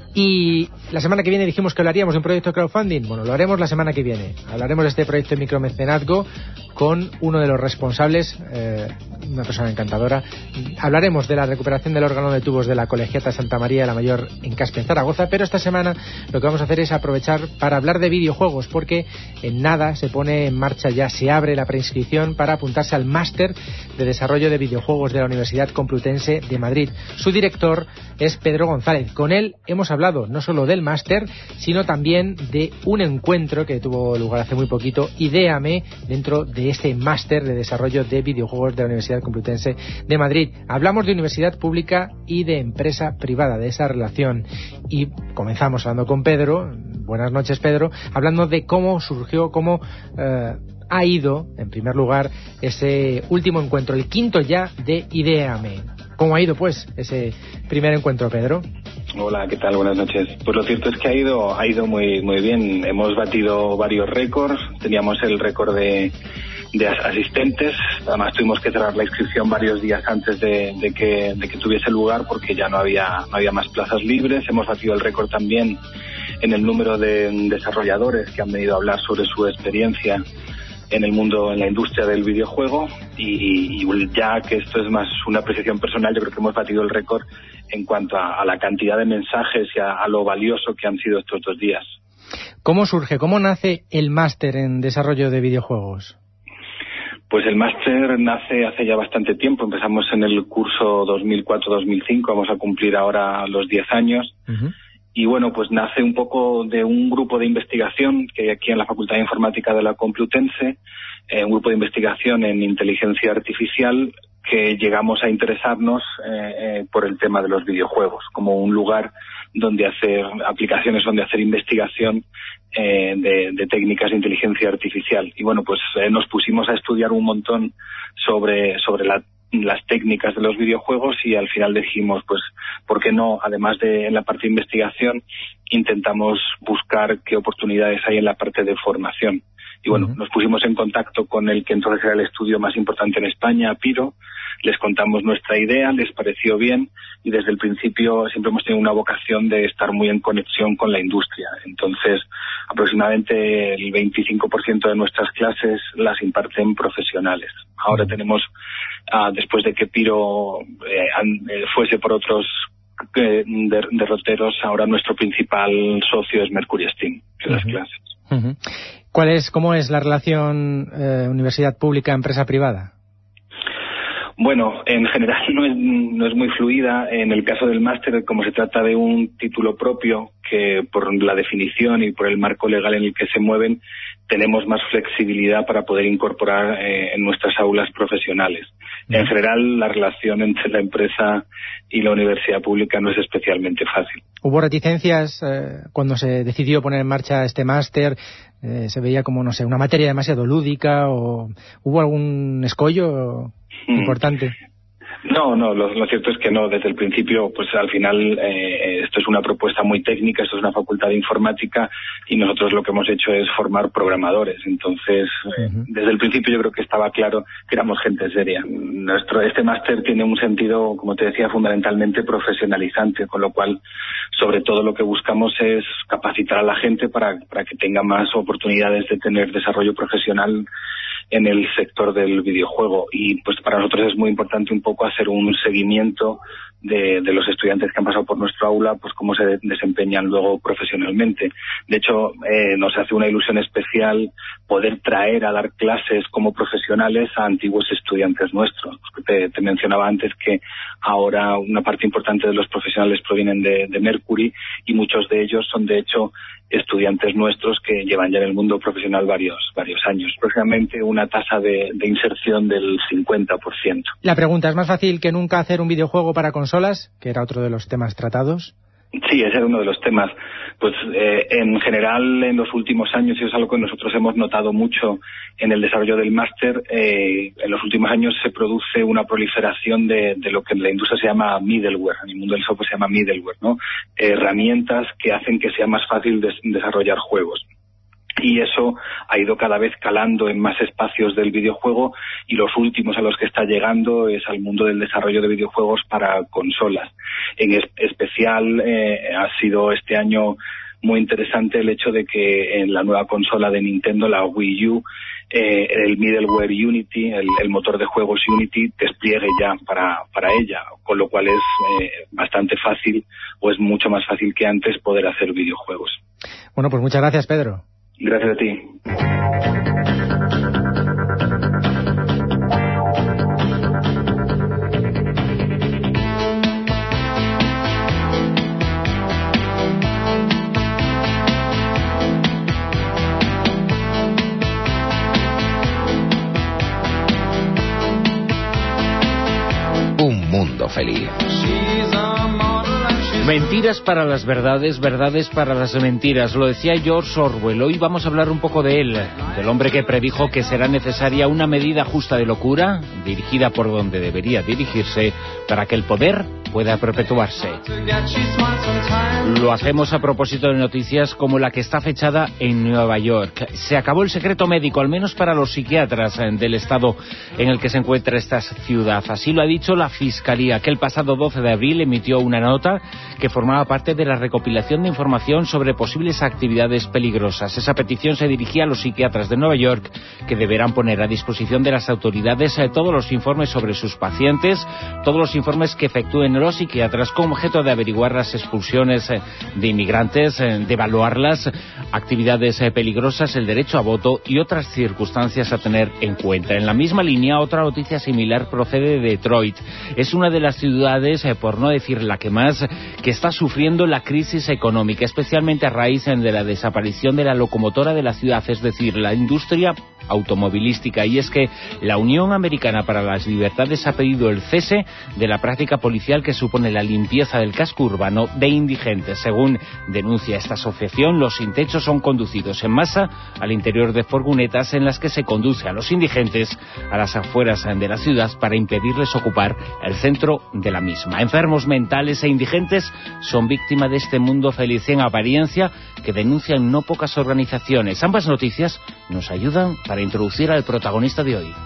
Y la semana que viene dijimos que hablaríamos de un proyecto de crowdfunding. Bueno, lo haremos la semana que viene. Hablaremos de este proyecto de micromecenazgo con uno de los responsables, una persona encantadora. Hablaremos de la recuperación del órgano de tubos de la Colegiata Santa María de la Mayor en Caspe, en Zaragoza, pero esta semana lo que vamos a hacer es aprovechar para hablar de videojuegos, porque en nada se pone en marcha ya, se abre la preinscripción para apuntarse al máster de desarrollo de videojuegos de la Universidad Complutense de Madrid. Su director es Pedro González. Con él hemos hablado no solo del máster, sino también de un encuentro que tuvo lugar hace muy poquito, Idéame, dentro de este máster de desarrollo de videojuegos de la Universidad Complutense de Madrid. Hablamos de universidad pública y de empresa privada, de esa relación. Y comenzamos hablando con Pedro. Buenas noches, Pedro. Hablando de cómo surgió, cómo ha ido, en primer lugar, ese último encuentro, el quinto ya de Idéame. ¿Cómo ha ido, pues, ese primer encuentro, Pedro? Hola, ¿qué tal? Buenas noches. Pues lo cierto es que ha ido muy bien. Hemos batido varios récords. Teníamos el récord de asistentes. Además tuvimos que cerrar la inscripción varios días antes de que tuviese lugar, porque ya no había más plazas libres. Hemos batido el récord también en el número de desarrolladores que han venido a hablar sobre su experiencia en el mundo, en la industria del videojuego, y ya que esto es más una apreciación personal, yo creo que hemos batido el récord en cuanto a la cantidad de mensajes y a lo valioso que han sido estos 2 días. ¿Cómo surge, cómo nace el máster en desarrollo de videojuegos? Pues el máster nace hace ya bastante tiempo. Empezamos en el curso 2004-2005, vamos a cumplir ahora los 10 años. Uh-huh. Y bueno, pues nace un poco de un grupo de investigación que hay aquí en la Facultad de Informática de la Complutense, un grupo de investigación en inteligencia artificial, que llegamos a interesarnos por el tema de los videojuegos, como un lugar donde hacer aplicaciones, donde hacer investigación de técnicas de inteligencia artificial. Y bueno, pues nos pusimos a estudiar un montón sobre las técnicas de los videojuegos, y al final dijimos, pues, ¿por qué no? Además de en la parte de investigación, intentamos buscar qué oportunidades hay en la parte de formación. Y bueno, nos pusimos en contacto con el que entonces era el estudio más importante en España, Piro. Les contamos nuestra idea, les pareció bien, y desde el principio siempre hemos tenido una vocación de estar muy en conexión con la industria. Entonces, aproximadamente el 25% de nuestras clases las imparten profesionales. Ahora tenemos, después de que Piro fuese por otros derroteros, ahora nuestro principal socio es Mercury Steam en las clases. Uh-huh. ¿Cómo es la relación universidad pública-empresa privada? Bueno, en general no es muy fluida. En el caso del máster, como se trata de un título propio, que por la definición y por el marco legal en el que se mueven, tenemos más flexibilidad para poder incorporar en nuestras aulas profesionales. En general, la relación entre la empresa y la universidad pública no es especialmente fácil. ¿Hubo reticencias cuando se decidió poner en marcha este máster? ¿Se veía como, no sé, una materia demasiado lúdica? ¿O hubo algún escollo importante? No, lo cierto es que no. Desde el principio, pues al final esto es una propuesta muy técnica, esto es una facultad de informática y nosotros lo que hemos hecho es formar programadores. Entonces, desde el principio yo creo que estaba claro que éramos gente seria. Este máster tiene un sentido, como te decía, fundamentalmente profesionalizante, con lo cual, sobre todo lo que buscamos es capacitar a la gente para que tenga más oportunidades de tener desarrollo profesional en el sector del videojuego. Y pues para nosotros es muy importante un poco hacer un seguimiento de los estudiantes que han pasado por nuestro aula, pues cómo se desempeñan luego profesionalmente. De hecho, nos hace una ilusión especial poder traer a dar clases como profesionales a antiguos estudiantes nuestros. Te mencionaba antes que ahora una parte importante de los profesionales provienen de Mercury y muchos de ellos son de hecho estudiantes nuestros que llevan ya en el mundo profesional varios años. Próximamente una tasa de inserción del 50%. La pregunta, ¿es más fácil que nunca hacer un videojuego para consolas? Que era otro de los temas tratados. Sí, ese era uno de los temas. Pues en general en los últimos años, y es algo que nosotros hemos notado mucho en el desarrollo del máster, en los últimos años se produce una proliferación de lo que en la industria se llama middleware, en el mundo del software se llama middleware, ¿no? Herramientas que hacen que sea más fácil desarrollar juegos. Y eso ha ido cada vez calando en más espacios del videojuego y los últimos a los que está llegando es al mundo del desarrollo de videojuegos para consolas. En especial ha sido este año muy interesante el hecho de que en la nueva consola de Nintendo, la Wii U, el middleware Unity, el motor de juegos Unity, despliegue ya para ella, con lo cual es bastante fácil, o es mucho más fácil que antes, poder hacer videojuegos. Bueno, pues muchas gracias, Pedro. Gracias a ti. Un mundo feliz. Mentiras para las verdades, verdades para las mentiras. Lo decía George Orwell. Hoy vamos a hablar un poco de él, del hombre que predijo que será necesaria una medida justa de locura, dirigida por donde debería dirigirse, para que el poder pueda perpetuarse. Lo hacemos a propósito de noticias como la que está fechada en Nueva York. Se acabó el secreto médico, al menos para los psiquiatras del estado en el que se encuentra esta ciudad. Así lo ha dicho la Fiscalía, que el pasado 12 de abril emitió una nota que formaba parte de la recopilación de información sobre posibles actividades peligrosas. Esa petición se dirigía a los psiquiatras de Nueva York, que deberán poner a disposición de las autoridades todos los informes sobre sus pacientes, todos los informes que efectúen los psiquiatras con objeto de averiguar las expulsiones de inmigrantes, de evaluarlas, actividades peligrosas, el derecho a voto y otras circunstancias a tener en cuenta. En la misma línea, otra noticia similar procede de Detroit. Es una de las ciudades, por no decir la que más, que está sufriendo la crisis económica, especialmente a raíz de la desaparición de la locomotora de la ciudad, es decir, la industria automovilística. Y es que la Unión Americana para las Libertades ha pedido el cese de la práctica policial que supone la limpieza del casco urbano de indigentes. Según denuncia esta asociación, los sin techo son conducidos en masa al interior de furgonetas en las que se conduce a los indigentes a las afueras de la ciudad para impedirles ocupar el centro de la misma. Enfermos mentales e indigentes son víctimas de este mundo feliz en apariencia que denuncian no pocas organizaciones. Ambas noticias nos ayudan para introducir al protagonista de hoy.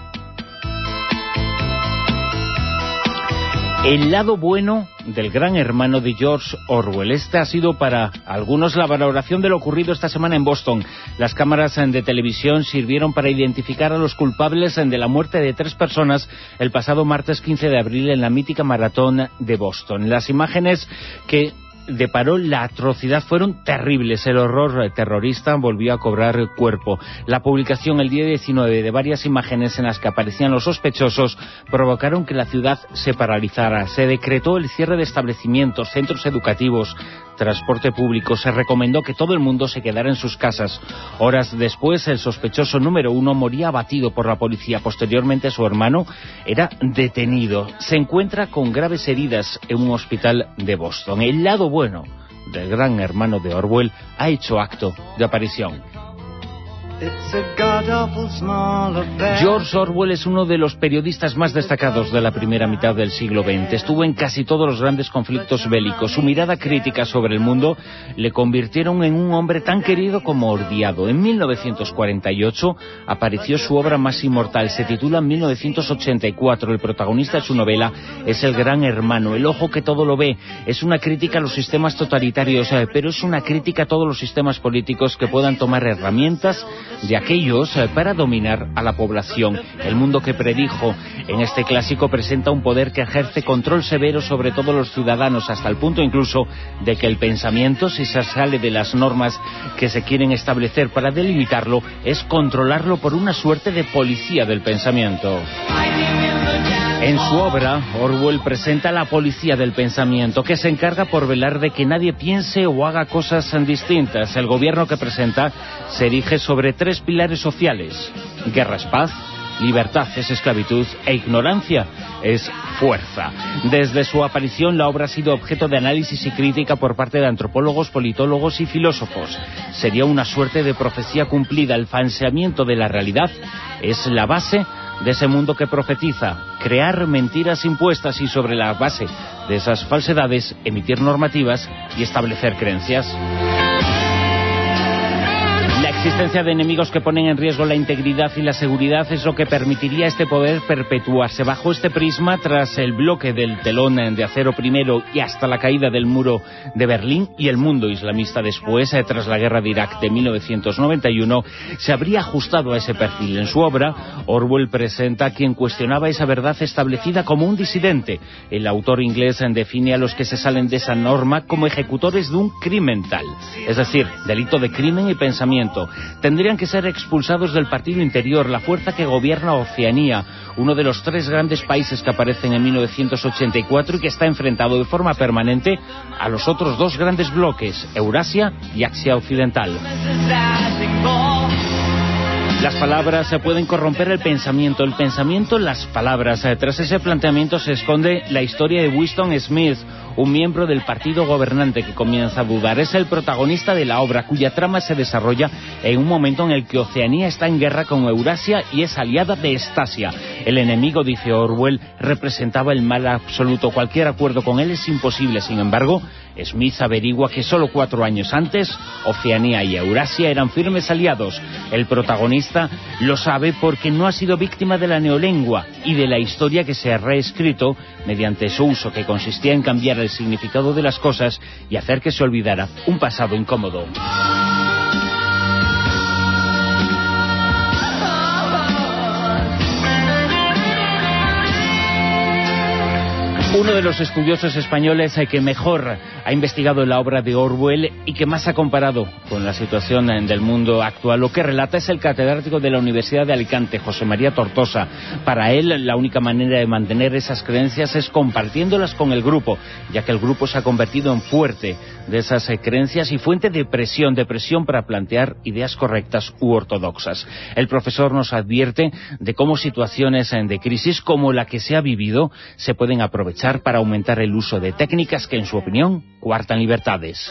El lado bueno del Gran Hermano de George Orwell. Esta ha sido para algunos la valoración de lo ocurrido esta semana en Boston. Las cámaras de televisión sirvieron para identificar a los culpables de la muerte de 3 personas el pasado martes 15 de abril en la mítica maratón de Boston. Las imágenes que deparó la atrocidad fueron terribles. El horror terrorista volvió a cobrar cuerpo. La publicación el día 19 de varias imágenes en las que aparecían los sospechosos provocaron que la ciudad se paralizara. Se decretó el cierre de establecimientos, centros educativos, transporte público. Se recomendó que todo el mundo se quedara en sus casas. Horas después, el sospechoso número 1 moría abatido por la policía. Posteriormente, su hermano era detenido. Se encuentra con graves heridas en un hospital de Boston. El lado bueno del Gran Hermano de Orwell ha hecho acto de aparición. George Orwell es uno de los periodistas más destacados de la primera mitad del siglo XX. Estuvo en casi todos los grandes conflictos bélicos. Su mirada crítica sobre el mundo le convirtieron en un hombre tan querido como odiado. En 1948 apareció su obra más inmortal. Se titula 1984. El protagonista de su novela es el Gran Hermano, el ojo que todo lo ve. Es una crítica a los sistemas totalitarios, pero es una crítica a todos los sistemas políticos que puedan tomar herramientas de aquellos para dominar a la población. El mundo que predijo en este clásico presenta un poder que ejerce control severo sobre todos los ciudadanos, hasta el punto incluso de que el pensamiento, si se sale de las normas que se quieren establecer para delimitarlo, es controlarlo por una suerte de policía del pensamiento. En su obra, Orwell presenta la policía del pensamiento, que se encarga por velar de que nadie piense o haga cosas distintas. El gobierno que presenta se erige sobre 3 pilares sociales: guerra es paz, libertad es esclavitud e ignorancia es fuerza. Desde su aparición, la obra ha sido objeto de análisis y crítica por parte de antropólogos, politólogos y filósofos. Sería una suerte de profecía cumplida. El falseamiento de la realidad es la base de ese mundo que profetiza, crear mentiras impuestas y sobre la base de esas falsedades emitir normativas y establecer creencias. La existencia de enemigos que ponen en riesgo la integridad y la seguridad es lo que permitiría a este poder perpetuarse. Bajo este prisma, tras el bloque del telón de acero primero y hasta la caída del muro de Berlín y el mundo islamista después, tras la guerra de Irak de 1991, se habría ajustado a ese perfil. En su obra, Orwell presenta a quien cuestionaba esa verdad establecida como un disidente. El autor inglés define a los que se salen de esa norma como ejecutores de un crimen tal, es decir, delito de crimen y pensamiento. Tendrían que ser expulsados del partido interior, la fuerza que gobierna Oceanía, uno de los 3 grandes países que aparecen en 1984 y que está enfrentado de forma permanente a los otros 2 grandes bloques, Eurasia y Asia Occidental. Las palabras pueden corromper el pensamiento, las palabras. Tras ese planteamiento se esconde la historia de Winston Smith, un miembro del partido gobernante que comienza a dudar. Es el protagonista de la obra, cuya trama se desarrolla en un momento en el que Oceanía está en guerra con Eurasia y es aliada de Estasia. El enemigo, dice Orwell, representaba el mal absoluto. Cualquier acuerdo con él es imposible. Sin embargo, Smith averigua que solo 4 años antes, Oceanía y Eurasia eran firmes aliados. El protagonista lo sabe porque no ha sido víctima de la neolengua y de la historia que se ha reescrito mediante su uso, que consistía en cambiar el significado de las cosas y hacer que se olvidara un pasado incómodo. Uno de los estudiosos españoles que mejor ha investigado la obra de Orwell y que más ha comparado con la situación del mundo actual, lo que relata es el catedrático de la Universidad de Alicante, José María Tortosa. Para él, la única manera de mantener esas creencias es compartiéndolas con el grupo, ya que el grupo se ha convertido en fuerte de esas creencias y fuente de presión para plantear ideas correctas u ortodoxas. El profesor nos advierte de cómo situaciones de crisis como la que se ha vivido se pueden aprovechar para aumentar el uso de técnicas que, en su opinión, coartan libertades.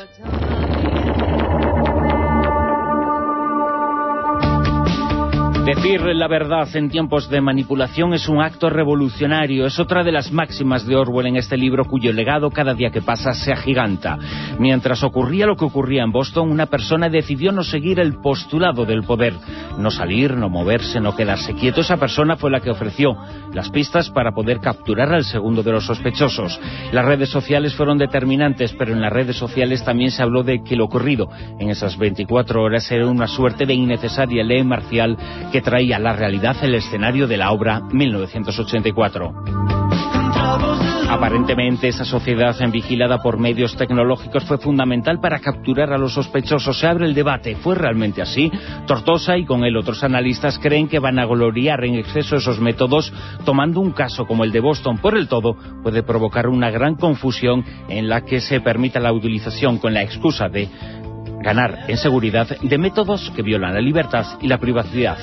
Decir la verdad en tiempos de manipulación es un acto revolucionario. Es otra de las máximas de Orwell en este libro, cuyo legado cada día que pasa se agiganta. Mientras ocurría lo que ocurría en Boston, una persona decidió no seguir el postulado del poder, no salir, no moverse, no quedarse quieto. Esa persona fue la que ofreció las pistas para poder capturar al segundo de los sospechosos. Las redes sociales fueron determinantes, pero en las redes sociales también se habló de que lo ocurrido en esas 24 horas era una suerte de innecesaria ley marcial que traía a la realidad el escenario de la obra 1984. Aparentemente esa sociedad vigilada por medios tecnológicos fue fundamental para capturar a los sospechosos. Se abre el debate, ¿fue realmente así? Tortosa y con él otros analistas creen que van a gloriar en exceso esos métodos, tomando un caso como el de Boston por el todo puede provocar una gran confusión en la que se permita la utilización con la excusa de ganar en seguridad de métodos que violan la libertad y la privacidad.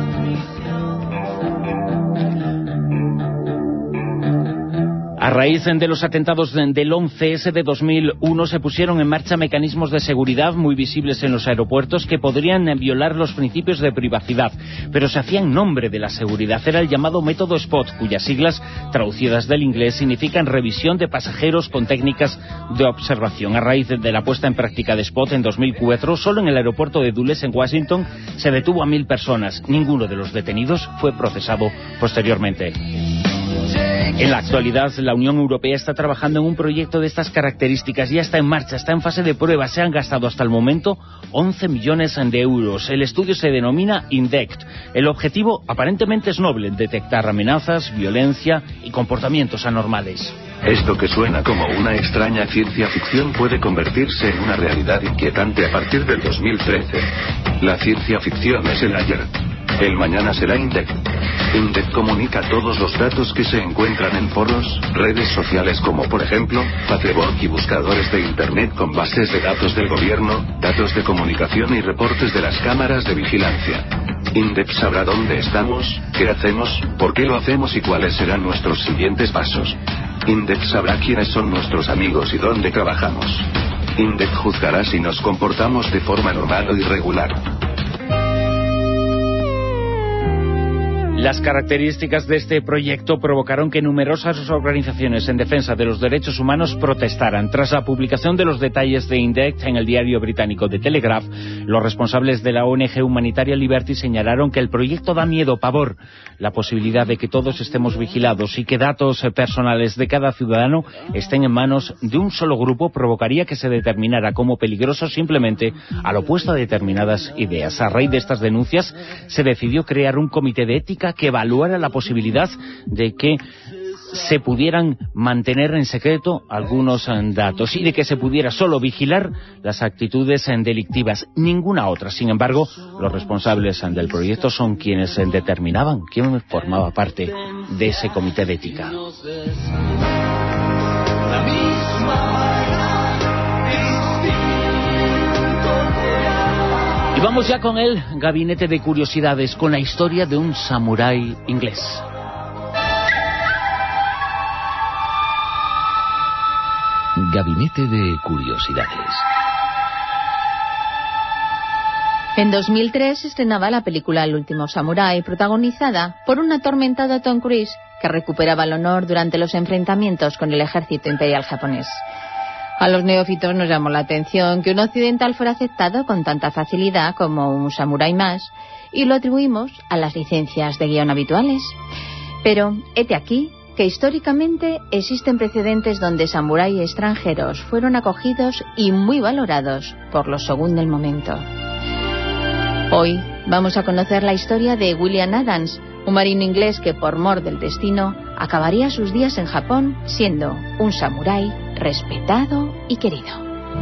A raíz de los atentados del 11S de 2001 se pusieron en marcha mecanismos de seguridad muy visibles en los aeropuertos que podrían violar los principios de privacidad, pero se hacía en nombre de la seguridad. Era el llamado método SPOT, cuyas siglas, traducidas del inglés, significan revisión de pasajeros con técnicas de observación. A raíz de la puesta en práctica de SPOT en 2004, solo en el aeropuerto de Dulles, en Washington, se detuvo a 1.000 personas. Ninguno de los detenidos fue procesado posteriormente. En la actualidad, la Unión Europea está trabajando en un proyecto de estas características. Ya está en marcha, está en fase de prueba. Se han gastado hasta el momento 11 millones de euros. El estudio se denomina INDECT. El objetivo aparentemente es noble: detectar amenazas, violencia y comportamientos anormales. Esto que suena como una extraña ciencia ficción puede convertirse en una realidad inquietante a partir del 2013. La ciencia ficción es el ayer. El mañana será INDECT. INDECT comunica todos los datos que se encuentran en foros, redes sociales como por ejemplo, Facebook y buscadores de Internet con bases de datos del gobierno, datos de comunicación y reportes de las cámaras de vigilancia. INDECT sabrá dónde estamos, qué hacemos, por qué lo hacemos y cuáles serán nuestros siguientes pasos. INDECT sabrá quiénes son nuestros amigos y dónde trabajamos. INDECT juzgará si nos comportamos de forma normal o irregular. Las características de este proyecto provocaron que numerosas organizaciones en defensa de los derechos humanos protestaran. Tras la publicación de los detalles de INDECT en el diario británico The Telegraph, los responsables de la ONG humanitaria Liberty señalaron que el proyecto da miedo, pavor. La posibilidad de que todos estemos vigilados y que datos personales de cada ciudadano estén en manos de un solo grupo provocaría que se determinara como peligroso simplemente al opuesto a determinadas ideas. A raíz de estas denuncias se decidió crear un comité de ética que evaluara la posibilidad de que se pudieran mantener en secreto algunos datos y de que se pudiera solo vigilar las actitudes delictivas, ninguna otra. Sin embargo, los responsables del proyecto son quienes determinaban quién formaba parte de ese comité de ética. Y vamos ya con el gabinete de curiosidades, con la historia de un samurái inglés. Gabinete de curiosidades. En 2003 se estrenaba la película El último samurái, protagonizada por un atormentado Tom Cruise que recuperaba el honor durante los enfrentamientos con el ejército imperial japonés. A los neófitos nos llamó la atención que un occidental fuera aceptado con tanta facilidad como un samurái más, y lo atribuimos a las licencias de guión habituales. Pero, hete aquí, que históricamente existen precedentes donde samuráis extranjeros fueron acogidos y muy valorados por los shogun del momento. Hoy vamos a conocer la historia de William Adams, un marino inglés que por mor del destino acabaría sus días en Japón siendo un samurái respetado y querido.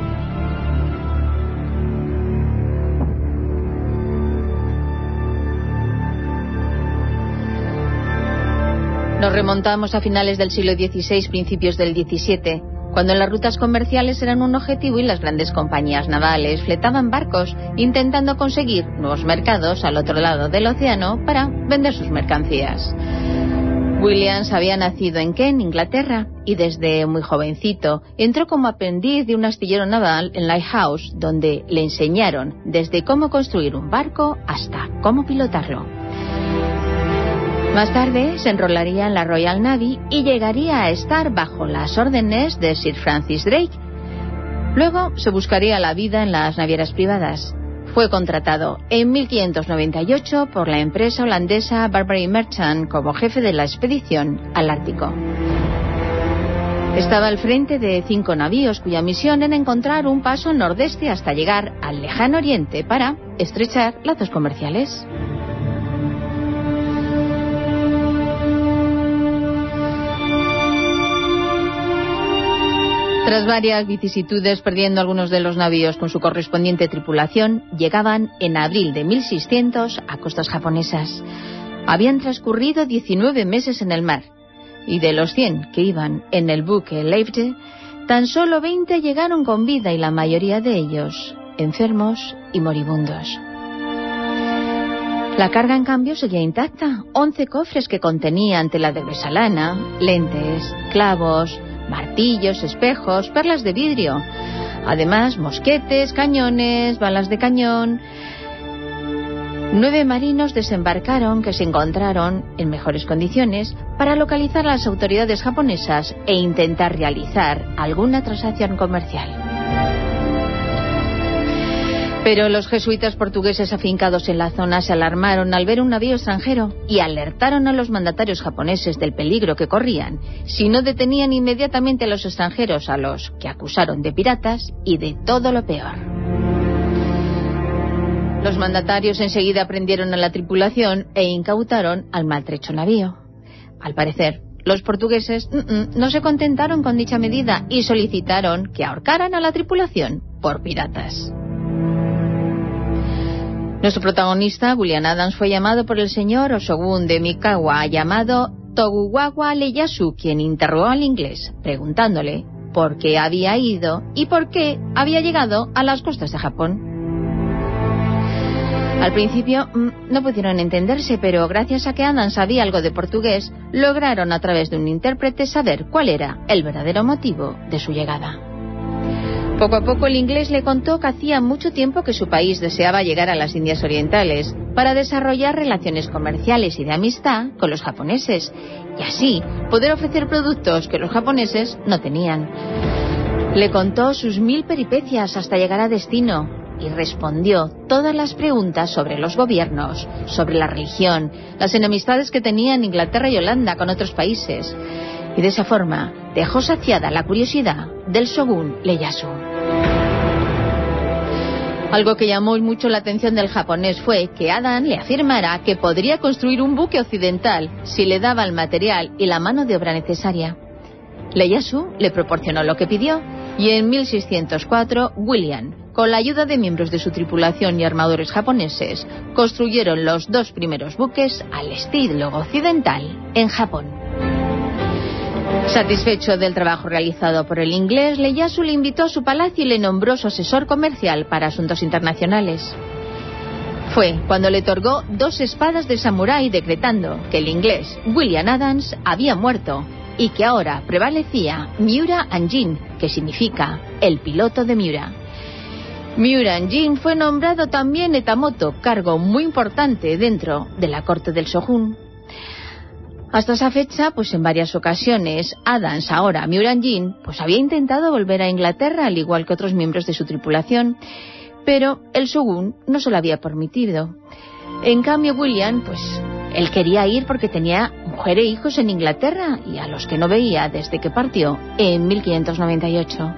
Nos remontamos a finales del siglo XVI, principios del XVII, cuando las rutas comerciales eran un objetivo y las grandes compañías navales fletaban barcos intentando conseguir nuevos mercados al otro lado del océano para vender sus mercancías. Williams había nacido en Kent, Inglaterra, y desde muy jovencito entró como aprendiz de un astillero naval en Lighthouse, donde le enseñaron desde cómo construir un barco hasta cómo pilotarlo. Más tarde se enrolaría en la Royal Navy y llegaría a estar bajo las órdenes de Sir Francis Drake. Luego se buscaría la vida en las navieras privadas. Fue contratado en 1598 por la empresa holandesa Barbary Merchant como jefe de la expedición al Ártico. Estaba al frente de 5 navíos cuya misión era encontrar un paso nordeste hasta llegar al lejano oriente para estrechar lazos comerciales. Tras varias vicisitudes, perdiendo algunos de los navíos con su correspondiente tripulación, llegaban en abril de 1600 a costas japonesas. Habían transcurrido 19 meses en el mar, y de los 100 que iban en el buque Leifde, tan solo 20 llegaron con vida y la mayoría de ellos enfermos y moribundos. La carga, en cambio, seguía intacta. 11 cofres que contenían tela de besalana, lentes, clavos, martillos, espejos, perlas de vidrio. Además, mosquetes, cañones, balas de cañón. 9 marinos desembarcaron que se encontraron en mejores condiciones para localizar a las autoridades japonesas e intentar realizar alguna transacción comercial. Pero los jesuitas portugueses afincados en la zona se alarmaron al ver un navío extranjero y alertaron a los mandatarios japoneses del peligro que corrían si no detenían inmediatamente a los extranjeros, a los que acusaron de piratas y de todo lo peor. Los mandatarios enseguida prendieron a la tripulación e incautaron al maltrecho navío. Al parecer, los portugueses no se contentaron con dicha medida y solicitaron que ahorcaran a la tripulación por piratas. Nuestro protagonista, William Adams, fue llamado por el señor Shogun de Mikawa, llamado Tokugawa Ieyasu, quien interrogó al inglés, preguntándole por qué había ido y por qué había llegado a las costas de Japón. Al principio no pudieron entenderse, pero gracias a que Adams sabía algo de portugués, lograron a través de un intérprete saber cuál era el verdadero motivo de su llegada. Poco a poco el inglés le contó que hacía mucho tiempo que su país deseaba llegar a las Indias Orientales para desarrollar relaciones comerciales y de amistad con los japoneses y así poder ofrecer productos que los japoneses no tenían. Le contó sus 1000 peripecias hasta llegar a destino y respondió todas las preguntas sobre los gobiernos, sobre la religión, las enemistades que tenían Inglaterra y Holanda con otros países. Y de esa forma dejó saciada la curiosidad del Shogun Ieyasu. Algo que llamó mucho la atención del japonés fue que Adams le afirmara que podría construir un buque occidental si le daba el material y la mano de obra necesaria. Ieyasu le proporcionó lo que pidió y en 1604 William, con la ayuda de miembros de su tripulación y armadores japoneses, construyeron los 2 primeros buques al estilo occidental en Japón. Satisfecho del trabajo realizado por el inglés, Ieyasu le invitó a su palacio y le nombró su asesor comercial para asuntos internacionales. Fue cuando le otorgó 2 espadas de samurái, decretando que el inglés William Adams había muerto y que ahora prevalecía Miura Anjin, que significa el piloto de Miura. Miura Anjin fue nombrado también etamoto, cargo muy importante dentro de la corte del Shogun. Hasta esa fecha, pues en varias ocasiones, Adams, ahora Miura Anjin, pues había intentado volver a Inglaterra, al igual que otros miembros de su tripulación, pero el Shogun no se lo había permitido. En cambio, William, pues él quería ir porque tenía mujer e hijos en Inglaterra, y a los que no veía desde que partió en 1598.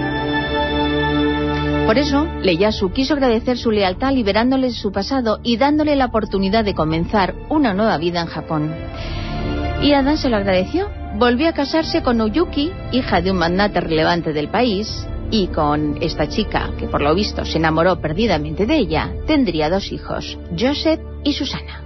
Por eso, Ieyasu quiso agradecer su lealtad liberándole de su pasado y dándole la oportunidad de comenzar una nueva vida en Japón. Y Adams se lo agradeció. Volvió a casarse con Oyuki, hija de un magnate relevante del país, y con esta chica, que por lo visto se enamoró perdidamente de ella, tendría 2 hijos, Joseph y Susana.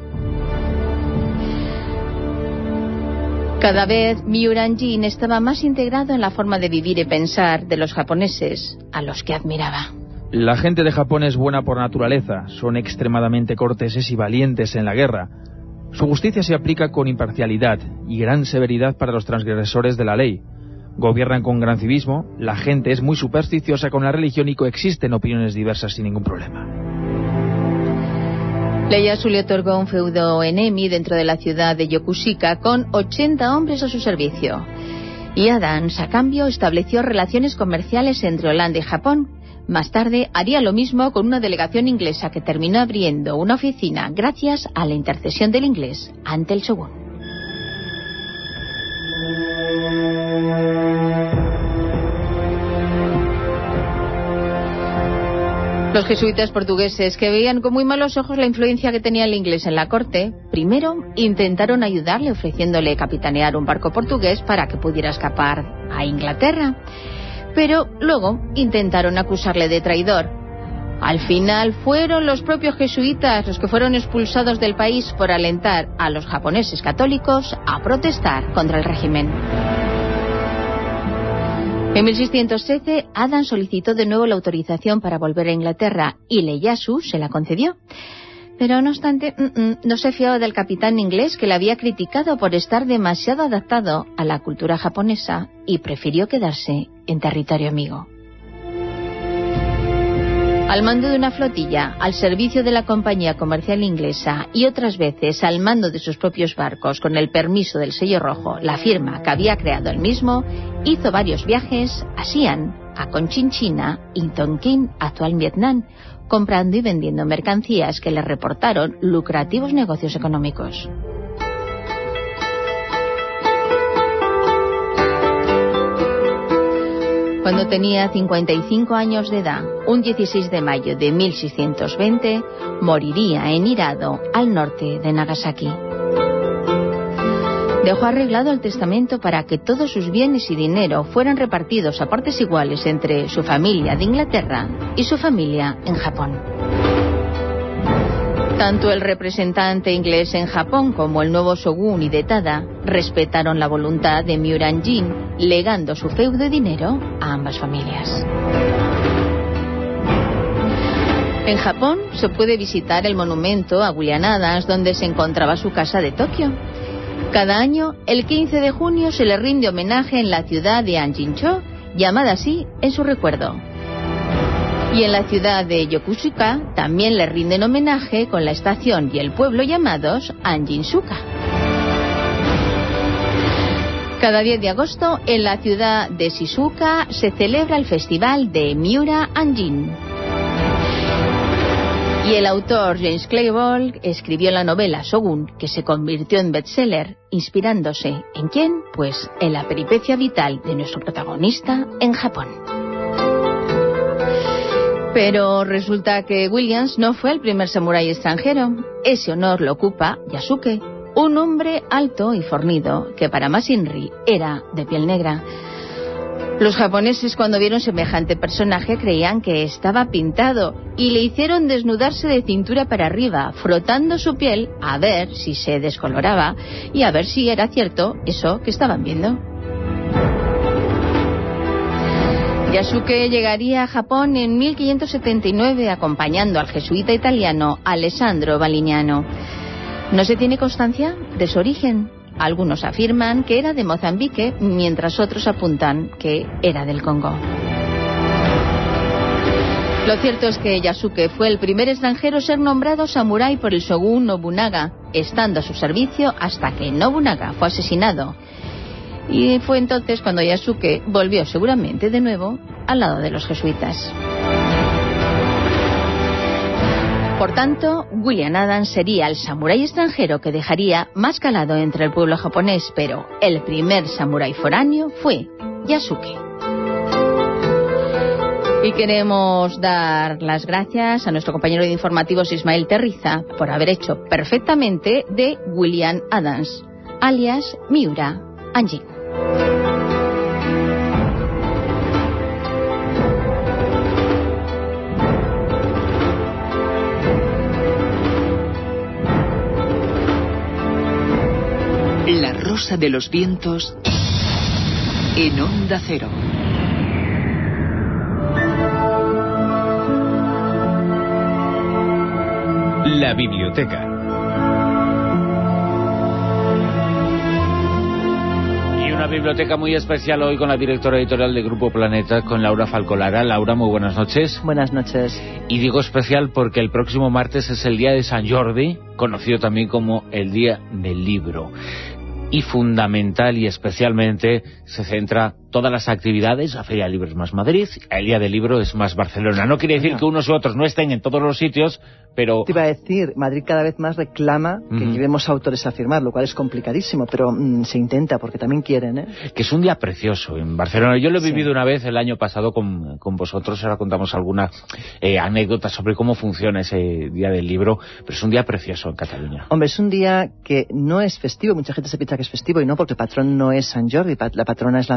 Cada vez Miura Anjin estaba más integrado en la forma de vivir y pensar de los japoneses, a los que admiraba. La gente de Japón es buena por naturaleza, son extremadamente corteses y valientes en la guerra. Su justicia se aplica con imparcialidad y gran severidad para los transgresores de la ley. Gobiernan con gran civismo, la gente es muy supersticiosa con la religión y coexisten opiniones diversas sin ningún problema. Ieyasu le otorgó un feudo en Emi dentro de la ciudad de Yokosuka con 80 hombres a su servicio. Y Adams, a cambio, estableció relaciones comerciales entre Holanda y Japón. Más tarde haría lo mismo con una delegación inglesa que terminó abriendo una oficina gracias a la intercesión del inglés ante el Shogun. Los jesuitas portugueses, que veían con muy malos ojos la influencia que tenía el inglés en la corte, primero intentaron ayudarle ofreciéndole capitanear un barco portugués para que pudiera escapar a Inglaterra. Pero luego intentaron acusarle de traidor. Al final fueron los propios jesuitas los que fueron expulsados del país por alentar a los japoneses católicos a protestar contra el régimen. En 1613, Adams solicitó de nuevo la autorización para volver a Inglaterra y Ieyasu se la concedió. Pero no obstante, no se fiaba del capitán inglés, que le había criticado por estar demasiado adaptado a la cultura japonesa y prefirió quedarse en territorio amigo. Al mando de una flotilla, al servicio de la compañía comercial inglesa y otras veces al mando de sus propios barcos con el permiso del sello rojo, la firma que había creado él mismo, hizo varios viajes a Xi'an, a Cochinchina y Tonkin, actual Vietnam, comprando y vendiendo mercancías que le reportaron lucrativos negocios económicos. Cuando tenía 55 años de edad, un 16 de mayo de 1620, moriría en Hirado, al norte de Nagasaki. Dejó arreglado el testamento para que todos sus bienes y dinero fueran repartidos a partes iguales entre su familia de Inglaterra y su familia en Japón. Tanto el representante inglés en Japón como el nuevo shogun Hidetada respetaron la voluntad de Miura Anjin, legando su feudo y dinero a ambas familias. En Japón se puede visitar el monumento a William Adams, donde se encontraba su casa de Tokio. Cada año, el 15 de junio, se le rinde homenaje en la ciudad de Anjincho, llamada así en su recuerdo. Y en la ciudad de Yokosuka también le rinden homenaje con la estación y el pueblo llamados Anjinsuka. Cada 10 de agosto, en la ciudad de Shizuoka, se celebra el festival de Miura Anjin. Y el autor James Clayborne escribió la novela Shogun, que se convirtió en bestseller, inspirándose ¿en quién? Pues en la peripecia vital de nuestro protagonista en Japón. Pero resulta que Williams no fue el primer samurái extranjero. Ese honor lo ocupa Yasuke, un hombre alto y fornido que para Masinri era de piel negra. Los japoneses, cuando vieron semejante personaje, creían que estaba pintado y le hicieron desnudarse de cintura para arriba, frotando su piel a ver si se descoloraba y a ver si era cierto eso que estaban viendo. Yasuke llegaría a Japón en 1579 acompañando al jesuita italiano Alessandro Valignano. No se tiene constancia de su origen. Algunos afirman que era de Mozambique, mientras otros apuntan que era del Congo. Lo cierto es que Yasuke fue el primer extranjero a ser nombrado samurái por el shogun Nobunaga, estando a su servicio hasta que Nobunaga fue asesinado. Y fue entonces cuando Yasuke volvió seguramente de nuevo al lado de los jesuitas. Por tanto, William Adams sería el samurái extranjero que dejaría más calado entre el pueblo japonés, pero el primer samurái foráneo fue Yasuke. Y queremos dar las gracias a nuestro compañero de informativos Ismael Terriza por haber hecho perfectamente de William Adams, alias Miura Anjin. La Rosa de los Vientos en Onda Cero. La biblioteca. Y una biblioteca muy especial hoy con la directora editorial de Grupo Planeta, con Laura Falcolara. Laura, muy buenas noches. Buenas noches. Y digo especial porque el próximo martes es el día de San Jordi, conocido también como el Día del Libro. Y fundamental y especialmente se centra todas las actividades, la Feria de Libro es más Madrid, el Día del Libro es más Barcelona. No quiere decir que unos u otros no estén en todos los sitios, pero... Te iba a decir, Madrid cada vez más reclama que llevemos autores a firmar, lo cual es complicadísimo, pero se intenta porque también quieren, ¿eh? Que es un día precioso en Barcelona. Yo lo he vivido una vez el año pasado con vosotros, ahora contamos alguna anécdota sobre cómo funciona ese Día del Libro, pero es un día precioso en Cataluña. Hombre, es un día que no es festivo, mucha gente se piensa que es festivo y no, porque el patrón no es Sant Jordi, la patrona es la Mercè,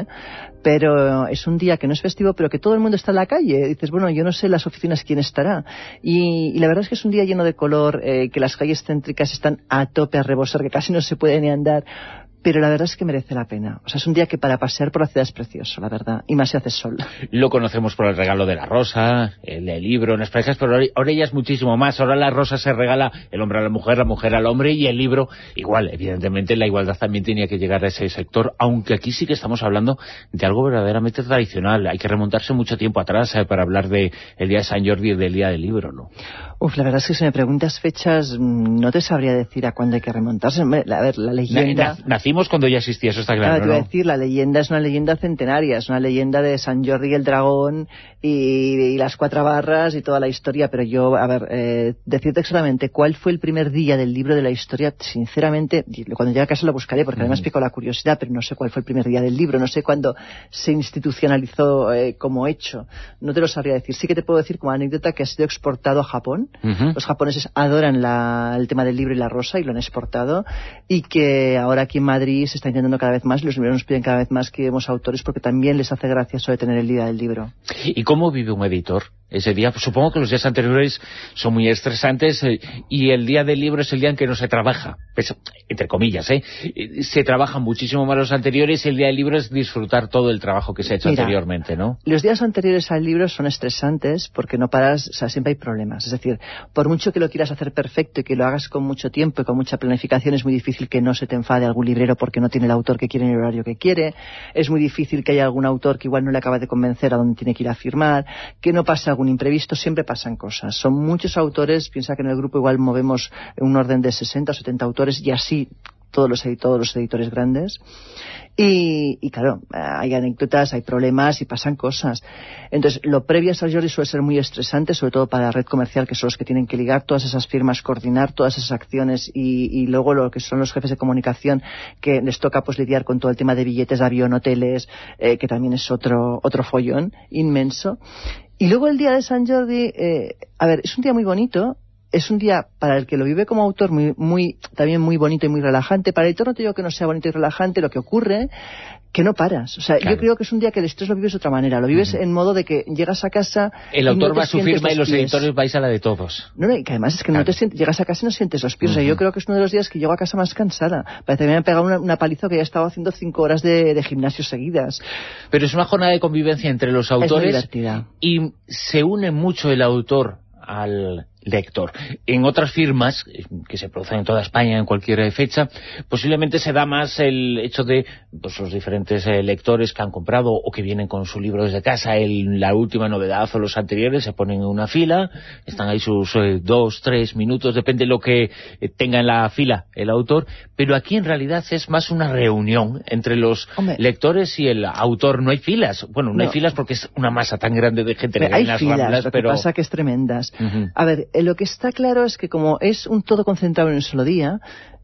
pero es un día que no es festivo, pero que todo el mundo está en la calle. Dices, bueno, yo no sé en las oficinas quién estará. Y la verdad es que es un día lleno de color, que las calles céntricas están a tope, a rebosar, que casi no se puede ni andar. Pero la verdad es que merece la pena. O sea, es un día que para pasear por la ciudad es precioso, la verdad. Y más si hace sol. Lo conocemos por el regalo de la rosa, el libro en las parejas, pero ahora ya es muchísimo más. Ahora la rosa se regala el hombre a la mujer al hombre, y el libro igual. Evidentemente la igualdad también tenía que llegar a ese sector, aunque aquí sí que estamos hablando de algo verdaderamente tradicional. Hay que remontarse mucho tiempo atrás para hablar del Día de San Jordi y del Día del Libro, ¿no? La verdad es que si me preguntas fechas, no te sabría decir a cuándo hay que remontarse. A ver, la leyenda... Nacimos cuando ya existía, eso está claro, te iba a decir, la leyenda es una leyenda centenaria, es una leyenda de San Jordi y el dragón y las 4 barras y toda la historia, pero yo, decirte exactamente cuál fue el primer día del libro de la historia, sinceramente, cuando llegue a casa lo buscaré, porque además pico la curiosidad, pero no sé cuál fue el primer día del libro, no sé cuándo se institucionalizó como hecho, no te lo sabría decir. Sí que te puedo decir como anécdota que ha sido exportado a Japón. Los japoneses adoran el tema del libro y la rosa y lo han exportado, y que ahora aquí en Madrid se está intentando cada vez más, y los libreros nos piden cada vez más que llevemos autores porque también les hace gracia eso de tener el Día del Libro. ¿Y cómo vive un editor ese día? Pues supongo que los días anteriores son muy estresantes, y el Día del Libro es el día en que no se trabaja, pues, entre comillas, se trabajan muchísimo más los anteriores, y el Día del Libro es disfrutar todo el trabajo que se ha hecho anteriormente, ¿no? Los días anteriores al libro son estresantes porque no paras, o sea, siempre hay problemas. Es decir, por mucho que lo quieras hacer perfecto y que lo hagas con mucho tiempo y con mucha planificación, es muy difícil que no se te enfade algún librero porque no tiene el autor que quiere en el horario que quiere. Es muy difícil que haya algún autor que igual no le acaba de convencer a dónde tiene que ir a firmar, que no pase algún imprevisto. Siempre pasan cosas. Son muchos autores, piensa que en el grupo igual movemos un orden de 60 o 70 autores, y así todos los editores grandes. Y claro, hay anécdotas, hay problemas y pasan cosas. Entonces, lo previo a San Jordi suele ser muy estresante, sobre todo para la red comercial, que son los que tienen que ligar todas esas firmas, coordinar todas esas acciones, y luego lo que son los jefes de comunicación, que les toca pues lidiar con todo el tema de billetes de avión, hoteles, que también es otro follón inmenso. Y luego el día de San Jordi, es un día muy bonito. Es un día para el que lo vive como autor también muy bonito y muy relajante. Para el editor no te digo que no sea bonito y relajante, lo que ocurre que no paras. O sea, claro. Yo creo que es un día que el estrés lo vives de otra manera. Lo vives en modo de que llegas a casa... El autor va a su firma y los editores vais a la de todos. No, y que además es que no te sientes, llegas a casa y no sientes los pies. O sea, yo creo que es uno de los días que llego a casa más cansada. Parece que me han pegado una paliza que ya he estado haciendo 5 horas de gimnasio seguidas. Pero es una jornada de convivencia entre los autores. Es muy divertida. Y se une mucho el autor al lector. En otras firmas, que se producen en toda España en cualquier fecha, posiblemente se da más el hecho de pues, los diferentes lectores que han comprado o que vienen con su libro desde casa, la última novedad o los anteriores, se ponen en una fila, están ahí sus 2, 3 minutos, depende de lo que tenga en la fila el autor, pero aquí en realidad es más una reunión entre los lectores y el autor. No hay filas, bueno, no hay filas porque es una masa tan grande de gente que hay en las filas, Ramblas, lo que pasa que es tremendas. A ver, lo que está claro es que como es un todo concentrado en un solo día,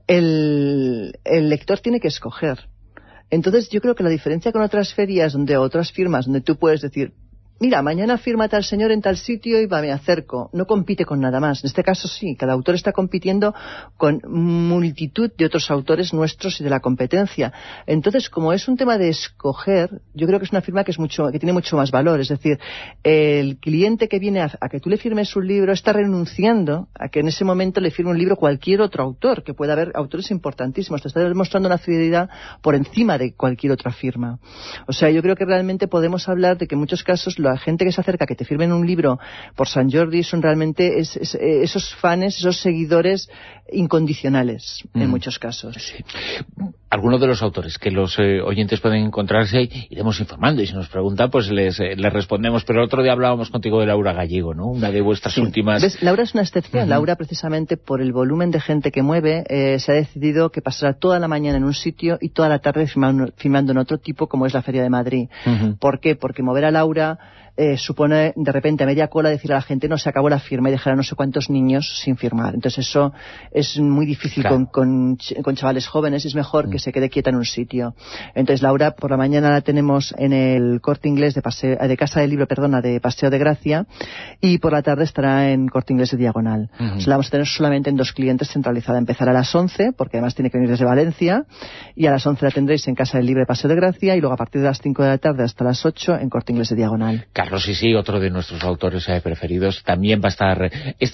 el lector tiene que escoger. Entonces yo creo que la diferencia con otras ferias, otras firmas, donde tú puedes decir, mira, mañana firma tal señor en tal sitio y me acerco. No compite con nada más. En este caso sí, cada autor está compitiendo con multitud de otros autores nuestros y de la competencia. Entonces, como es un tema de escoger, yo creo que es una firma que tiene mucho más valor. Es decir, el cliente que viene a que tú le firmes un libro está renunciando a que en ese momento le firme un libro cualquier otro autor, que puede haber autores importantísimos. Te está demostrando una fidelidad por encima de cualquier otra firma. O sea, yo creo que realmente podemos hablar de que en muchos casos la gente que se acerca a que te firmen un libro por San Jordi son realmente esos fans, esos seguidores incondicionales, en muchos casos. Sí. Algunos de los autores que los oyentes pueden encontrarse, iremos informando, y si nos preguntan, pues les respondemos. Pero el otro día hablábamos contigo de Laura Gallego, ¿no? Una de vuestras últimas... ¿Ves? Laura es una excepción. Laura, precisamente por el volumen de gente que mueve, se ha decidido que pasará toda la mañana en un sitio y toda la tarde filmando en otro tipo, como es la Feria de Madrid. ¿Por qué? Porque mover a Laura supone de repente a media cola decir a la gente no, se acabó la firma, y dejar a no sé cuántos niños sin firmar. Entonces eso es muy difícil, claro, con chavales jóvenes. Es mejor que se quede quieta en un sitio. Entonces Laura por la mañana la tenemos en el Corte Inglés de Casa del Libro, de Paseo de Gracia, y por la tarde estará en Corte Inglés de Diagonal. O sea, la vamos a tener solamente en 2 clientes centralizada. Empezará a las 11, porque además tiene que venir desde Valencia, y a las 11 la tendréis en Casa del Libro de Paseo de Gracia, y luego a partir de las 5 de la tarde hasta las 8 en Corte Inglés de Diagonal. Carlos Sisi, otro de nuestros autores preferidos, también va a estar,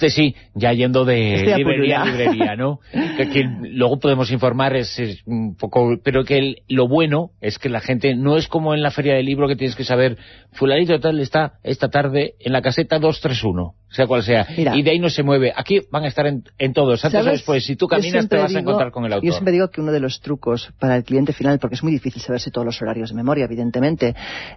ya yendo de librería a librería, ¿no? que luego podemos informar, es un poco, pero que lo bueno es que la gente no es como en la feria del libro, que tienes que saber, fulanito tal está esta tarde en la caseta 231, sea cual sea. Mira, y de ahí no se mueve. Aquí van a estar en todos, antes o después. Si tú caminas te vas a encontrar con el autor. Yo siempre digo que uno de los trucos para el cliente final, porque es muy difícil saberse todos los horarios de memoria, evidentemente,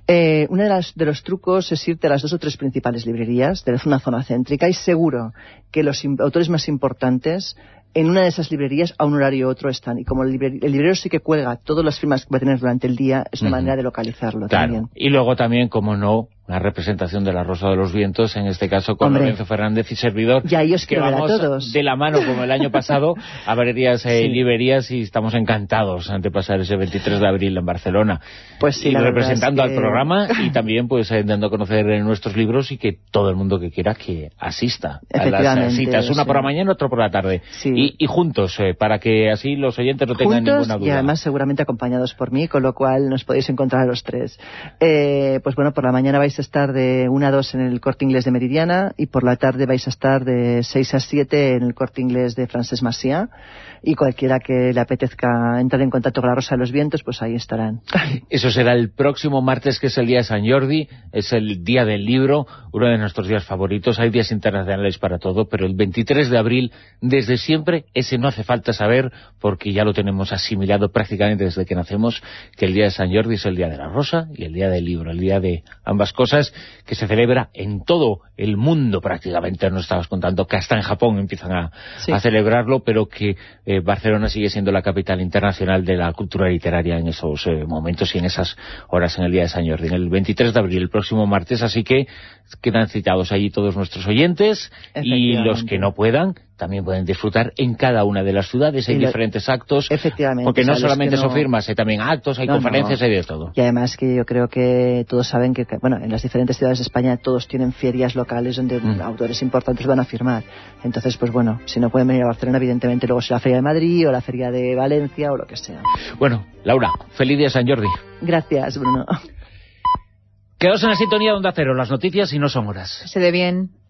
uno de los trucos es irte a las 2 o 3 principales librerías de una zona céntrica, y seguro que los autores más importantes en una de esas librerías a un horario u otro están, y como el librero sí que cuelga todas las firmas que va a tener durante el día, es una manera de localizarlo. Claro. También. Y luego también, como no, la representación de La Rosa de los Vientos, en este caso con Lorenzo Fernández y servidor, ya ellos que vamos a todos de la mano como el año pasado a varias librerías, y estamos encantados de pasar ese 23 de abril en Barcelona. Pues sí, y representando al programa, y también pues dando a conocer nuestros libros, y que todo el mundo que quiera que asista a las citas, una por la mañana, otra por la tarde, y juntos, para que así los oyentes no tengan ninguna duda. Y además seguramente acompañados por mí, con lo cual nos podéis encontrar a los 3. Pues bueno, por la mañana vais a estar de 1 a 2 en el Corte Inglés de Meridiana, y por la tarde vais a estar de 6 a 7 en el Corte Inglés de Francesc Macià, y cualquiera que le apetezca entrar en contacto con La Rosa de los Vientos, pues ahí estarán. Eso será el próximo martes, que es el día de San Jordi, es el día del libro, uno de nuestros días favoritos. Hay días internacionales para todo, pero el 23 de abril, desde siempre, ese no hace falta saber, porque ya lo tenemos asimilado prácticamente desde que nacemos, que el día de San Jordi es el día de la rosa y el día del libro, el día de ambas cosas, que se celebra en todo el mundo prácticamente. Nos estabas contando que hasta en Japón empiezan a celebrarlo, pero que Barcelona sigue siendo la capital internacional de la cultura literaria en esos momentos y en esas horas, en el día de San Jordi, en el 23 de abril, el próximo martes. Así que quedan citados allí todos nuestros oyentes, y los que no puedan también pueden disfrutar en cada una de las ciudades. Hay diferentes actos, porque no solamente son firmas, hay también actos, hay conferencias, hay de todo. Y además que yo creo que todos saben que bueno, en las diferentes ciudades de España todos tienen ferias locales donde autores importantes van a firmar. Entonces, pues bueno, si no pueden venir a Barcelona, evidentemente luego será la Feria de Madrid o la Feria de Valencia o lo que sea. Bueno, Laura, feliz día San Jordi. Gracias, Bruno. Quedaos en la sintonía de Onda Cero, las noticias y no son horas. Se ve bien.